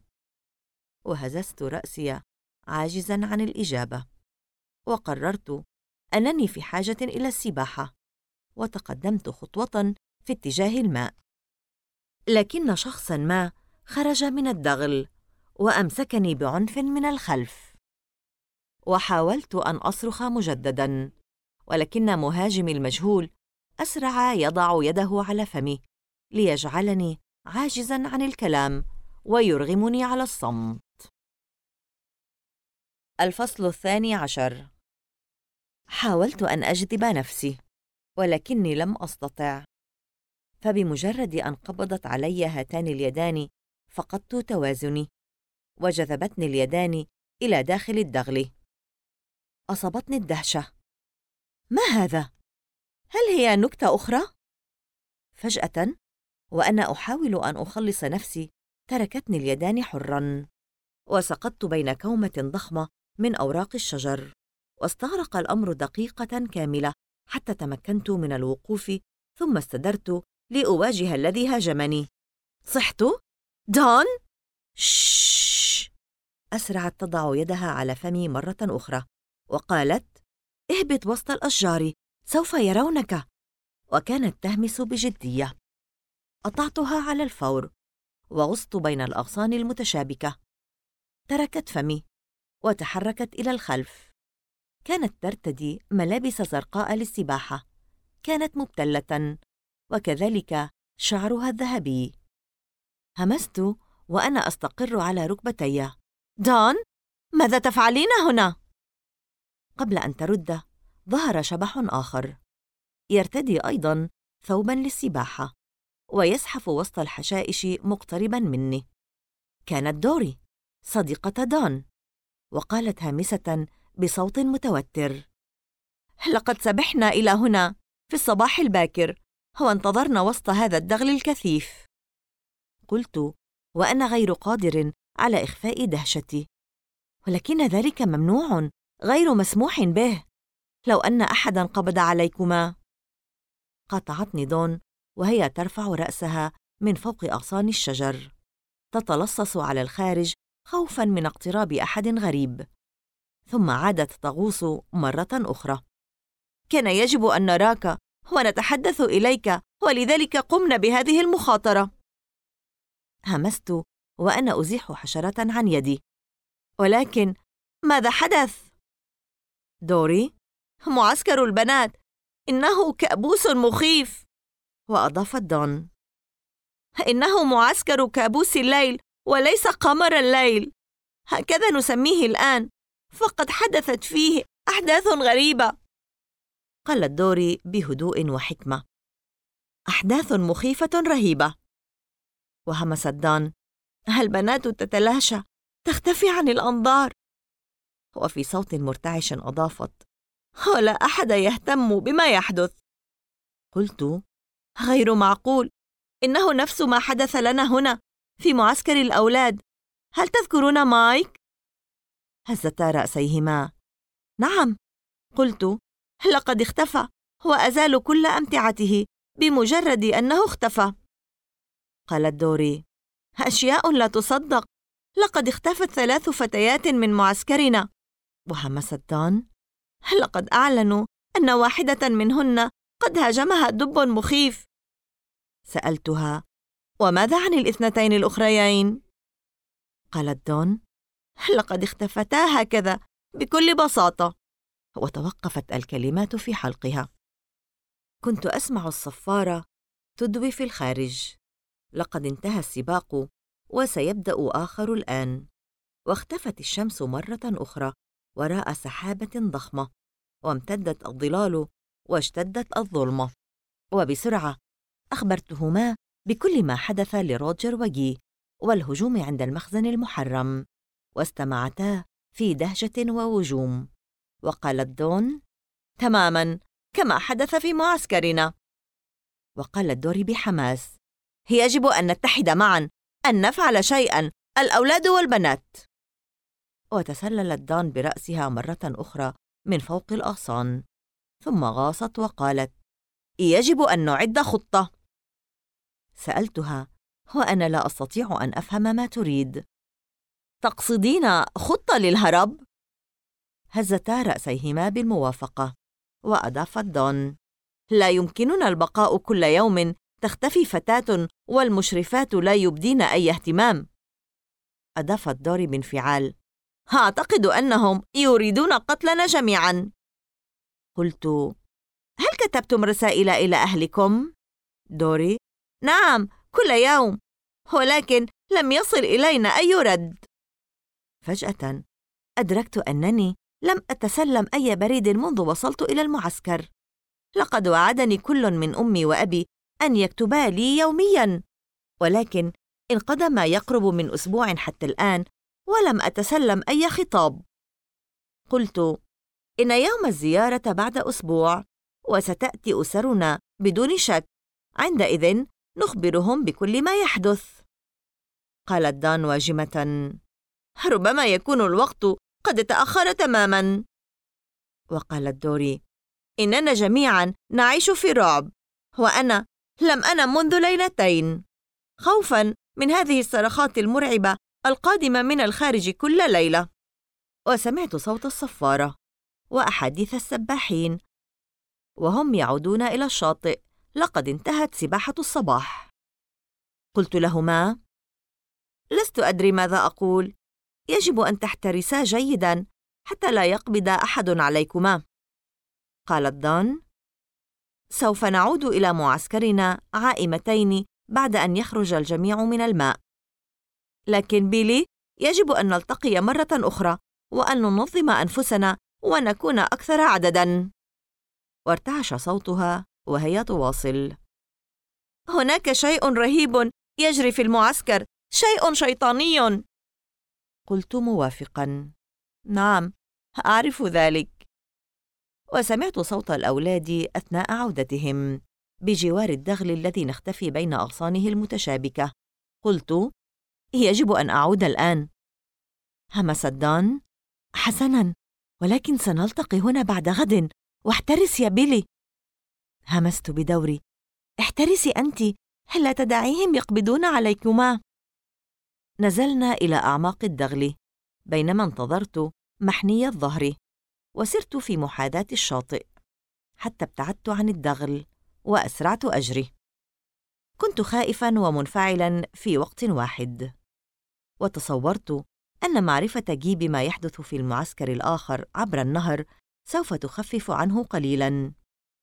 وهززت رأسي عاجزاً عن الإجابة، وقررت أنني في حاجة إلى السباحة، وتقدمت خطوة في اتجاه الماء. لكن شخصاً ما خرج من الدغل وأمسكني بعنف من الخلف، وحاولت أن أصرخ مجدداً، ولكن مهاجمي المجهول أسرع يضع يده على فمي ليجعلني عاجزاً عن الكلام ويرغمني على الصمت. الفصل 12. حاولت أن أجذب نفسي، ولكني لم أستطع. فبمجرد أن قبضت علي هاتان اليدان فقدت توازني، وجذبتني اليدان إلى داخل الدغل. أصابتني الدهشة. ما هذا؟ هل هي نكتة أخرى؟ فجأة وأنا أحاول أن أخلص نفسي تركتني اليدان حراً، وسقطت بين كومة ضخمة من أوراق الشجر، واستغرق الأمر دقيقة كاملة حتى تمكنت من الوقوف، ثم استدرت لأواجه الذي هاجمني. صحت؟ دون! شش! أسرعت تضع يدها على فمي مرة أخرى وقالت: اهبط وسط الأشجار، سوف يرونك. وكانت تهمس بجدية. قطعتها على الفور وغصت بين الأغصان المتشابكة. تركت فمي وتحركت إلى الخلف. كانت ترتدي ملابس زرقاء للسباحة، كانت مبتلة، وكذلك شعرها الذهبي. همست وأنا أستقر على ركبتي. دون، ماذا تفعلين هنا؟ قبل أن ترد ظهر شبح آخر، يرتدي أيضاً ثوباً للسباحة، ويزحف وسط الحشائش مقترباً مني. كانت دوري صديقة دون، وقالت هامسة بصوت متوتر: لقد سبحنا إلى هنا في الصباح الباكر، وانتظرنا وسط هذا الدغل الكثيف. قلت وأنا غير قادر على إخفاء دهشتي: ولكن ذلك ممنوع، غير مسموح به. لو أن أحداً قبض عليكما. قاطعتني دون وهي ترفع رأسها من فوق أغصان الشجر، تتلصص على الخارج خوفاً من اقتراب أحد غريب. ثم عادت تغوص مرة أخرى. كان يجب أن نراك ونتحدث إليك، ولذلك قمنا بهذه المخاطرة. همست وأنا أزيح حشرة عن يدي. ولكن ماذا حدث؟ دوري، معسكر البنات، إنه كابوس مخيف. وأضافت دون: إنه معسكر كابوس الليل وليس قمر الليل، هكذا نسميه الآن، فقد حدثت فيه أحداث غريبة. قالت دوري بهدوء وحكمة: أحداث مخيفة رهيبة. وهمست دون: البنات تتلاشى، تختفي عن الأنظار. وفي صوت مرتعش أضافت: ولا أحد يهتم بما يحدث. قلت: غير معقول، إنه نفس ما حدث لنا هنا في معسكر الأولاد. هل تذكرون مايك؟ هزتا رأسيهما. نعم، قلت، لقد اختفى وأزال كل أمتعته بمجرد أنه اختفى. قالت دوري: أشياء لا تصدق، لقد اختفت 3 فتيات من معسكرنا. وهمست دون: لقد أعلنوا أن واحدة منهن قد هاجمها دب مخيف. سألتها: وماذا عن ال2 الأخريين؟ قالت دون: لقد اختفتا هكذا بكل بساطة. وتوقفت الكلمات في حلقها. كنت أسمع الصفارة تدوي في الخارج. لقد انتهى السباق وسيبدأ آخر الآن. واختفت الشمس مرة أخرى وراء سحابة ضخمة، وامتدت الظلال واشتدت الظلمة. وبسرعة أخبرتهما بكل ما حدث لروجر وجي والهجوم عند المخزن المحرم، واستمعتا في دهشة ووجوم. وقالت دون: تماماً كما حدث في معسكرنا. وقالت دوري بحماس: يجب أن نتحد معاً، أن نفعل شيئاً، الأولاد والبنات. وتسللت دون برأسها مرة أخرى من فوق الأغصان، ثم غاصت وقالت: يجب أن نعد خطة. سألتها وأنا لا أستطيع أن أفهم ما تريد. تقصدين خطة للهرب؟ هزتا رأسيهما بالموافقة. وأضافت دون: لا يمكننا البقاء كل يوم تختفي فتاة والمشرفات لا يبدين أي اهتمام. أضافت دوري بانفعال: أعتقد أنهم يريدون قتلنا جميعاً. قلت: هل كتبتم رسائل إلى أهلكم؟ دوري: نعم، كل يوم، ولكن لم يصل إلينا أي رد. فجأة أدركت أنني لم أتسلم أي بريد منذ وصلت إلى المعسكر. لقد وعدني كل من أمي وأبي أن يكتبا لي يومياً، ولكن انقضى ما يقرب من أسبوع حتى الآن ولم أتسلم أي خطاب. قلت: إن يوم الزيارة بعد أسبوع، وستأتي أسرنا بدون شك، عندئذ نخبرهم بكل ما يحدث. قالت دان واجمة: ربما يكون الوقت قد تأخر تماماً. وقالت دوري: إننا جميعاً نعيش في رعب، وأنا لم أنم منذ ليلتين، خوفاً من هذه الصرخات المرعبة القادمة من الخارج كل ليلة. وسمعت صوت الصفارة وأحاديث السباحين وهم يعودون إلى الشاطئ. لقد انتهت سباحة الصباح. قلت لهما: لست أدري ماذا أقول، يجب أن تحترسا جيداً حتى لا يقبض أحد عليكما. قالت دان: سوف نعود إلى معسكرنا عائمتين بعد أن يخرج الجميع من الماء، لكن بيلي يجب أن نلتقي مرة أخرى وأن ننظم أنفسنا ونكون أكثر عدداً. وارتعش صوتها وهي تواصل: هناك شيء رهيب يجري في المعسكر، شيء شيطاني. قلت موافقاً: نعم، أعرف ذلك. وسمعت صوت الأولاد أثناء عودتهم بجوار الدغل الذي نختفي بين أغصانه المتشابكة. قلت: يجب أن أعود الآن. همست دان: حسناً، ولكن سنلتقي هنا بعد غد، واحترس يا بيلي. همست بدوري: احترسي أنتِ، لا تدعيهم يقبضون عليكما. نزلنا إلى أعماق الدغل، بينما انتظرت محني الظهر، وسرت في محاذاة الشاطئ حتى ابتعدت عن الدغل وأسرعت أجري. كنت خائفاً ومنفعلاً في وقت واحد، وتصورت أن معرفة جي بما يحدث في المعسكر الآخر عبر النهر سوف تخفف عنه قليلاً.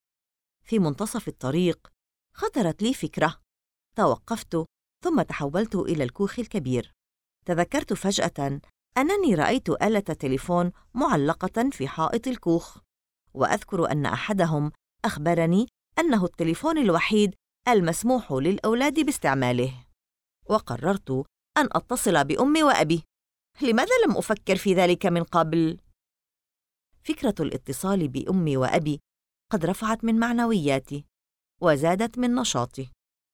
في منتصف الطريق خطرت لي فكرة. توقفت ثم تحولت إلى الكوخ الكبير. تذكرت فجأة أنني رأيت آلة تليفون معلقة في حائط الكوخ، وأذكر أن أحدهم أخبرني أنه التليفون الوحيد المسموح للأولاد باستعماله. وقررت أن أتصل بأمي وأبي. لماذا لم أفكر في ذلك من قبل؟ فكرة الاتصال بأمي وأبي قد رفعت من معنوياتي وزادت من نشاطي.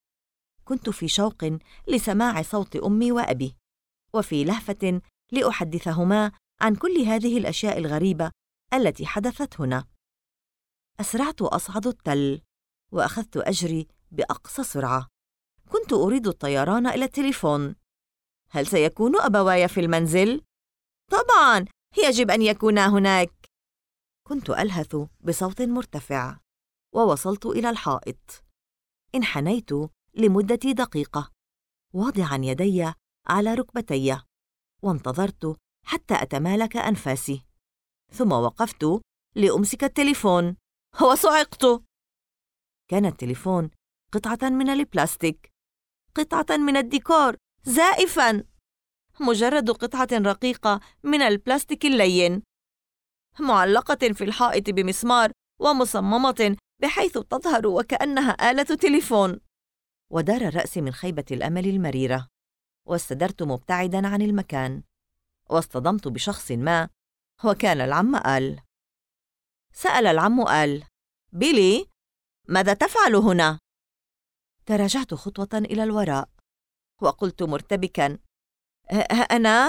كنت في شوق لسماع صوت أمي وأبي، وفي لهفة لأحدثهما عن كل هذه الأشياء الغريبة التي حدثت هنا. أسرعت أصعد التل وأخذت أجري بأقصى سرعة. كنت أريد الطيران إلى التليفون. هل سيكون أبواي في المنزل؟ طبعاً، يجب أن يكونا هناك. كنت ألهث بصوت مرتفع، ووصلت إلى الحائط. انحنيت لمدة دقيقة واضعاً يدي على ركبتي، وانتظرت حتى أتمالك أنفاسي، ثم وقفت لأمسك التليفون وصعقت. كان التليفون قطعة من البلاستيك، قطعة من الديكور زائفاً، مجرد قطعة رقيقة من البلاستيك اللين، معلقة في الحائط بمسمار ومصممة بحيث تظهر وكأنها آلة تليفون. ودار رأسي من خيبة الأمل المريرة، واستدرت مبتعداً عن المكان، واصطدمت بشخص ما، وكان العم آل. سأل العم آل: بيلي، ماذا تفعل هنا؟ تراجعت خطوة إلى الوراء وقلت مرتبكاً: أنا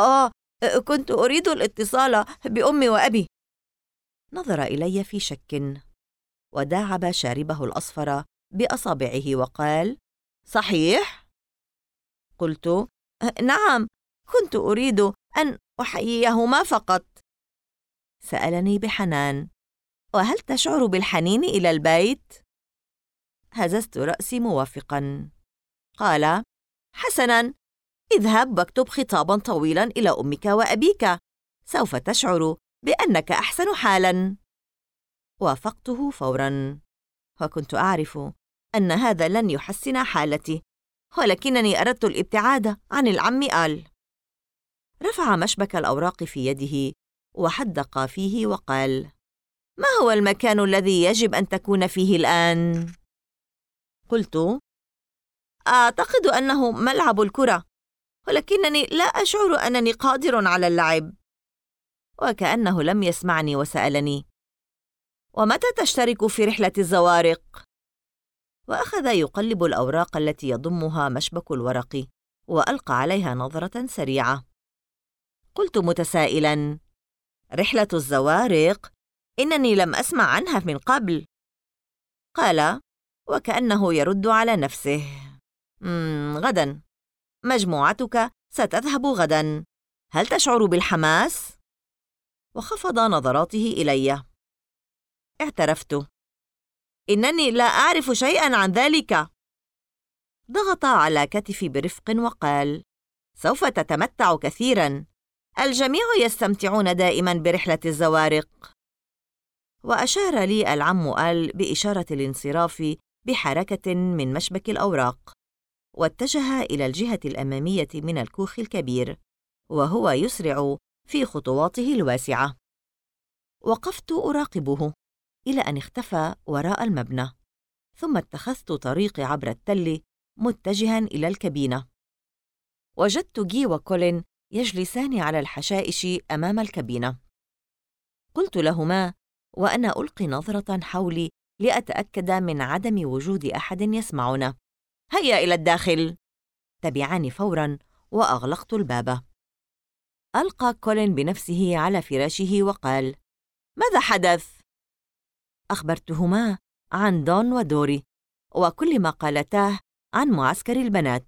كنت أريد الاتصال بأمي وأبي. نظر إلي في شك، وداعب شاربه الأصفر بأصابعه وقال: صحيح؟ قلت: نعم، كنت أريد أن أحييهما فقط. سألني بحنان: وهل تشعر بالحنين إلى البيت؟ هززت رأسي موافقاً. قال: حسناً، اذهب واكتب خطاباً طويلاً إلى أمك وأبيك، سوف تشعر بأنك أحسن حالاً. وافقته فوراً، وكنت أعرف أن هذا لن يحسن حالتي، ولكنني أردت الابتعاد عن العم آل. رفع مشبك الأوراق في يده وحدق فيه وقال: ما هو المكان الذي يجب أن تكون فيه الآن؟ قلت: أعتقد أنه ملعب الكرة، ولكنني لا أشعر أنني قادر على اللعب. وكأنه لم يسمعني وسألني: ومتى تشترك في رحلة الزوارق؟ وأخذ يقلب الأوراق التي يضمها مشبك الورق، وألقى عليها نظرة سريعة. قلت متسائلاً: رحلة الزوارق؟ إنني لم أسمع عنها من قبل. قال وكأنه يرد على نفسه: غداً، مجموعتك ستذهب غداً، هل تشعر بالحماس؟ وخفض نظراته إلي. اعترفت: إنني لا أعرف شيئاً عن ذلك. ضغط على كتفي برفق وقال: سوف تتمتع كثيراً، الجميع يستمتعون دائماً برحلة الزوارق. وأشار لي العم آل بإشارة الانصراف بحركة من مشبك الأوراق، واتجه إلى الجهة الأمامية من الكوخ الكبير، وهو يسرع في خطواته الواسعة. وقفت أراقبه إلى أن اختفى وراء المبنى، ثم اتخذت طريقي عبر التل متجها إلى الكابينة. وجدت جي وكولين يجلسان على الحشائش أمام الكابينة. قلت لهما وأنا ألقي نظرة حولي لأتأكد من عدم وجود أحد يسمعنا: هيا إلى الداخل. تبعاني فوراً وأغلقت الباب. ألقى كولين بنفسه على فراشه وقال: ماذا حدث؟ أخبرتهما عن دون ودوري، وكل ما قالتاه عن معسكر البنات،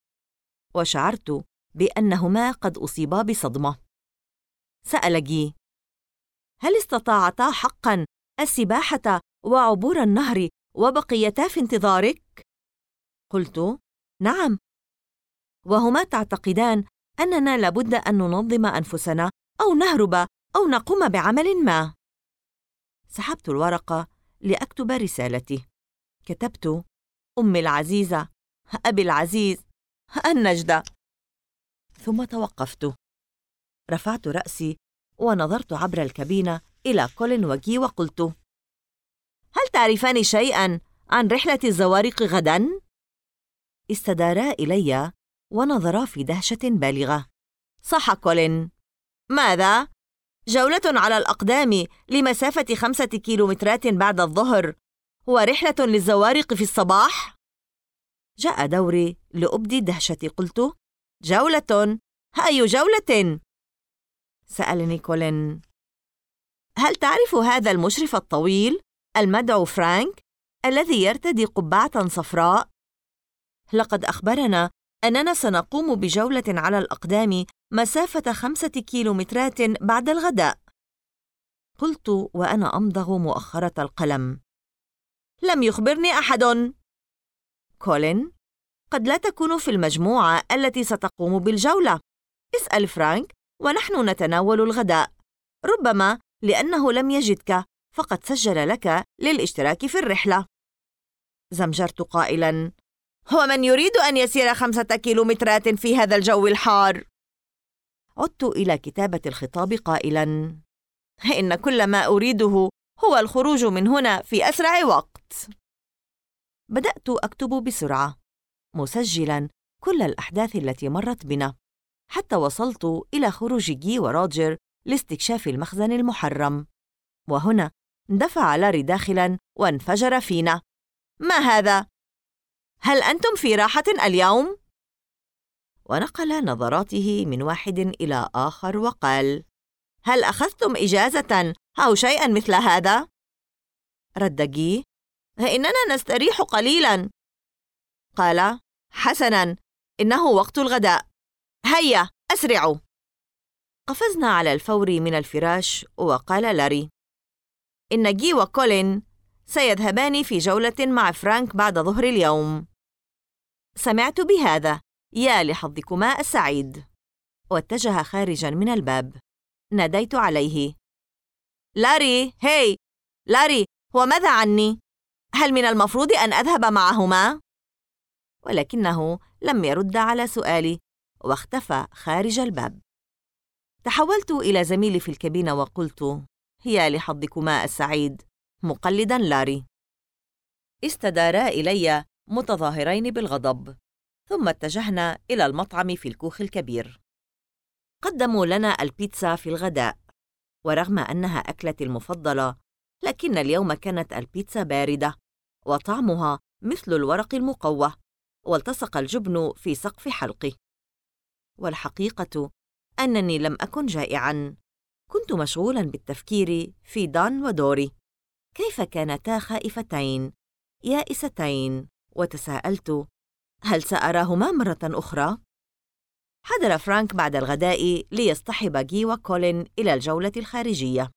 وشعرت بأنهما قد أصيبا بصدمة. سأل جي: هل استطاعتا حقاً السباحة وعبور النهر وبقيتا في انتظارك؟ قلت: نعم، وهما تعتقدان أننا لابد أن ننظم أنفسنا أو نهرب أو نقوم بعمل ما. سحبت الورقة لأكتب رسالتي. كتبت: أمي العزيزة، أبي العزيز، النجدة. ثم توقفت. رفعت رأسي ونظرت عبر الكابينة إلى كولين وجي وقلت: هل تعرفان شيئاً عن رحلة الزوارق غداً؟ استدارا إلي ونظرا في دهشة بالغة. صح كولين. ماذا؟ جولة على الأقدام لمسافة 5 كيلومترات بعد الظهر، ورحلة للزوارق في الصباح؟ جاء دوري لأبدي دهشتي. قلت: جولة؟ أي جولة؟ سألني كولين: هل تعرف هذا المشرف الطويل المدعو فرانك الذي يرتدي قبعة صفراء؟ لقد أخبرنا أننا سنقوم بجولة على الأقدام مسافة 5 كيلومترات بعد الغداء. قلت وأنا أمضغ مؤخرة القلم: لم يخبرني أحد. كولين: قد لا تكون في المجموعة التي ستقوم بالجولة. اسأل فرانك ونحن نتناول الغداء، ربما لأنه لم يجدك فقد سجل لك للاشتراك في الرحلة. زمجرت قائلاً: ومن يريد أن يسير 5 كيلومترات في هذا الجو الحار؟ عدت إلى كتابة الخطاب قائلاً: إن كل ما أريده هو الخروج من هنا في أسرع وقت. بدأت أكتب بسرعة، مسجلاً كل الأحداث التي مرت بنا، حتى وصلت إلى خروج جي وروجر لاستكشاف المخزن المحرم. وهنا اندفع لاري داخلاً وانفجر فينا: ما هذا؟ هل أنتم في راحة اليوم؟ ونقل نظراته من واحد إلى آخر وقال: هل أخذتم إجازة أو شيئاً مثل هذا؟ رد جي: إننا نستريح قليلاً. قال: حسناً، إنه وقت الغداء، هيا أسرعوا. قفزنا على الفور من الفراش، وقال لاري: إن جي وكولين سيذهبان في جولة مع فرانك بعد ظهر اليوم. سمعت بهذا، يا لحظكما السعيد. واتجه خارجاً من الباب. ناديت عليه: لاري، هاي لاري، وماذا عني؟ هل من المفروض أن أذهب معهما؟ ولكنه لم يرد على سؤالي، واختفى خارج الباب. تحولت إلى زميلي في الكابينة وقلت: يا لحظكما السعيد، مقلداً لاري. استدارا إلي متظاهرين بالغضب، ثم اتجهنا إلى المطعم في الكوخ الكبير. قدموا لنا البيتزا في الغداء، ورغم أنها أكلتي المفضلة، لكن اليوم كانت البيتزا باردة وطعمها مثل الورق المقوى، والتصق الجبن في سقف حلقي. والحقيقة أنني لم أكن جائعاً، كنت مشغولاً بالتفكير في دان ودوري، كيف كانتا خائفتين يائستين، وتساءلت: هل سأراهما مرة أخرى؟ حضر فرانك بعد الغداء ليصطحب جي وكولين إلى الجولة الخارجية.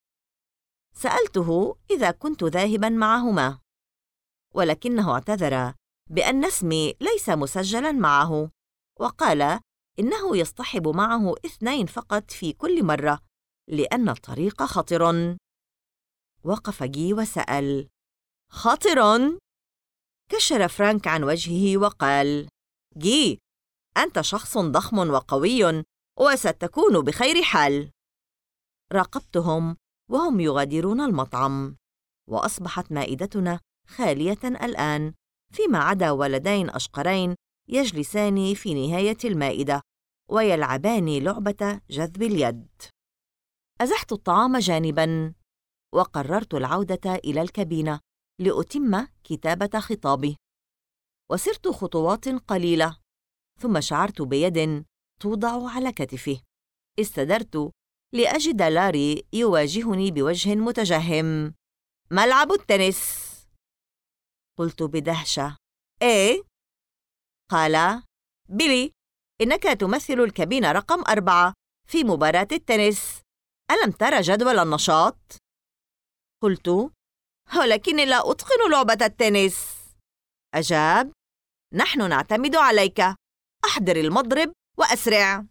سألته إذا كنت ذاهباً معهما، ولكنه اعتذر بأن اسمي ليس مسجلاً معه، وقال إنه يصطحب معه 2 فقط في كل مرة لأن الطريق خطر. وقف جي وسأل: خطر؟ كشر فرانك عن وجهه وقال: جي، أنت شخص ضخم وقوي وستكون بخير حال. راقبتهم وهم يغادرون المطعم، وأصبحت مائدتنا خالية الآن، فيما عدا ولدين أشقرين يجلسان في نهاية المائدة ويلعبان لعبة جذب اليد. أزحت الطعام جانباً، وقررت العودة إلى الكابينة لأتم كتابة خطابي. وسرت خطوات قليلة، ثم شعرت بيد توضع على كتفي. استدرت لأجد لاري يواجهني بوجه متجهم: ملعب التنس. قلت بدهشة. إيه؟ قال: بيلي، إنك تمثل الكابينة رقم 4 في مباراة التنس. ألم ترى جدول النشاط؟ قلت: ولكني لا أتقن لعبة التنس. أجاب: نحن نعتمد عليك. أحضر المضرب وأسرع.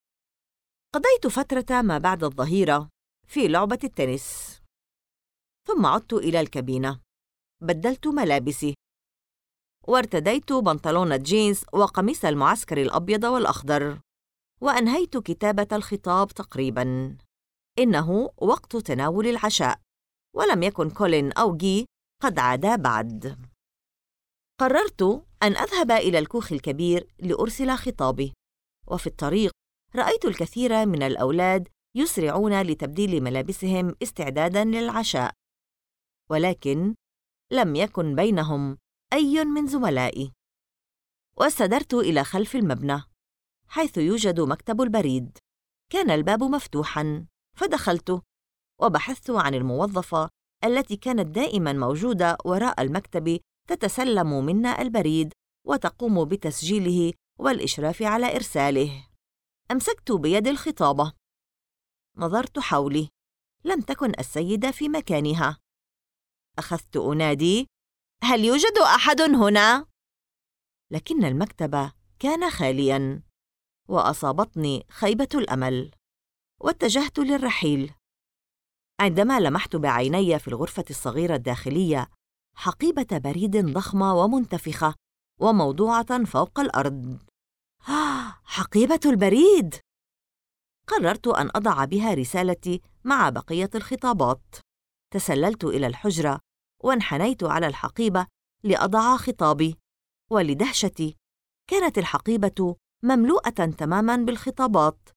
قضيت فترة ما بعد الظهيرة في لعبة التنس، ثم عدت إلى الكابينة. بدلت ملابسي وارتديت بنطلون الجينز وقميص المعسكر الأبيض والأخضر، وأنهيت كتابة الخطاب تقريباً. إنه وقت تناول العشاء، ولم يكن كولين أو جي قد عادا بعد. قررت أن أذهب إلى الكوخ الكبير لأرسل خطابي، وفي الطريق رأيت الكثير من الأولاد يسرعون لتبديل ملابسهم استعداداً للعشاء، ولكن لم يكن بينهم أي من زملائي. واستدرت إلى خلف المبنى حيث يوجد مكتب البريد. كان الباب مفتوحاً، فدخلت وبحثت عن الموظفة التي كانت دائماً موجودة وراء المكتب، تتسلم منا البريد وتقوم بتسجيله والإشراف على إرساله. أمسكت بيد الخطابة. نظرت حولي، لم تكن السيدة في مكانها. أخذت أنادي: هل يوجد أحد هنا؟ لكن المكتب كان خالياً، وأصابتني خيبة الأمل، واتجهت للرحيل. عندما لمحت بعيني في الغرفة الصغيرة الداخلية حقيبة بريد ضخمة ومنتفخة وموضوعة فوق الأرض. حقيبة البريد! قررت أن أضع بها رسالتي مع بقية الخطابات. تسللت إلى الحجرة وانحنيت على الحقيبة لأضع خطابي، ولدهشتي كانت الحقيبة مملوءة تماماً بالخطابات،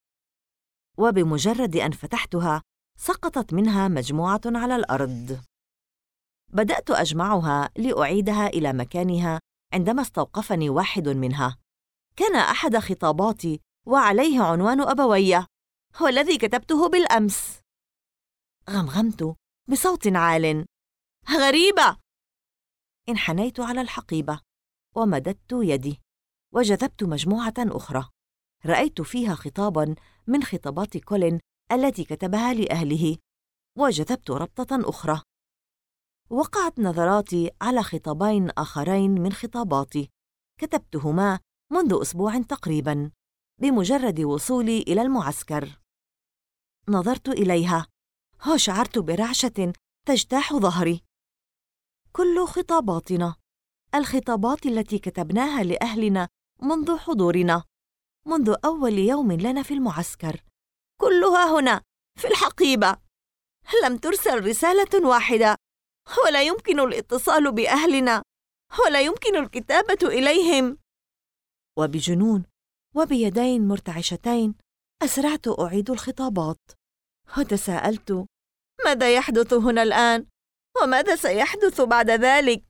وبمجرد أن فتحتها سقطت منها مجموعة على الأرض. بدأت أجمعها لأعيدها إلى مكانها عندما استوقفني واحد منها. كان أحد خطاباتي وعليه عنوان أبوي، هو الذي كتبته بالأمس. غمغمت بصوت عال: غريبة! انحنيت على الحقيبة ومددت يدي وجذبت مجموعة أخرى. رأيت فيها خطاباً من خطابات كولين التي كتبها لأهله، وجذبت ربطة أخرى. وقعت نظراتي على خطابين آخرين من خطاباتي كتبتهما منذ أسبوع تقريباً بمجرد وصولي إلى المعسكر. نظرت إليها وشعرت برعشة تجتاح ظهري. كل خطاباتنا، الخطابات التي كتبناها لأهلنا منذ حضورنا، منذ أول يوم لنا في المعسكر، كلها هنا في الحقيبة. لم ترسل رسالة واحدة، ولا يمكن الاتصال بأهلنا، ولا يمكن الكتابة إليهم. وبجنون وبيدين مرتعشتين أسرعت أعيد الخطابات، وتساءلت: ماذا يحدث هنا الآن؟ وماذا سيحدث بعد ذلك؟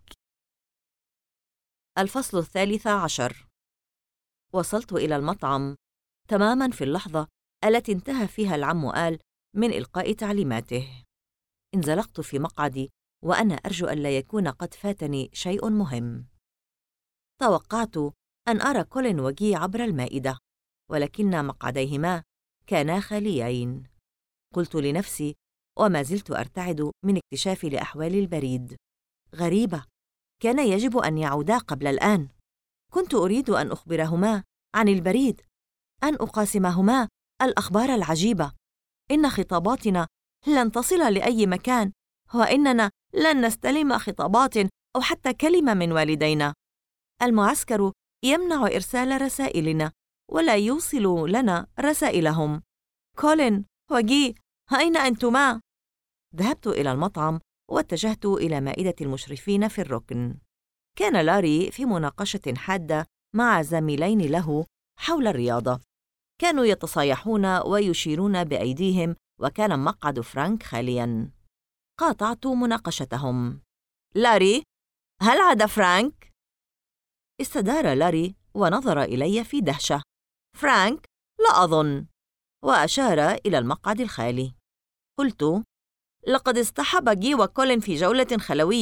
الفصل 13. وصلت إلى المطعم تماماً في اللحظة التي انتهى فيها العم آل من إلقاء تعليماته. انزلقت في مقعدي وأنا أرجو أن لا يكون قد فاتني شيء مهم. توقعت أن أرى كولين وجي عبر المائدة، ولكن مقعديهما كانا خاليين. قلت لنفسي وما زلت أرتعد من اكتشافي لأحوال البريد. غريبة، كان يجب أن يعودا قبل الآن. كنت أريد أن أخبرهما عن البريد، أن أقاسمهما الأخبار العجيبة. إن خطاباتنا لن تصل لأي مكان، وإننا لن نستلم خطابات أو حتى كلمة من والدينا. المعسكر يمنع إرسال رسائلنا ولا يوصل لنا رسائلهم. كولين وجي، أين أنتما؟ ذهبت إلى المطعم واتجهت إلى مائدة المشرفين في الركن. كان لاري في مناقشة حادة مع زميلين له حول الرياضة. كانوا يتصايحون ويشيرون بأيديهم، وكان مقعد فرانك خالياً. قاطعت مناقشتهم. لاري، هل عاد فرانك؟ استدار لاري ونظر إلي في دهشة. فرانك؟ لا أظن. وأشار إلى المقعد الخالي. قلت: لقد اصطحب جي وكولين في جولة خلوية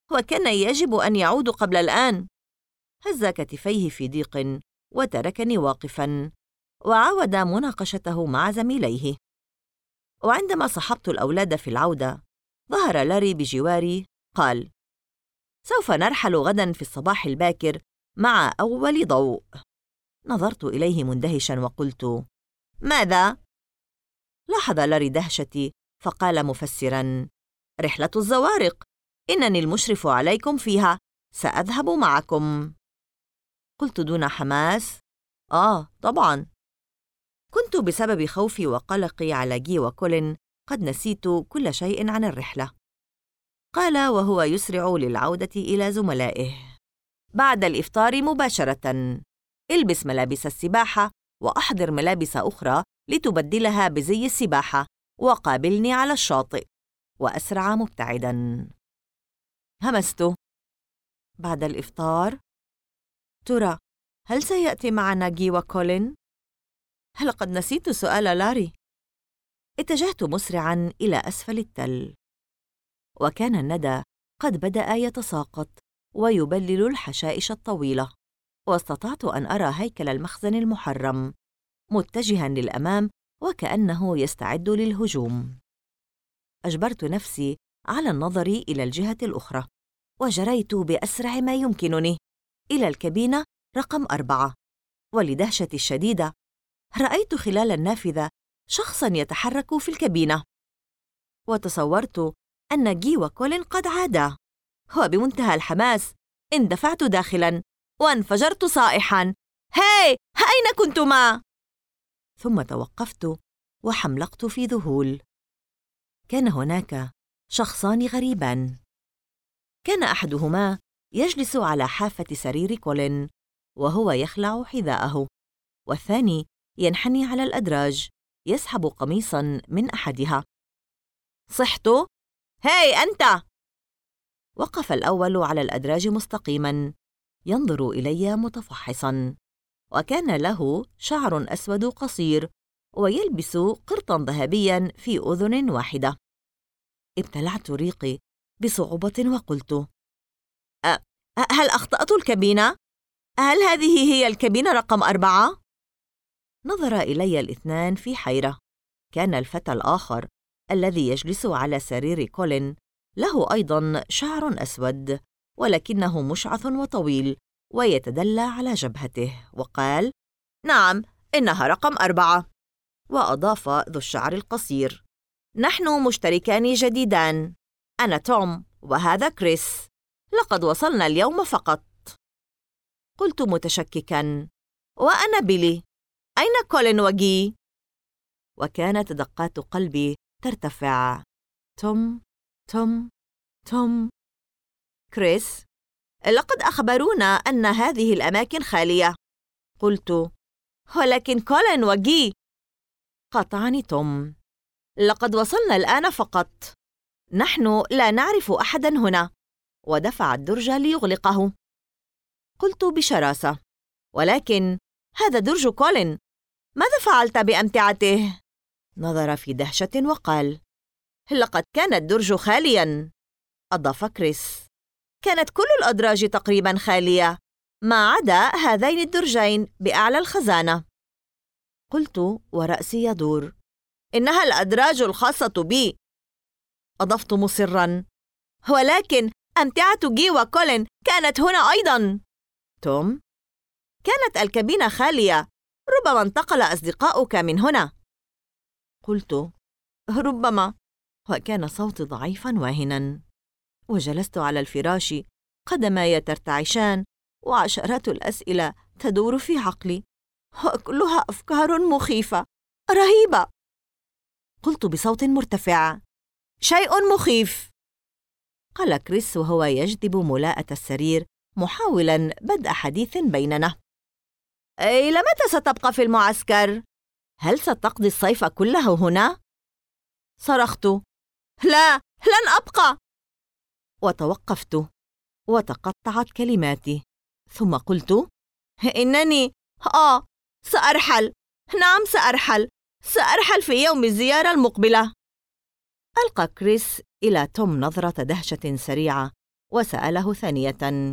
وكان يجب أن يعودوا قبل الآن. هز كتفيه في ضيق وتركني واقفاً، وعاود مناقشته مع زميليه. وعندما صحبت الأولاد في العودة، ظهر لاري بجواري. قال: سوف نرحل غداً في الصباح الباكر مع أول ضوء. نظرت إليه مندهشاً وقلت: ماذا؟ لاحظ لاري دهشتي فقال مفسراً: رحلة الزوارق، إنني المشرف عليكم فيها، سأذهب معكم. قلت دون حماس: طبعاً. كنت بسبب خوفي وقلقي على جي وكولين قد نسيت كل شيء عن الرحلة. قال وهو يسرع للعودة إلى زملائه: بعد الإفطار مباشرة البس ملابس السباحة وأحضر ملابس أخرى لتبدلها بزي السباحة، وقابلني على الشاطئ. وأسرع مبتعداً. همست: بعد الإفطار؟ ترى هل سيأتي معنا جي وكولين؟ لقد نسيت سؤال لاري. اتجهت مسرعاً إلى أسفل التل، وكان الندى قد بدأ يتساقط ويبلل الحشائش الطويلة، واستطعت أن أرى هيكل المخزن المحرم متجهاً للأمام وكأنه يستعد للهجوم. أجبرت نفسي على النظر إلى الجهة الأخرى، وجريت بأسرع ما يمكنني إلى الكابينة رقم 4. ولدهشتي الشديدة رأيت خلال النافذة شخصاً يتحرك في الكابينة، وتصورت أن جي وكولين قد عادا. وبمنتهى الحماس اندفعت داخلاً وانفجرت صائحاً: هاي، أين كنتما؟ ثم توقفت وحملقت في ذهول. كان هناك شخصان غريبان. كان أحدهما يجلس على حافة سرير كولين وهو يخلع حذاءه، والثاني ينحني على الأدراج يسحب قميصاً من أحدها. صحت؟ هاي أنت! وقف الأول على الأدراج مستقيماً ينظر إلي متفحصاً، وكان له شعر أسود قصير ويلبس قرطاً ذهبياً في أذن واحدة. ابتلعت ريقي بصعوبة وقلت: هل أخطأت الكابينة؟ هل هذه هي الكابينة رقم 4؟ نظر إلي الاثنان في حيرة. كان الفتى الآخر الذي يجلس على سرير كولين له أيضاً شعر أسود، ولكنه مشعث وطويل ويتدلى على جبهته، وقال: نعم، إنها رقم 4. وأضاف ذو الشعر القصير: نحن مشتركان جديدان، أنا توم وهذا كريس، لقد وصلنا اليوم فقط. قلت متشككاً: وأنا بيلي، أين كولين وجي؟ وكانت دقات قلبي ترتفع: توم توم توم. كريس: لقد أخبرونا أن هذه الأماكن خالية. قلت: ولكن كولين وجي. قاطعني توم: لقد وصلنا الآن فقط، نحن لا نعرف أحداً هنا. ودفع الدرج ليغلقه. قلت بشراسة: ولكن هذا درج كولين، ماذا فعلت بأمتعته؟ نظر في دهشة وقال: لقد كان الدرج خالياً. أضاف كريس: كانت كل الأدراج تقريباً خالية ما عدا هذين الدرجين بأعلى الخزانة. قلت ورأسي يدور: إنها الأدراج الخاصة بي. أضفت مصراً: ولكن أمتعة جي وكولين كانت هنا أيضاً. توم: كانت الكابينة خالية، ربما انتقل أصدقاؤك من هنا. قلت: ربما. وكان صوتي ضعيفاً واهناً. وجلست على الفراش، قدماي ترتعشان، وعشرات الأسئلة تدور في عقلي، وكلها أفكار مخيفة رهيبة. قلت بصوت مرتفع: شيء مخيف. قال كريس وهو يجذب ملاءة السرير محاولاً بدء حديث بيننا: إلى متى ستبقى في المعسكر؟ هل ستقضي الصيف كله هنا؟ صرخت: لا، لن أبقى. وتوقفت وتقطعت كلماتي، ثم قلت: إنني سأرحل. نعم، سأرحل في يوم الزيارة المقبلة. ألقى كريس إلى توم نظرة دهشة سريعة وسأله ثانية: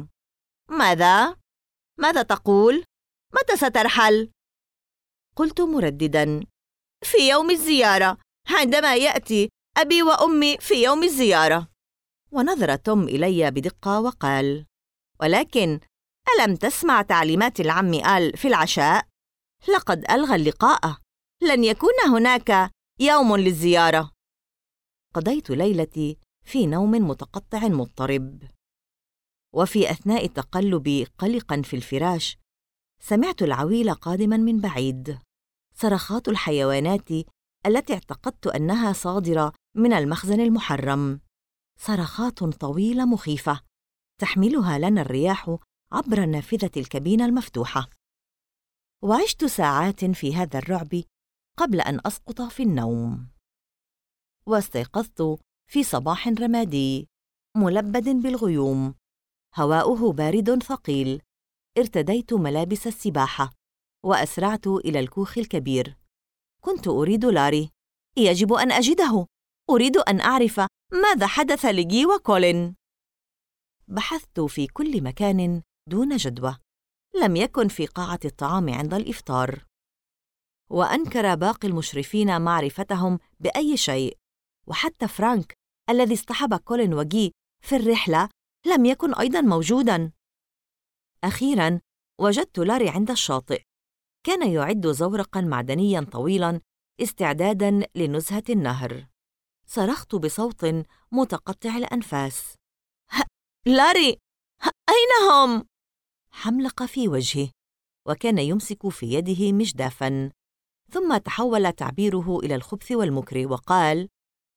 ماذا تقول؟ متى سترحل؟ قلت مردداً: في يوم الزيارة، عندما يأتي أبي وأمي في يوم الزيارة. ونظر توم إلي بدقة وقال: ولكن ألم تسمع تعليمات العم آل في العشاء؟ لقد ألغى اللقاء، لن يكون هناك يوم للزيارة. قضيت ليلتي في نوم متقطع مضطرب، وفي أثناء تقلبي قلقاً في الفراش سمعت العويل قادماً من بعيد، صرخات الحيوانات التي اعتقدت أنها صادرة من المخزن المحرم، صرخات طويلة مخيفة تحملها لنا الرياح عبر نافذة الكابينة المفتوحة. وعشت ساعات في هذا الرعب قبل أن أسقط في النوم، واستيقظت في صباح رمادي ملبد بالغيوم، هواؤه بارد ثقيل. ارتديت ملابس السباحة وأسرعت إلى الكوخ الكبير. كنت أريد لاري، يجب أن أجده، أريد أن أعرف ماذا حدث لجي وكولين. بحثت في كل مكان دون جدوى، لم يكن في قاعة الطعام عند الإفطار، وأنكر باقي المشرفين معرفتهم بأي شيء، وحتى فرانك الذي اصطحب كولين وجي في الرحلة لم يكن أيضاً موجوداً. أخيراً وجدت لاري عند الشاطئ، كان يعد زورقاً معدنياً طويلاً استعداداً لنزهة النهر. صرخت بصوت متقطع الأنفاس: لاري، أين هم؟ حملق في وجهه، وكان يمسك في يده مجدافاً، ثم تحول تعبيره إلى الخبث والمكر وقال: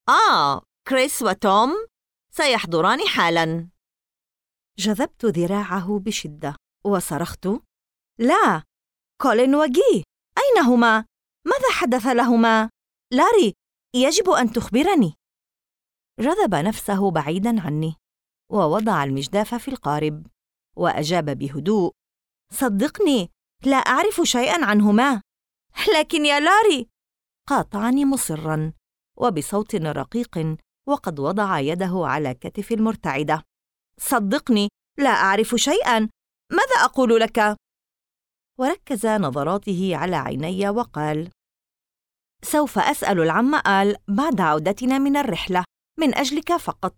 كريس وتوم سيحضران حالاً. جذبت ذراعه بشدة وصرخت: لا، كولين وجي أين هما؟ ماذا حدث لهما؟ لاري، يجب أن تخبرني. جذب نفسه بعيداً عني ووضع المجداف في القارب، وأجاب بهدوء: صدقني، لا أعرف شيئاً عنهما. لكن يا لاري، قاطعني مصراً وبصوت رقيق وقد وضع يده على كتفي المرتعدة: صدقني، لا أعرف شيئاً، ماذا أقول لك؟ وركز نظراته على عيني وقال: سوف أسأل العم آل بعد عودتنا من الرحلة من أجلك فقط.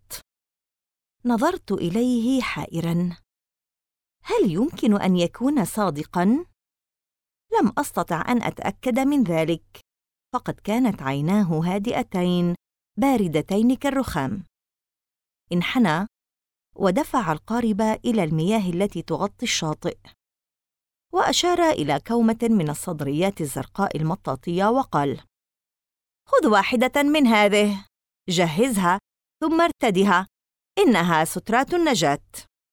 نظرت إليه حائراً، هل يمكن أن يكون صادقاً؟ لم أستطع أن أتأكد من ذلك، فقد كانت عيناه هادئتين باردتين كالرخام. انحنى ودفع القارب إلى المياه التي تغطي الشاطئ، وأشار إلى كومة من الصدريات الزرقاء المطاطية وقال: خذ واحدة من هذه، جهزها ثم ارتدها، إنها سترات النجاة.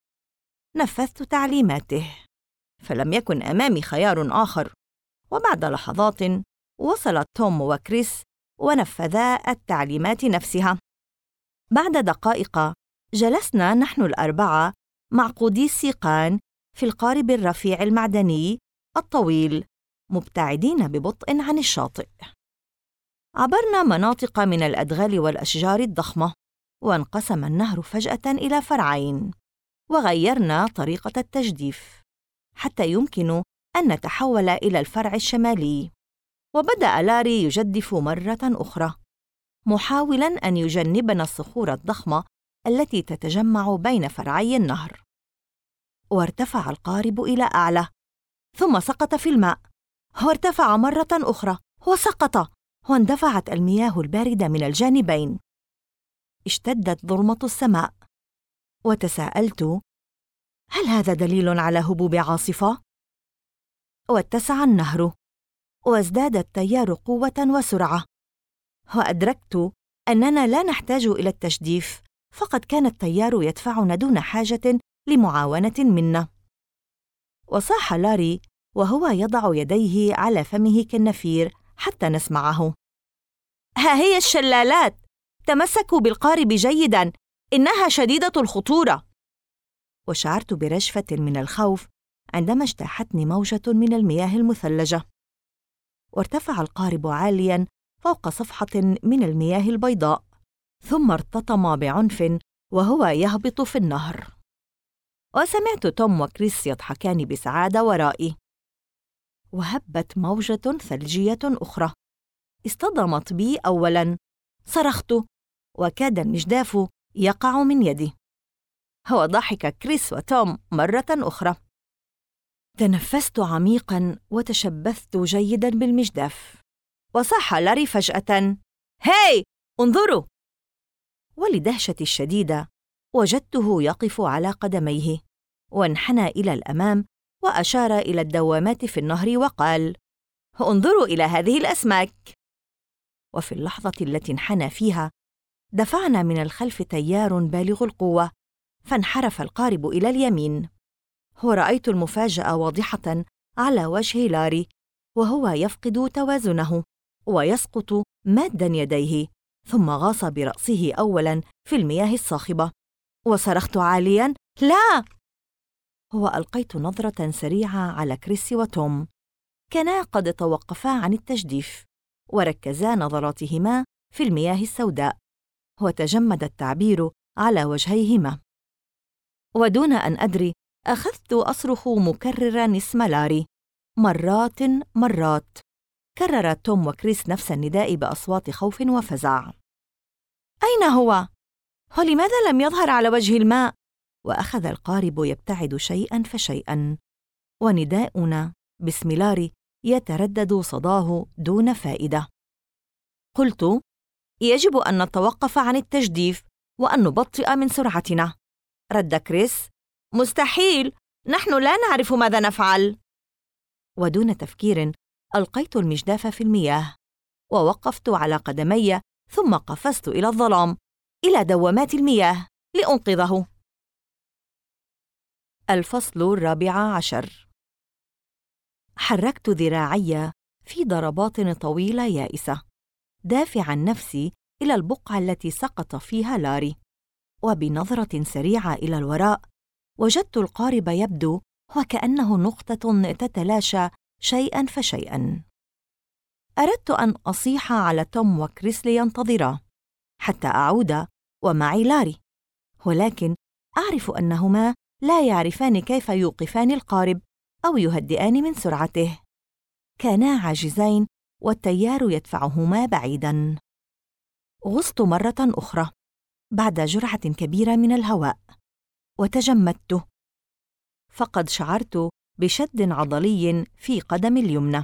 نفذت تعليماته، فلم يكن أمامي خيار آخر، وبعد لحظات وصل توم وكريس ونفذا التعليمات نفسها. بعد دقائق جلسنا نحن الأربعة معقودي السيقان في القارب الرفيع المعدني الطويل، مبتعدين ببطء عن الشاطئ. عبرنا مناطق من الأدغال والأشجار الضخمة، وانقسم النهر فجأة إلى فرعين، وغيرنا طريقة التجديف حتى يمكن أن نتحول إلى الفرع الشمالي. وبدأ لاري يجدف مرة أخرى، محاولاً أن يجنبنا الصخور الضخمة التي تتجمع بين فرعي النهر. وارتفع القارب إلى أعلى، ثم سقط في الماء، وارتفع مرة أخرى وسقط، واندفعت المياه الباردة من الجانبين. اشتدت ظلمة السماء، وتساءلت: هل هذا دليل على هبوب عاصفة؟ واتسع النهر، وازداد التيار قوة وسرعة، وأدركت أننا لا نحتاج إلى التجديف، فقد كان التيار يدفعنا دون حاجة لمعاونة منا. وصاح لاري وهو يضع يديه على فمه كالنفير حتى نسمعه: ها هي الشلالات، تمسكوا بالقارب جيداً، إنها شديدة الخطورة. وشعرت برجفة من الخوف عندما اجتاحتني موجة من المياه المثلجة، وارتفع القارب عالياً فوق صفحة من المياه البيضاء، ثم ارتطم بعنف وهو يهبط في النهر، وسمعت توم وكريس يضحكان بسعادة ورائي. وهبت موجة ثلجية أخرى اصطدمت بي أولاً. صرخت وكاد المجداف يقع من يدي. وضحك كريس وتوم مرة أخرى. تنفست عميقاً وتشبثت جيداً بالمجداف، وصاح لاري فجأة: هاي، انظروا! ولدهشتي الشديدة وجدته يقف على قدميه، وانحنى إلى الأمام وأشار إلى الدوامات في النهر وقال: انظروا إلى هذه الأسماك. وفي اللحظة التي انحنى فيها دفعنا من الخلف تيار بالغ القوة، فانحرف القارب إلى اليمين. ورأيت المفاجأة واضحة على وجه لاري، وهو يفقد توازنه ويسقط ماداً يديه، ثم غاص برأسه أولاً في المياه الصاخبة. وصرخت عالياً: لا! وألقيت نظرة سريعة على كريس وتوم. كانا قد توقفا عن التجديف وركزا نظراتهما في المياه السوداء، وتجمد التعبير على وجهيهما. ودون أن أدري أخذت أصرخ مكرراً اسم لاري مرات. كرر توم وكريس نفس النداء بأصوات خوف وفزع. أين هو؟ ولماذا لم يظهر على وجه الماء؟ وأخذ القارب يبتعد شيئاً فشيئاً، ونداؤنا باسم لاري يتردد صداه دون فائدة. قلت: يجب أن نتوقف عن التجديف وأن نبطئ من سرعتنا. رد كريس: مستحيل، نحن لا نعرف ماذا نفعل. ودون تفكير ألقيت المجداف في المياه، ووقفت على قدمي، ثم قفزت إلى الظلام، إلى دوامات المياه لأنقذه. الفصل 14. حركت ذراعي في ضربات طويلة يائسة، دافعاً نفسي إلى البقعة التي سقط فيها لاري. وبنظرة سريعة إلى الوراء وجدت القارب يبدو وكأنه نقطة تتلاشى شيئاً فشيئاً. أردت أن أصيح على توم وكريس لينتظرا حتى أعود ومعي لاري، ولكن أعرف أنهما لا يعرفان كيف يوقفان القارب أو يهدئان من سرعته. كانا عاجزين والتيار يدفعهما بعيداً. غصت مرة أخرى بعد جرعة كبيرة من الهواء، وتجمدت، فقد شعرت بشد عضلي في قدمي اليمنى.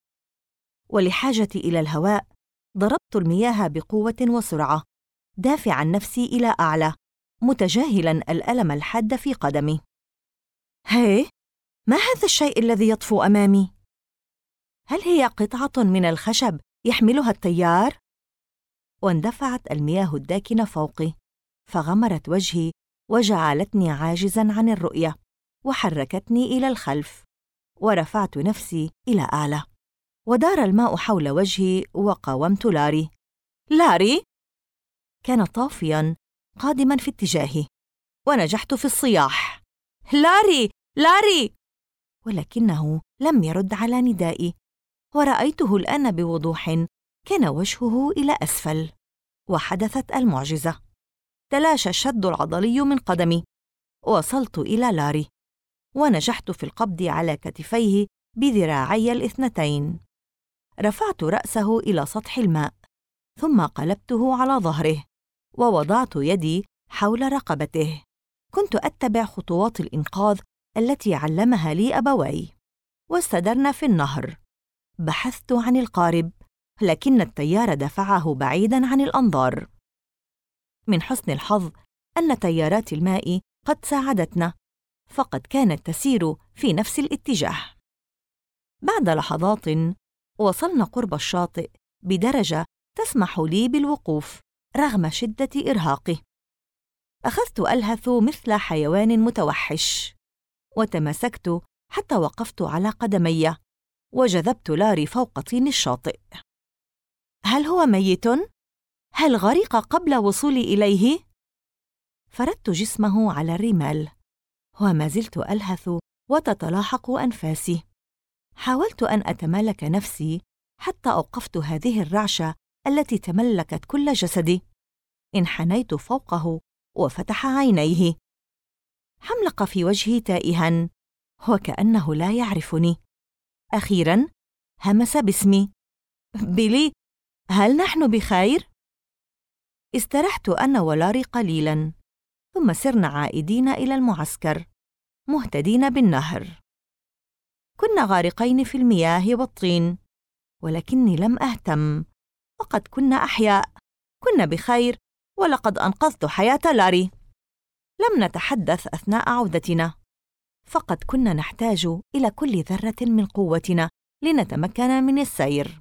ولحاجتي إلى الهواء ضربت المياه بقوة وسرعة، دافعاً نفسي إلى أعلى، متجاهلاً الألم الحاد في قدمي. هاي، ما هذا الشيء الذي يطفو أمامي؟ هل هي قطعة من الخشب يحملها التيار؟ واندفعت المياه الداكنة فوقي، فغمرت وجهي وجعلتني عاجزاً عن الرؤية، وحركتني إلى الخلف، ورفعت نفسي إلى أعلى، ودار الماء حول وجهي، وقاومت لاري. لاري! كان طافياً قادماً في اتجاهي، ونجحت في الصياح: لاري! لاري! ولكنه لم يرد على ندائي، ورأيته الآن بوضوح. كان وجهه إلى أسفل، وحدثت المعجزة. تلاشى الشد العضلي من قدمي، وصلت إلى لاري، ونجحت في القبض على كتفيه بذراعي الاثنتين. رفعت رأسه إلى سطح الماء، ثم قلبته على ظهره، ووضعت يدي حول رقبته. كنت أتبع خطوات الإنقاذ التي علمها لي أبواي. واستدرنا في النهر. بحثت عن القارب، لكن التيار دفعه بعيداً عن الأنظار. من حسن الحظ أن تيارات الماء قد ساعدتنا، فقد كانت تسير في نفس الاتجاه. بعد لحظات وصلنا قرب الشاطئ بدرجة تسمح لي بالوقوف رغم شدة إرهاقي. أخذت ألهث مثل حيوان متوحش، وتماسكت حتى وقفت على قدمي، وجذبت لاري فوق طين الشاطئ. هل هو ميت؟ هل غرق قبل وصولي إليه؟ فردت جسمه على الرمال، وما زلت ألهث وتتلاحق أنفاسي. حاولت أن أتمالك نفسي حتى أوقفت هذه الرعشة التي تملكت كل جسدي. انحنيت فوقه وفتح عينيه. حملق في وجهي تائها وكأنه لا يعرفني. أخيراً همس باسمي: بيلي، هل نحن بخير؟ استرحت أنا ولاري قليلاً، ثم سرنا عائدين إلى المعسكر مهتدين بالنهر. كنا غارقين في المياه والطين، ولكني لم أهتم، وقد كنا أحياء، كنا بخير، ولقد أنقذت حياة لاري. لم نتحدث أثناء عودتنا، فقد كنا نحتاج إلى كل ذرة من قوتنا لنتمكن من السير.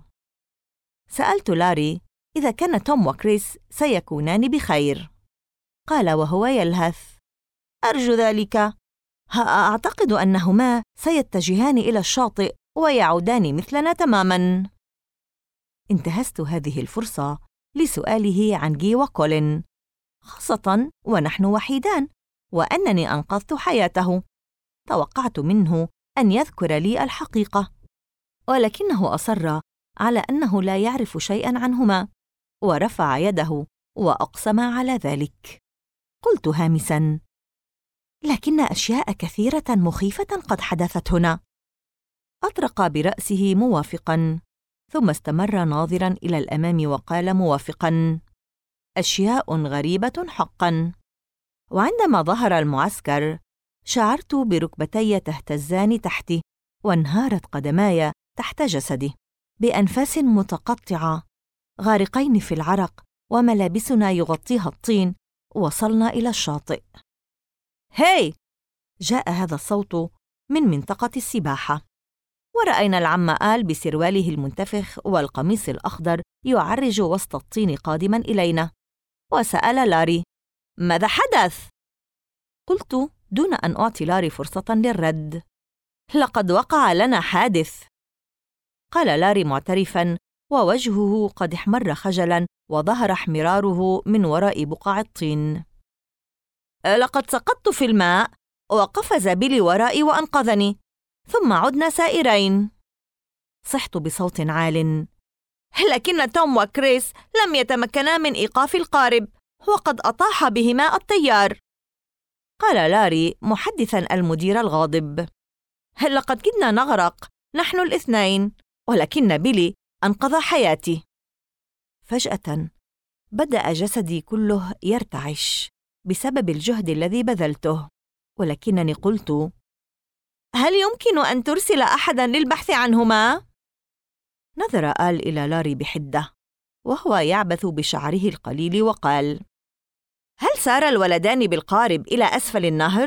سألت لاري إذا كان توم وكريس سيكونان بخير. قال وهو يلهث: أرجو ذلك. أعتقد أنهما سيتجهان إلى الشاطئ ويعودان مثلنا تماماً. انتهزت هذه الفرصة لسؤاله عن جي وكولين، خاصة ونحن وحيدان، وأنني أنقذت حياته. توقعت منه أن يذكر لي الحقيقة، ولكنه أصر على أنه لا يعرف شيئاً عنهما، ورفع يده وأقسم على ذلك. قلت هامساً: لكن أشياء كثيرة مخيفة قد حدثت هنا. أطرق برأسه موافقاً، ثم استمر ناظراً إلى الأمام وقال موافقاً: أشياء غريبة حقاً. وعندما ظهر المعسكر شعرت بركبتي تهتزان تحتي، وانهارت قدماي تحت جسدي بأنفاس متقطعة. غارقين في العرق وملابسنا يغطيها الطين، وصلنا إلى الشاطئ. هاي! جاء هذا الصوت من منطقة السباحة، ورأينا العم آل بسرواله المنتفخ والقميص الأخضر يعرج وسط الطين قادماً إلينا. وسأل لاري: ماذا حدث؟ قلت دون أن أعطي لاري فرصة للرد: لقد وقع لنا حادث. قال لاري معترفاً، ووجهه قد احمر خجلاً وظهر احمراره من وراء بقع الطين: لقد سقطت في الماء، وقفز بيلي ورائي وأنقذني، ثم عدنا سائرين. صحت بصوت عال: لكن توم وكريس لم يتمكنا من إيقاف القارب، وقد أطاح بهما التيار. قال لاري محدثاً المدير الغاضب: لقد كدنا نغرق نحن الاثنين، ولكن بيلي أنقذ حياتي. فجأة بدأ جسدي كله يرتعش بسبب الجهد الذي بذلته، ولكنني قلت: هل يمكن أن ترسل أحداً للبحث عنهما؟ نظر آل إلى لاري بحدة وهو يعبث بشعره القليل وقال: هل سار الولدان بالقارب إلى أسفل النهر؟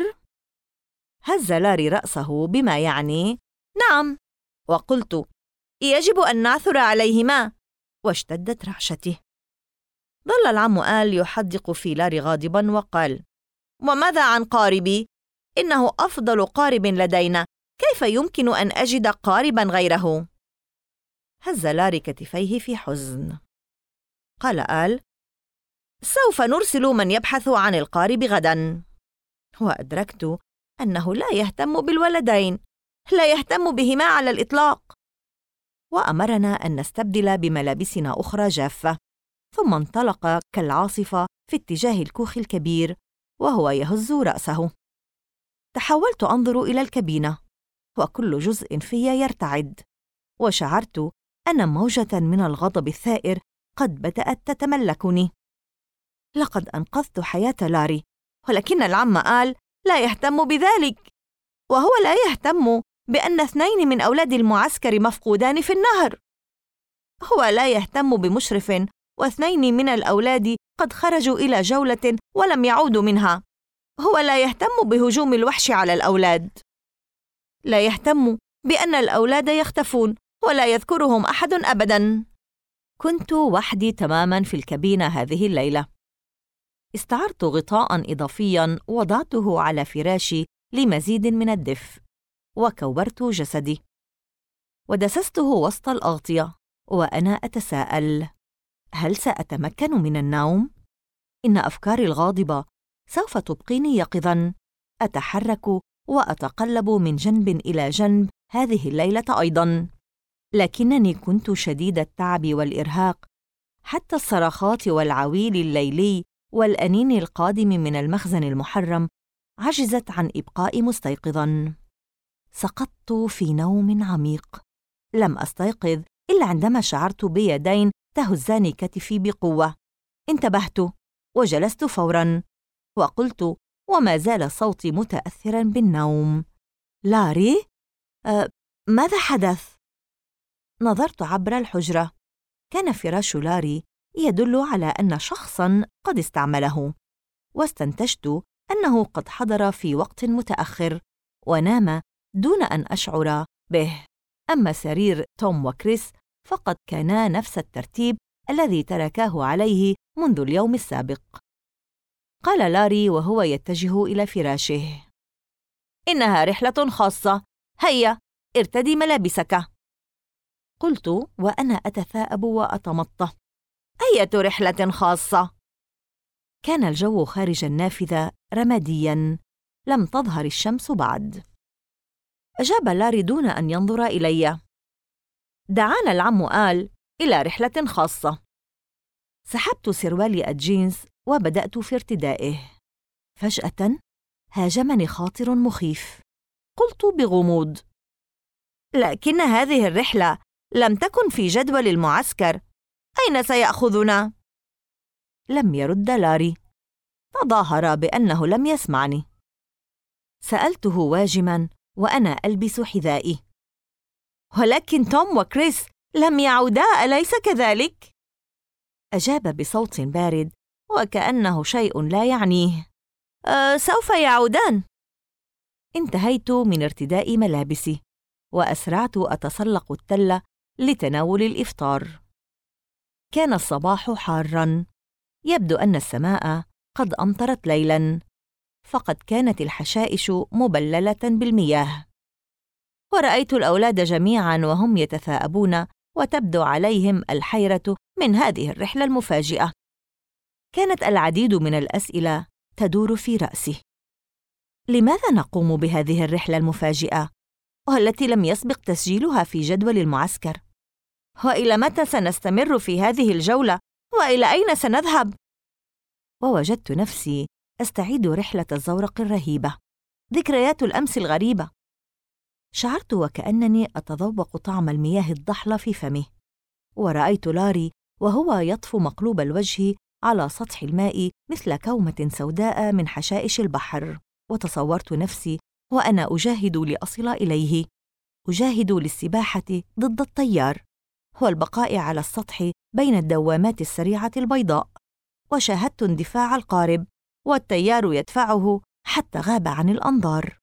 هز لاري رأسه بما يعني نعم، وقلت: يجب أن نعثر عليهما. واشتدت رعشته. ظل العم آل يحدق في لاري غاضباً وقال: وماذا عن قاربي؟ إنه أفضل قارب لدينا، كيف يمكن أن أجد قارباً غيره؟ هز لاري كتفيه في حزن. قال آل: سوف نرسل من يبحث عن القارب غداً. وأدركت أنه لا يهتم بالولدين، لا يهتم بهما على الإطلاق. وأمرنا أن نستبدل بملابسنا أخرى جافة، ثم انطلق كالعاصفة في اتجاه الكوخ الكبير وهو يهز رأسه. تحولت أنظر إلى الكابينة، وكل جزء في يرتعد، وشعرت أن موجة من الغضب الثائر قد بدأت تتملكني. لقد أنقذت حياة لاري، ولكن العم آل لا يهتم بذلك، وهو لا يهتم بأن 2 من أولاد المعسكر مفقودان في النهر. هو لا يهتم بمشرف، و2 من الأولاد قد خرجوا إلى جولة ولم يعودوا منها. هو لا يهتم بهجوم الوحش على الأولاد، لا يهتم بأن الأولاد يختفون ولا يذكرهم أحد أبداً. كنت وحدي تماماً في الكابينة هذه الليلة. استعرت غطاءً إضافياً وضعته على فراشي لمزيد من الدفء، وكورت جسدي ودسسته وسط الأغطية، وأنا أتساءل: هل سأتمكن من النوم؟ إن أفكاري الغاضبة سوف تبقيني يقظاً. أتحرك وأتقلب من جنب إلى جنب هذه الليلة أيضاً، لكنني كنت شديد التعب والإرهاق. حتى الصرخات والعويل الليلي والأنين القادم من المخزن المحرم عجزت عن إبقائي مستيقظاً. سقطت في نوم عميق. لم أستيقظ إلا عندما شعرت بيدين تهزان كتفي بقوة. انتبهت وجلست فوراً، وقلت وما زال صوتي متأثراً بالنوم: لاري؟ ماذا حدث؟ نظرت عبر الحجرة. كان فراش لاري يدل على أن شخصاً قد استعمله، واستنتجت أنه قد حضر في وقت متأخر ونام دون أن أشعر به. أما سرير توم وكريس فقد كانا نفس الترتيب الذي تركاه عليه منذ اليوم السابق. قال لاري وهو يتجه إلى فراشه: إنها رحلة خاصة، هيا ارتدي ملابسك. قلت وأنا أتثاءب وأتمطى: أية رحلة خاصة؟ كان الجو خارج النافذة رمادياً، لم تظهر الشمس بعد. أجاب لاري دون أن ينظر إلي: دعانا العم آل إلى رحلة خاصة. سحبت سروالي الجينز وبدأت في ارتدائه. فجأة هاجمني خاطر مخيف. قلت بغموض: لكن هذه الرحلة لم تكن في جدول المعسكر، أين سيأخذنا؟ لم يرد لاري، تظاهر بأنه لم يسمعني. سألته واجماً وأنا ألبس حذائي: ولكن توم وكريس لم يعودا، أليس كذلك؟ أجاب بصوت بارد وكأنه شيء لا يعنيه: سوف يعودان. انتهيت من ارتداء ملابسي وأسرعت أتسلق التلة لتناول الإفطار. كان الصباح حاراً، يبدو أن السماء قد أمطرت ليلاً، فقد كانت الحشائش مبللة بالمياه. ورأيت الأولاد جميعاً وهم يتثاءبون وتبدو عليهم الحيرة من هذه الرحلة المفاجئة. كانت العديد من الأسئلة تدور في رأسي: لماذا نقوم بهذه الرحلة المفاجئة والتي لم يسبق تسجيلها في جدول المعسكر؟ وإلى متى سنستمر في هذه الجولة؟ وإلى أين سنذهب؟ ووجدت نفسي أستعيد رحلة الزورق الرهيبة، ذكريات الأمس الغريبة. شعرت وكأنني أتذوق طعم المياه الضحلة في فمي، ورأيت لاري وهو يطفو مقلوب الوجه على سطح الماء مثل كومة سوداء من حشائش البحر. وتصورت نفسي وأنا أجاهد لأصل إليه، أجاهد للسباحة ضد التيار والبقاء على السطح بين الدوامات السريعة البيضاء. وشاهدت اندفاع القارب والتيار يدفعه حتى غاب عن الأنظار.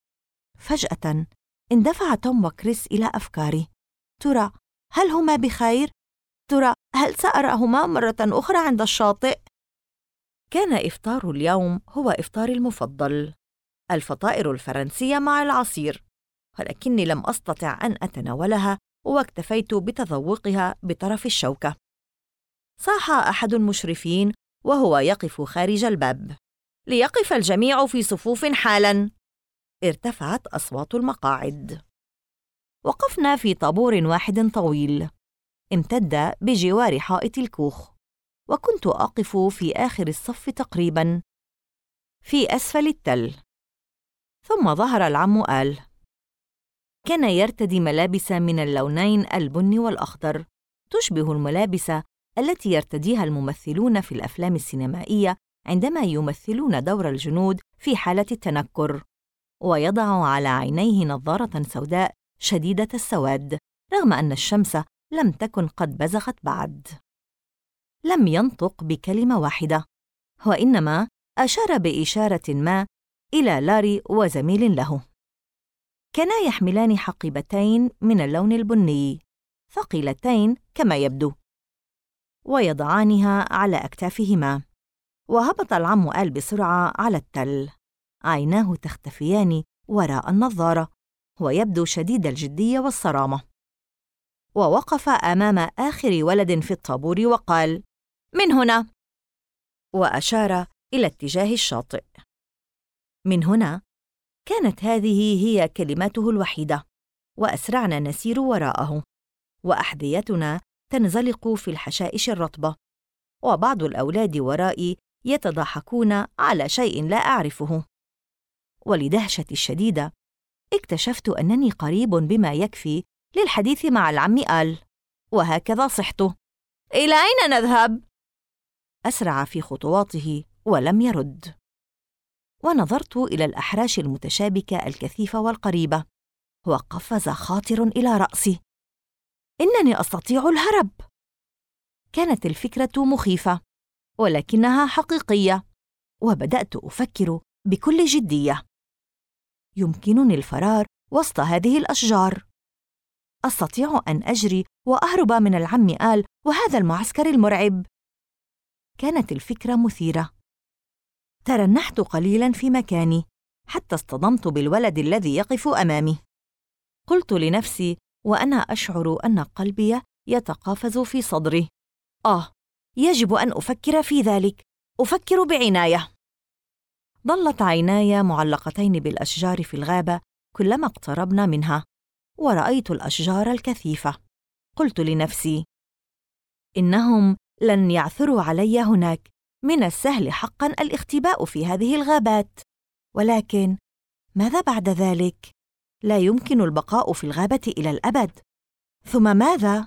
فجأة اندفع توم وكريس إلى أفكاري: ترى هل هما بخير؟ ترى هل سأراهما مرة أخرى عند الشاطئ؟ كان إفطار اليوم هو إفطاري المفضل، الفطائر الفرنسية مع العصير، ولكني لم أستطع أن أتناولها واكتفيت بتذوقها بطرف الشوكة. صاح أحد المشرفين وهو يقف خارج الباب: ليقف الجميع في صفوف حالاً. ارتفعت أصوات المقاعد. وقفنا في طابور واحد طويل امتد بجوار حائط الكوخ، وكنت أقف في آخر الصف تقريباً في أسفل التل. ثم ظهر العم آل. كان يرتدي ملابس من اللونين البني والأخضر، تشبه الملابس التي يرتديها الممثلون في الأفلام السينمائية عندما يمثلون دور الجنود في حالة التنكر، ويضع على عينيه نظارة سوداء شديدة السواد رغم أن الشمس لم تكن قد بزغت بعد. لم ينطق بكلمة واحدة، وإنما أشار بإشارة ما إلى لاري وزميل له. كانا يحملان حقيبتين من اللون البني ثقيلتين كما يبدو، ويضعانها على أكتافهما. وهبط العم آل بسرعة على التل، عيناه تختفيان وراء النظارة ويبدو شديد الجدية والصرامة. ووقف أمام آخر ولد في الطابور وقال: من هنا، وأشار إلى اتجاه الشاطئ. من هنا كانت هذه هي كلماته الوحيدة، وأسرعنا نسير وراءه، وأحذيتنا تنزلق في الحشائش الرطبة، وبعض الأولاد ورائي يتضاحكون على شيء لا أعرفه. ولدهشتي الشديدة اكتشفت أنني قريب بما يكفي للحديث مع العم آل، وهكذا صحت. إلى أين نذهب؟ أسرع في خطواته ولم يرد. ونظرت إلى الأحراش المتشابكة الكثيفة والقريبة، وقفز خاطر إلى رأسي. إنني أستطيع الهرب. كانت الفكرة مخيفة، ولكنها حقيقية، وبدأت أفكر بكل جدية. يمكنني الفرار وسط هذه الأشجار. أستطيع أن أجري وأهرب من العم آل وهذا المعسكر المرعب. كانت الفكرة مثيرة. ترنحت قليلاً في مكاني حتى اصطدمت بالولد الذي يقف أمامي. قلت لنفسي وأنا أشعر أن قلبي يتقافز في صدري: يجب أن أفكر في ذلك، أفكر بعناية. ظلت عيناي معلقتين بالأشجار في الغابة كلما اقتربنا منها، ورأيت الأشجار الكثيفة. قلت لنفسي: إنهم لن يعثروا علي هناك، من السهل حقاً الاختباء في هذه الغابات. ولكن ماذا بعد ذلك؟ لا يمكن البقاء في الغابة إلى الأبد. ثم ماذا؟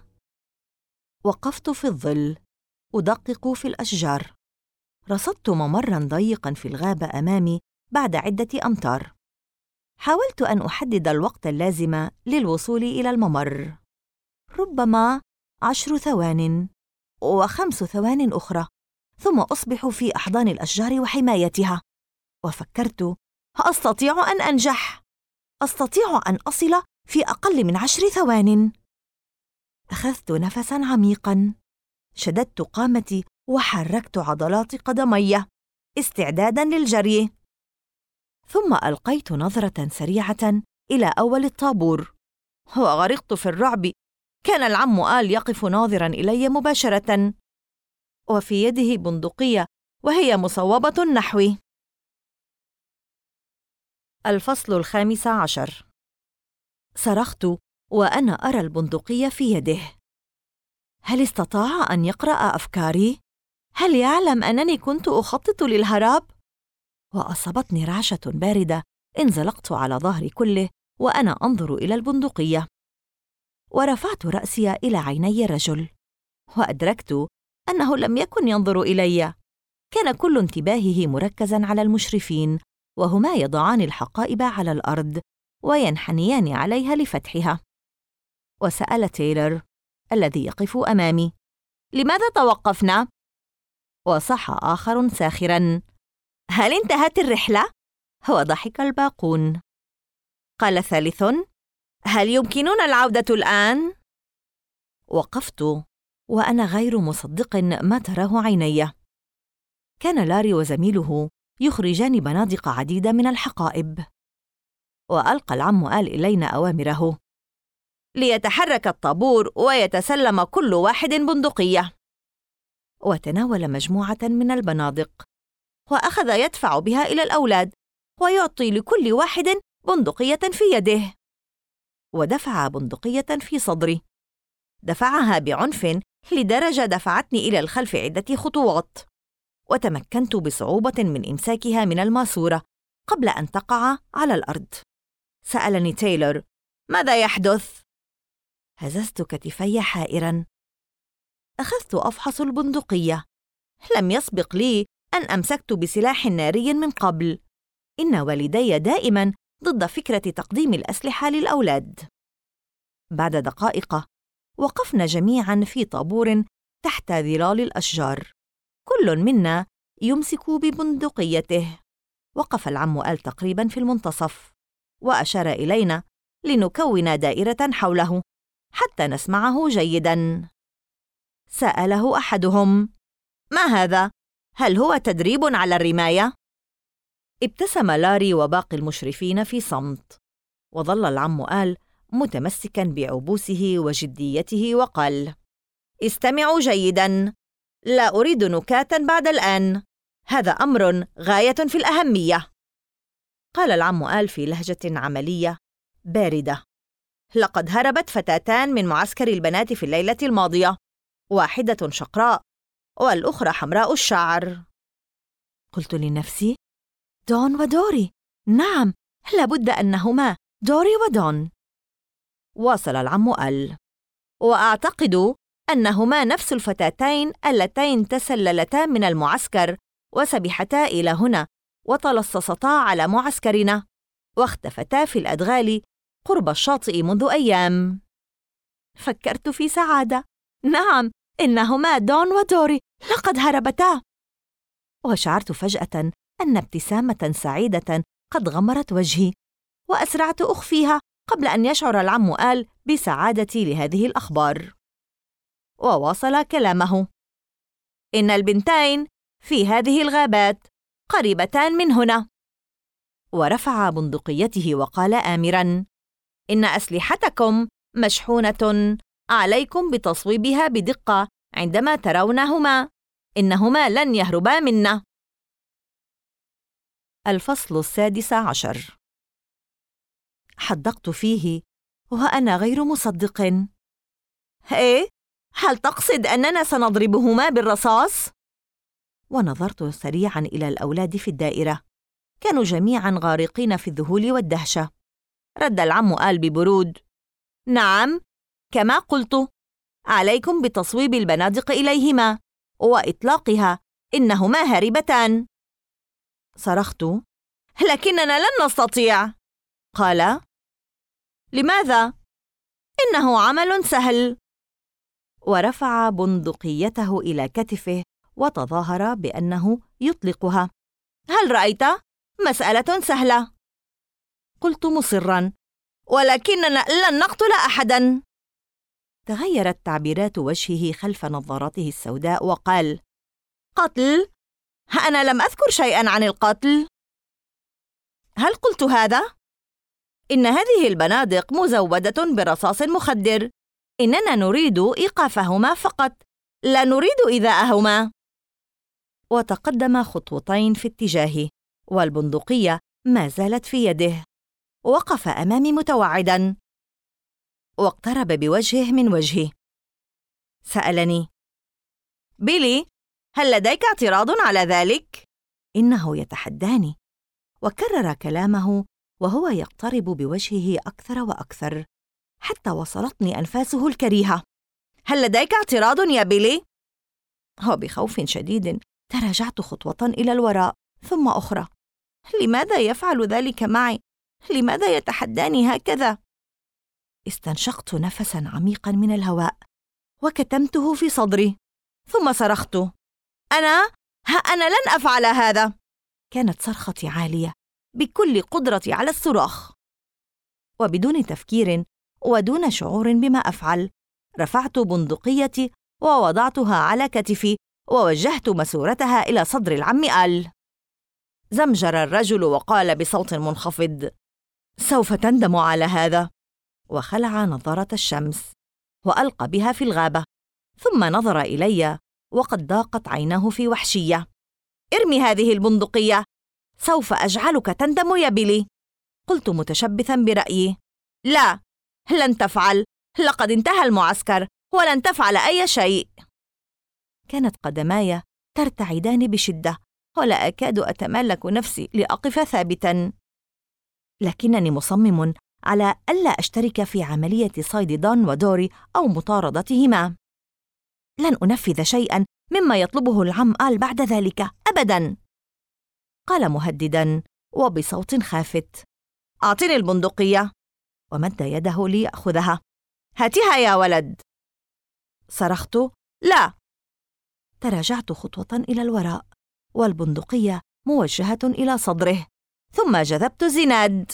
وقفت في الظل أدقق في الأشجار. رصدت ممراً ضيقاً في الغابة أمامي بعد عدة أمتار. حاولت أن أحدد الوقت اللازم للوصول إلى الممر، ربما 10 ثوان و5 ثوان أخرى، ثم أصبح في أحضان الأشجار وحمايتها. وفكرت: أستطيع أن أنجح، أستطيع أن أصل في أقل من 10 ثوان. أخذت نفساً عميقاً، شددت قامتي وحركت عضلات قدمي استعداداً للجري. ثم ألقيت نظرة سريعة إلى أول الطابور، وغرقت في الرعب. كان العم آل يقف ناظراً إلي مباشرة، وفي يده بندقية وهي مصوبة نحوي. الفصل 15. صرخت وأنا أرى البندقية في يده. هل استطاع أن يقرأ أفكاري؟ هل يعلم أنني كنت أخطط للهرب؟ وأصابتني رعشة باردة. انزلقت على ظهري كله وأنا أنظر إلى البندقية، ورفعت رأسي إلى عيني الرجل، وأدركت أنه لم يكن ينظر إلي. كان كل انتباهه مركزاً على المشرفين، وهما يضعان الحقائب على الأرض وينحنيان عليها لفتحها. وسأل تايلر الذي يقف أمامي: لماذا توقفنا؟ وصح آخر ساخراً: هل انتهت الرحلة؟ وضحك الباقون. قال ثالث: هل يمكننا العودة الآن؟ وقفت وأنا غير مصدق ما تراه عيني. كان لاري وزميله يخرجان بنادق عديدة من الحقائب. وألقى العم آل إلينا أوامره: ليتحرك الطابور ويتسلم كل واحد بندقية. وتناول مجموعة من البنادق وأخذ يدفع بها إلى الأولاد، ويعطي لكل واحد بندقية في يده. ودفع بندقية في صدري، دفعها بعنف لدرجة دفعتني إلى الخلف عدة خطوات، وتمكنت بصعوبة من إمساكها من الماسورة قبل أن تقع على الأرض. سألني تايلر: ماذا يحدث؟ هززت كتفي حائراً. أخذت أفحص البندقية. لم يسبق لي أن أمسكت بسلاح ناري من قبل. إن والدي دائماً ضد فكرة تقديم الأسلحة للأولاد. بعد دقائق وقفنا جميعاً في طابور تحت ظلال الأشجار، كل منا يمسك ببندقيته. وقف العم آل تقريباً في المنتصف، وأشار إلينا لنكون دائرة حوله حتى نسمعه جيداً. سأله أحدهم: ما هذا؟ هل هو تدريب على الرماية؟ ابتسم لاري وباقي المشرفين في صمت، وظل العم آل متمسكاً بعبوسه وجديته وقال: استمعوا جيداً، لا أريد نكاتاً بعد الآن، هذا أمر غاية في الأهمية. قال العم آل في لهجة عملية باردة: لقد هربت فتاتان من معسكر البنات في الليلة الماضية، واحدة شقراء والأخرى حمراء الشعر. قلت لنفسي: دون ودوري، نعم، لابد أنهما دوري ودون. واصل العم قال: وأعتقد أنهما نفس الفتاتين اللتين تسللتا من المعسكر وسبحتا إلى هنا وتلصصتا على معسكرنا واختفتا في الأدغال قرب الشاطئ منذ أيام. فكرت في سعادة. نعم، إنهما دون ودوري، لقد هربتا. وشعرت فجأة أن ابتسامة سعيدة قد غمرت وجهي، وأسرعت أخفيها قبل أن يشعر العم آل بسعادتي لهذه الأخبار. وواصل كلامه: إن البنتين في هذه الغابات قريبتان من هنا. ورفع بندقيته وقال آمراً: إن أسلحتكم مشحونة، عليكم بتصويبها بدقة عندما ترونهما، إنهما لن يهربا منا. الفصل 16. حدقت فيه وأنا غير مصدق. إيه؟ هل تقصد أننا سنضربهما بالرصاص؟ ونظرت سريعاً إلى الأولاد في الدائرة، كانوا جميعاً غارقين في الذهول والدهشة. رد العم آل ببرود: نعم، كما قلت، عليكم بتصويب البنادق إليهما وإطلاقها، إنهما هاربتان. صرخت: لكننا لن نستطيع. قال: لماذا؟ إنه عمل سهل. ورفع بندقيته إلى كتفه وتظاهر بأنه يطلقها. هل رأيت؟ مسألة سهلة. قلت مصراً: ولكننا لن نقتل أحداً. تغيرت تعبيرات وجهه خلف نظاراته السوداء وقال: قتل؟ أنا لم أذكر شيئاً عن القتل. هل قلت هذا؟ إن هذه البنادق مزودة برصاص مخدر، إننا نريد إيقافهما فقط، لا نريد إيذاءهما. وتقدم خطوتين في اتجاهي، والبندقية ما زالت في يده. وقف أمامي متوعداً، واقترب بوجهه من وجهي. سألني: بيلي، هل لديك اعتراض على ذلك؟ إنه يتحداني، وكرر كلامه وهو يقترب بوجهه أكثر وأكثر، حتى وصلتني أنفاسه الكريهة. هل لديك اعتراض يا بيلي؟ وبخوف شديد تراجعت خطوة إلى الوراء ثم أخرى. لماذا يفعل ذلك معي؟ لماذا يتحداني هكذا؟ استنشقت نفساً عميقاً من الهواء وكتمته في صدري، ثم صرخت: أنا لن أفعل هذا. كانت صرختي عالية بكل قدرتي على الصراخ، وبدون تفكير ودون شعور بما أفعل رفعت بندقيتي ووضعتها على كتفي ووجهت مسورتها إلى صدر العم آل. زمجر الرجل وقال بصوت منخفض: سوف تندم على هذا. وخلع نظارة الشمس وألقى بها في الغابة، ثم نظر إلي وقد ضاقت عيناه في وحشية. ارمي هذه البندقية، سوف أجعلك تندم يا بيلي. قلت متشبثا برأيي: لا، لن تفعل، لقد انتهى المعسكر ولن تفعل أي شيء. كانت قدماي ترتعدان بشدة ولا أكاد أتمالك نفسي لأقف ثابتاً، لكنني مصمم على ألا أشترك في عملية صيد دون ودوري أو مطاردتهما. لن أنفذ شيئاً مما يطلبه العم آل بعد ذلك أبداً. قال مهدداً وبصوت خافت: أعطني البندقية. ومد يده ليأخذها. هاتها يا ولد. صرخت: لا. تراجعت خطوة إلى الوراء والبندقية موجهة إلى صدره، ثم جذبت زناد.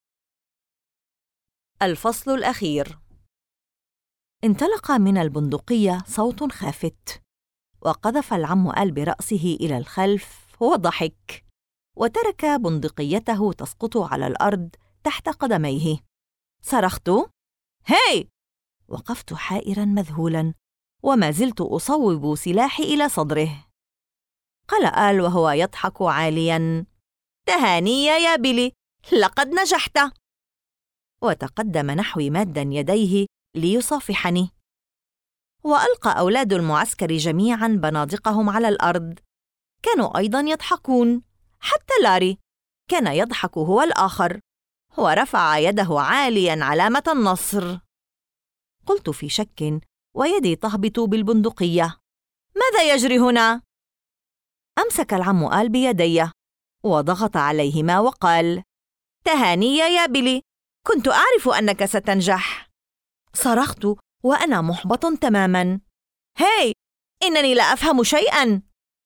الفصل الأخير. انطلق من البندقية صوت خافت، وقذف العم آل برأسه إلى الخلف وضحك، وترك بندقيته تسقط على الأرض تحت قدميه. صرخت: هاي! وقفت حائراً مذهولاً وما زلت أصوب سلاحي إلى صدره. قال آل وهو يضحك عالياً: تهاني يا بيلي، لقد نجحت. وتقدم نحوي ماداً يديه ليصافحني. وألقى أولاد المعسكر جميعاً بنادقهم على الأرض، كانوا أيضاً يضحكون، حتى لاري كان يضحك هو الآخر، ورفع يده عالياً علامة النصر. قلت في شك ويدي تهبط بالبندقية: ماذا يجري هنا؟ أمسك العم آل بيدي وضغط عليهما وقال: تهاني يا بيلي، كنت أعرف أنك ستنجح. صرخت وأنا محبط تماماً: هاي، إنني لا أفهم شيئاً.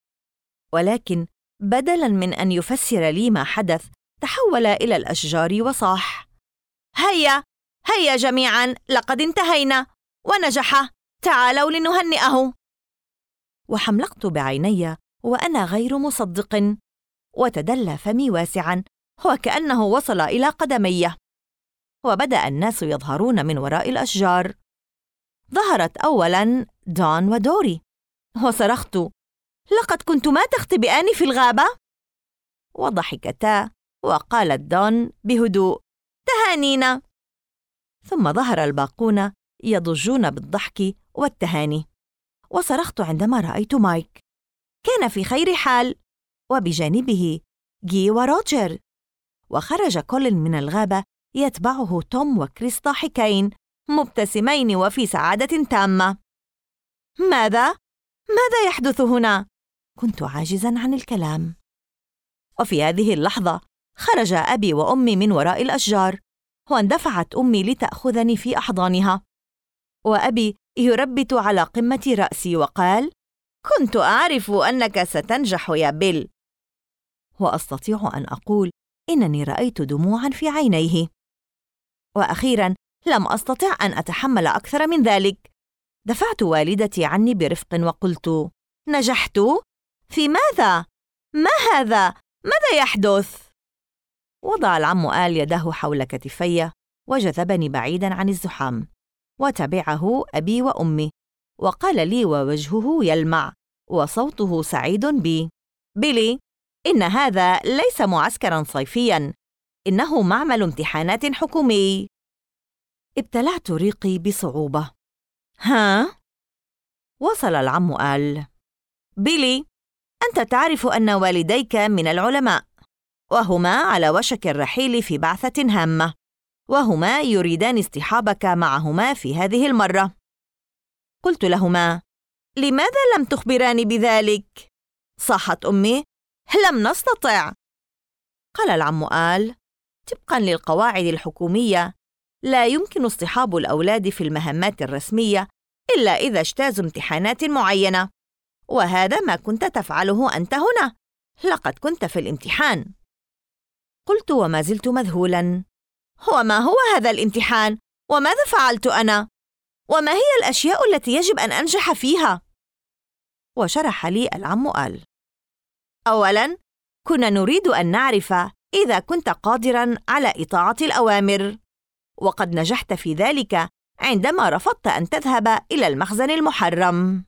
ولكن بدلاً من أن يفسر لي ما حدث، تحول إلى الأشجار وصاح: هيا هيا جميعاً، لقد انتهينا ونجح، تعالوا لنهنئه. وحملقت بعيني وأنا غير مصدق، وتدلى فمي واسعاً وكأنه وصل إلى قدمي. وبدأ الناس يظهرون من وراء الأشجار. ظهرت أولاً دون ودوري، وصرخت: لقد كنتما تختبئان في الغابة؟ وضحكتا، وقالت دون بهدوء: تهانينا. ثم ظهر الباقون يضجون بالضحك والتهاني، وصرخت عندما رأيت مايك. كان في خير حال، وبجانبه جي وروجر، وخرج كولين من الغابة يتبعه توم وكريس ضاحكين مبتسمين وفي سعادة تامة. ماذا يحدث هنا؟ كنت عاجزاً عن الكلام. وفي هذه اللحظة خرج أبي وأمي من وراء الأشجار، واندفعت أمي لتأخذني في أحضانها، وأبي يربت على قمة رأسي وقال: كنت أعرف أنك ستنجح يا بيل. وأستطيع أن أقول إنني رأيت دموعاً في عينيه. وأخيراً لم أستطع أن أتحمل أكثر من ذلك. دفعت والدتي عني برفق وقلت: نجحت؟ في ماذا؟ ما هذا؟ ماذا يحدث؟ وضع العم آل يده حول كتفي وجذبني بعيداً عن الزحام، وتبعه أبي وأمي، وقال لي ووجهه يلمع وصوته سعيد بي: بيلي، إن هذا ليس معسكراً صيفياً، إنه معمل امتحانات حكومي. ابتلعت ريقي بصعوبة. ها؟ وصل العم آل: بيلي، أنت تعرف أن والديك من العلماء، وهما على وشك الرحيل في بعثة هامة، وهما يريدان اصطحابك معهما في هذه المرة. قلت لهما: لماذا لم تخبراني بذلك؟ صاحت أمي: لم نستطع. قال العم آل: طبقاً للقواعد الحكومية، لا يمكن اصطحاب الأولاد في المهمات الرسمية إلا إذا اجتازوا امتحانات معينة، وهذا ما كنت تفعله أنت هنا، لقد كنت في الامتحان. قلت وما زلت مذهولاً: وما هو هذا الامتحان؟ وماذا فعلت أنا؟ وما هي الأشياء التي يجب أن أنجح فيها؟ وشرح لي العم آل: أولاً، كنا نريد أن نعرف إذا كنت قادراً على إطاعة الأوامر، وقد نجحت في ذلك عندما رفضت أن تذهب إلى المخزن المحرم.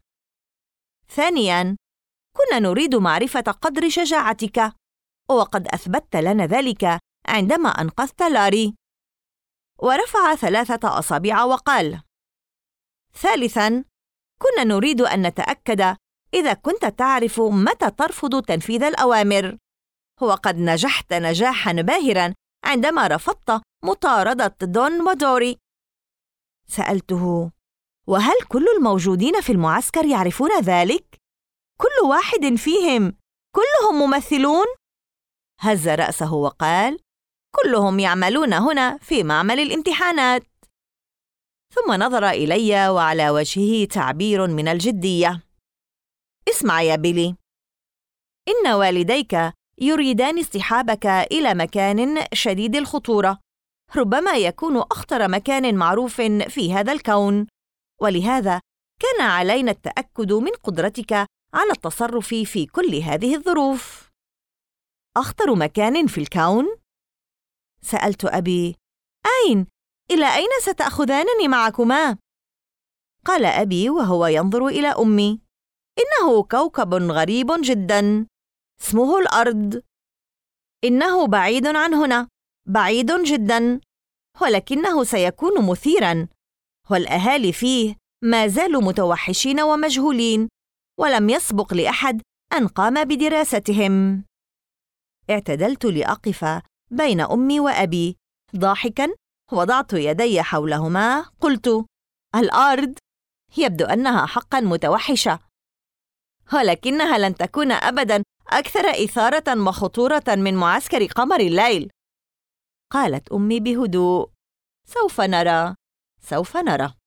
ثانياً، كنا نريد معرفة قدر شجاعتك، وقد أثبتت لنا ذلك عندما أنقذت لاري. ورفع 3 أصابع وقال: ثالثاً، كنا نريد أن نتأكد إذا كنت تعرف متى ترفض تنفيذ الأوامر، وقد نجحت نجاحاً باهراً عندما رفضت مطاردة دون ودوري. سألته: وهل كل الموجودين في المعسكر يعرفون ذلك؟ كل واحد فيهم؟ كلهم ممثلون؟ هز رأسه وقال: كلهم يعملون هنا في معمل الامتحانات. ثم نظر إلي وعلى وجهه تعبير من الجدية. اسمع يا بيلي، إن والديك يريدان اصطحابك إلى مكان شديد الخطورة، ربما يكون أخطر مكان معروف في هذا الكون، ولهذا كان علينا التأكد من قدرتك على التصرف في كل هذه الظروف. أخطر مكان في الكون؟ سألت أبي: أين؟ إلى أين ستأخذانني معكما؟ قال أبي وهو ينظر إلى أمي: إنه كوكب غريب جداً، اسمه الأرض. إنه بعيد عن هنا، بعيد جداً، ولكنه سيكون مثيراً، والأهالي فيه ما زالوا متوحشين ومجهولين، ولم يسبق لأحد أن قام بدراستهم. اعتدلت لأقف بين أمي وأبي. ضاحكاً وضعت يدي حولهما. قلت: الأرض يبدو أنها حقاً متوحشة، ولكنها لن تكون أبداً أكثر إثارة وخطورة من معسكر قمر الليل. قالت أمي بهدوء: سوف نرى.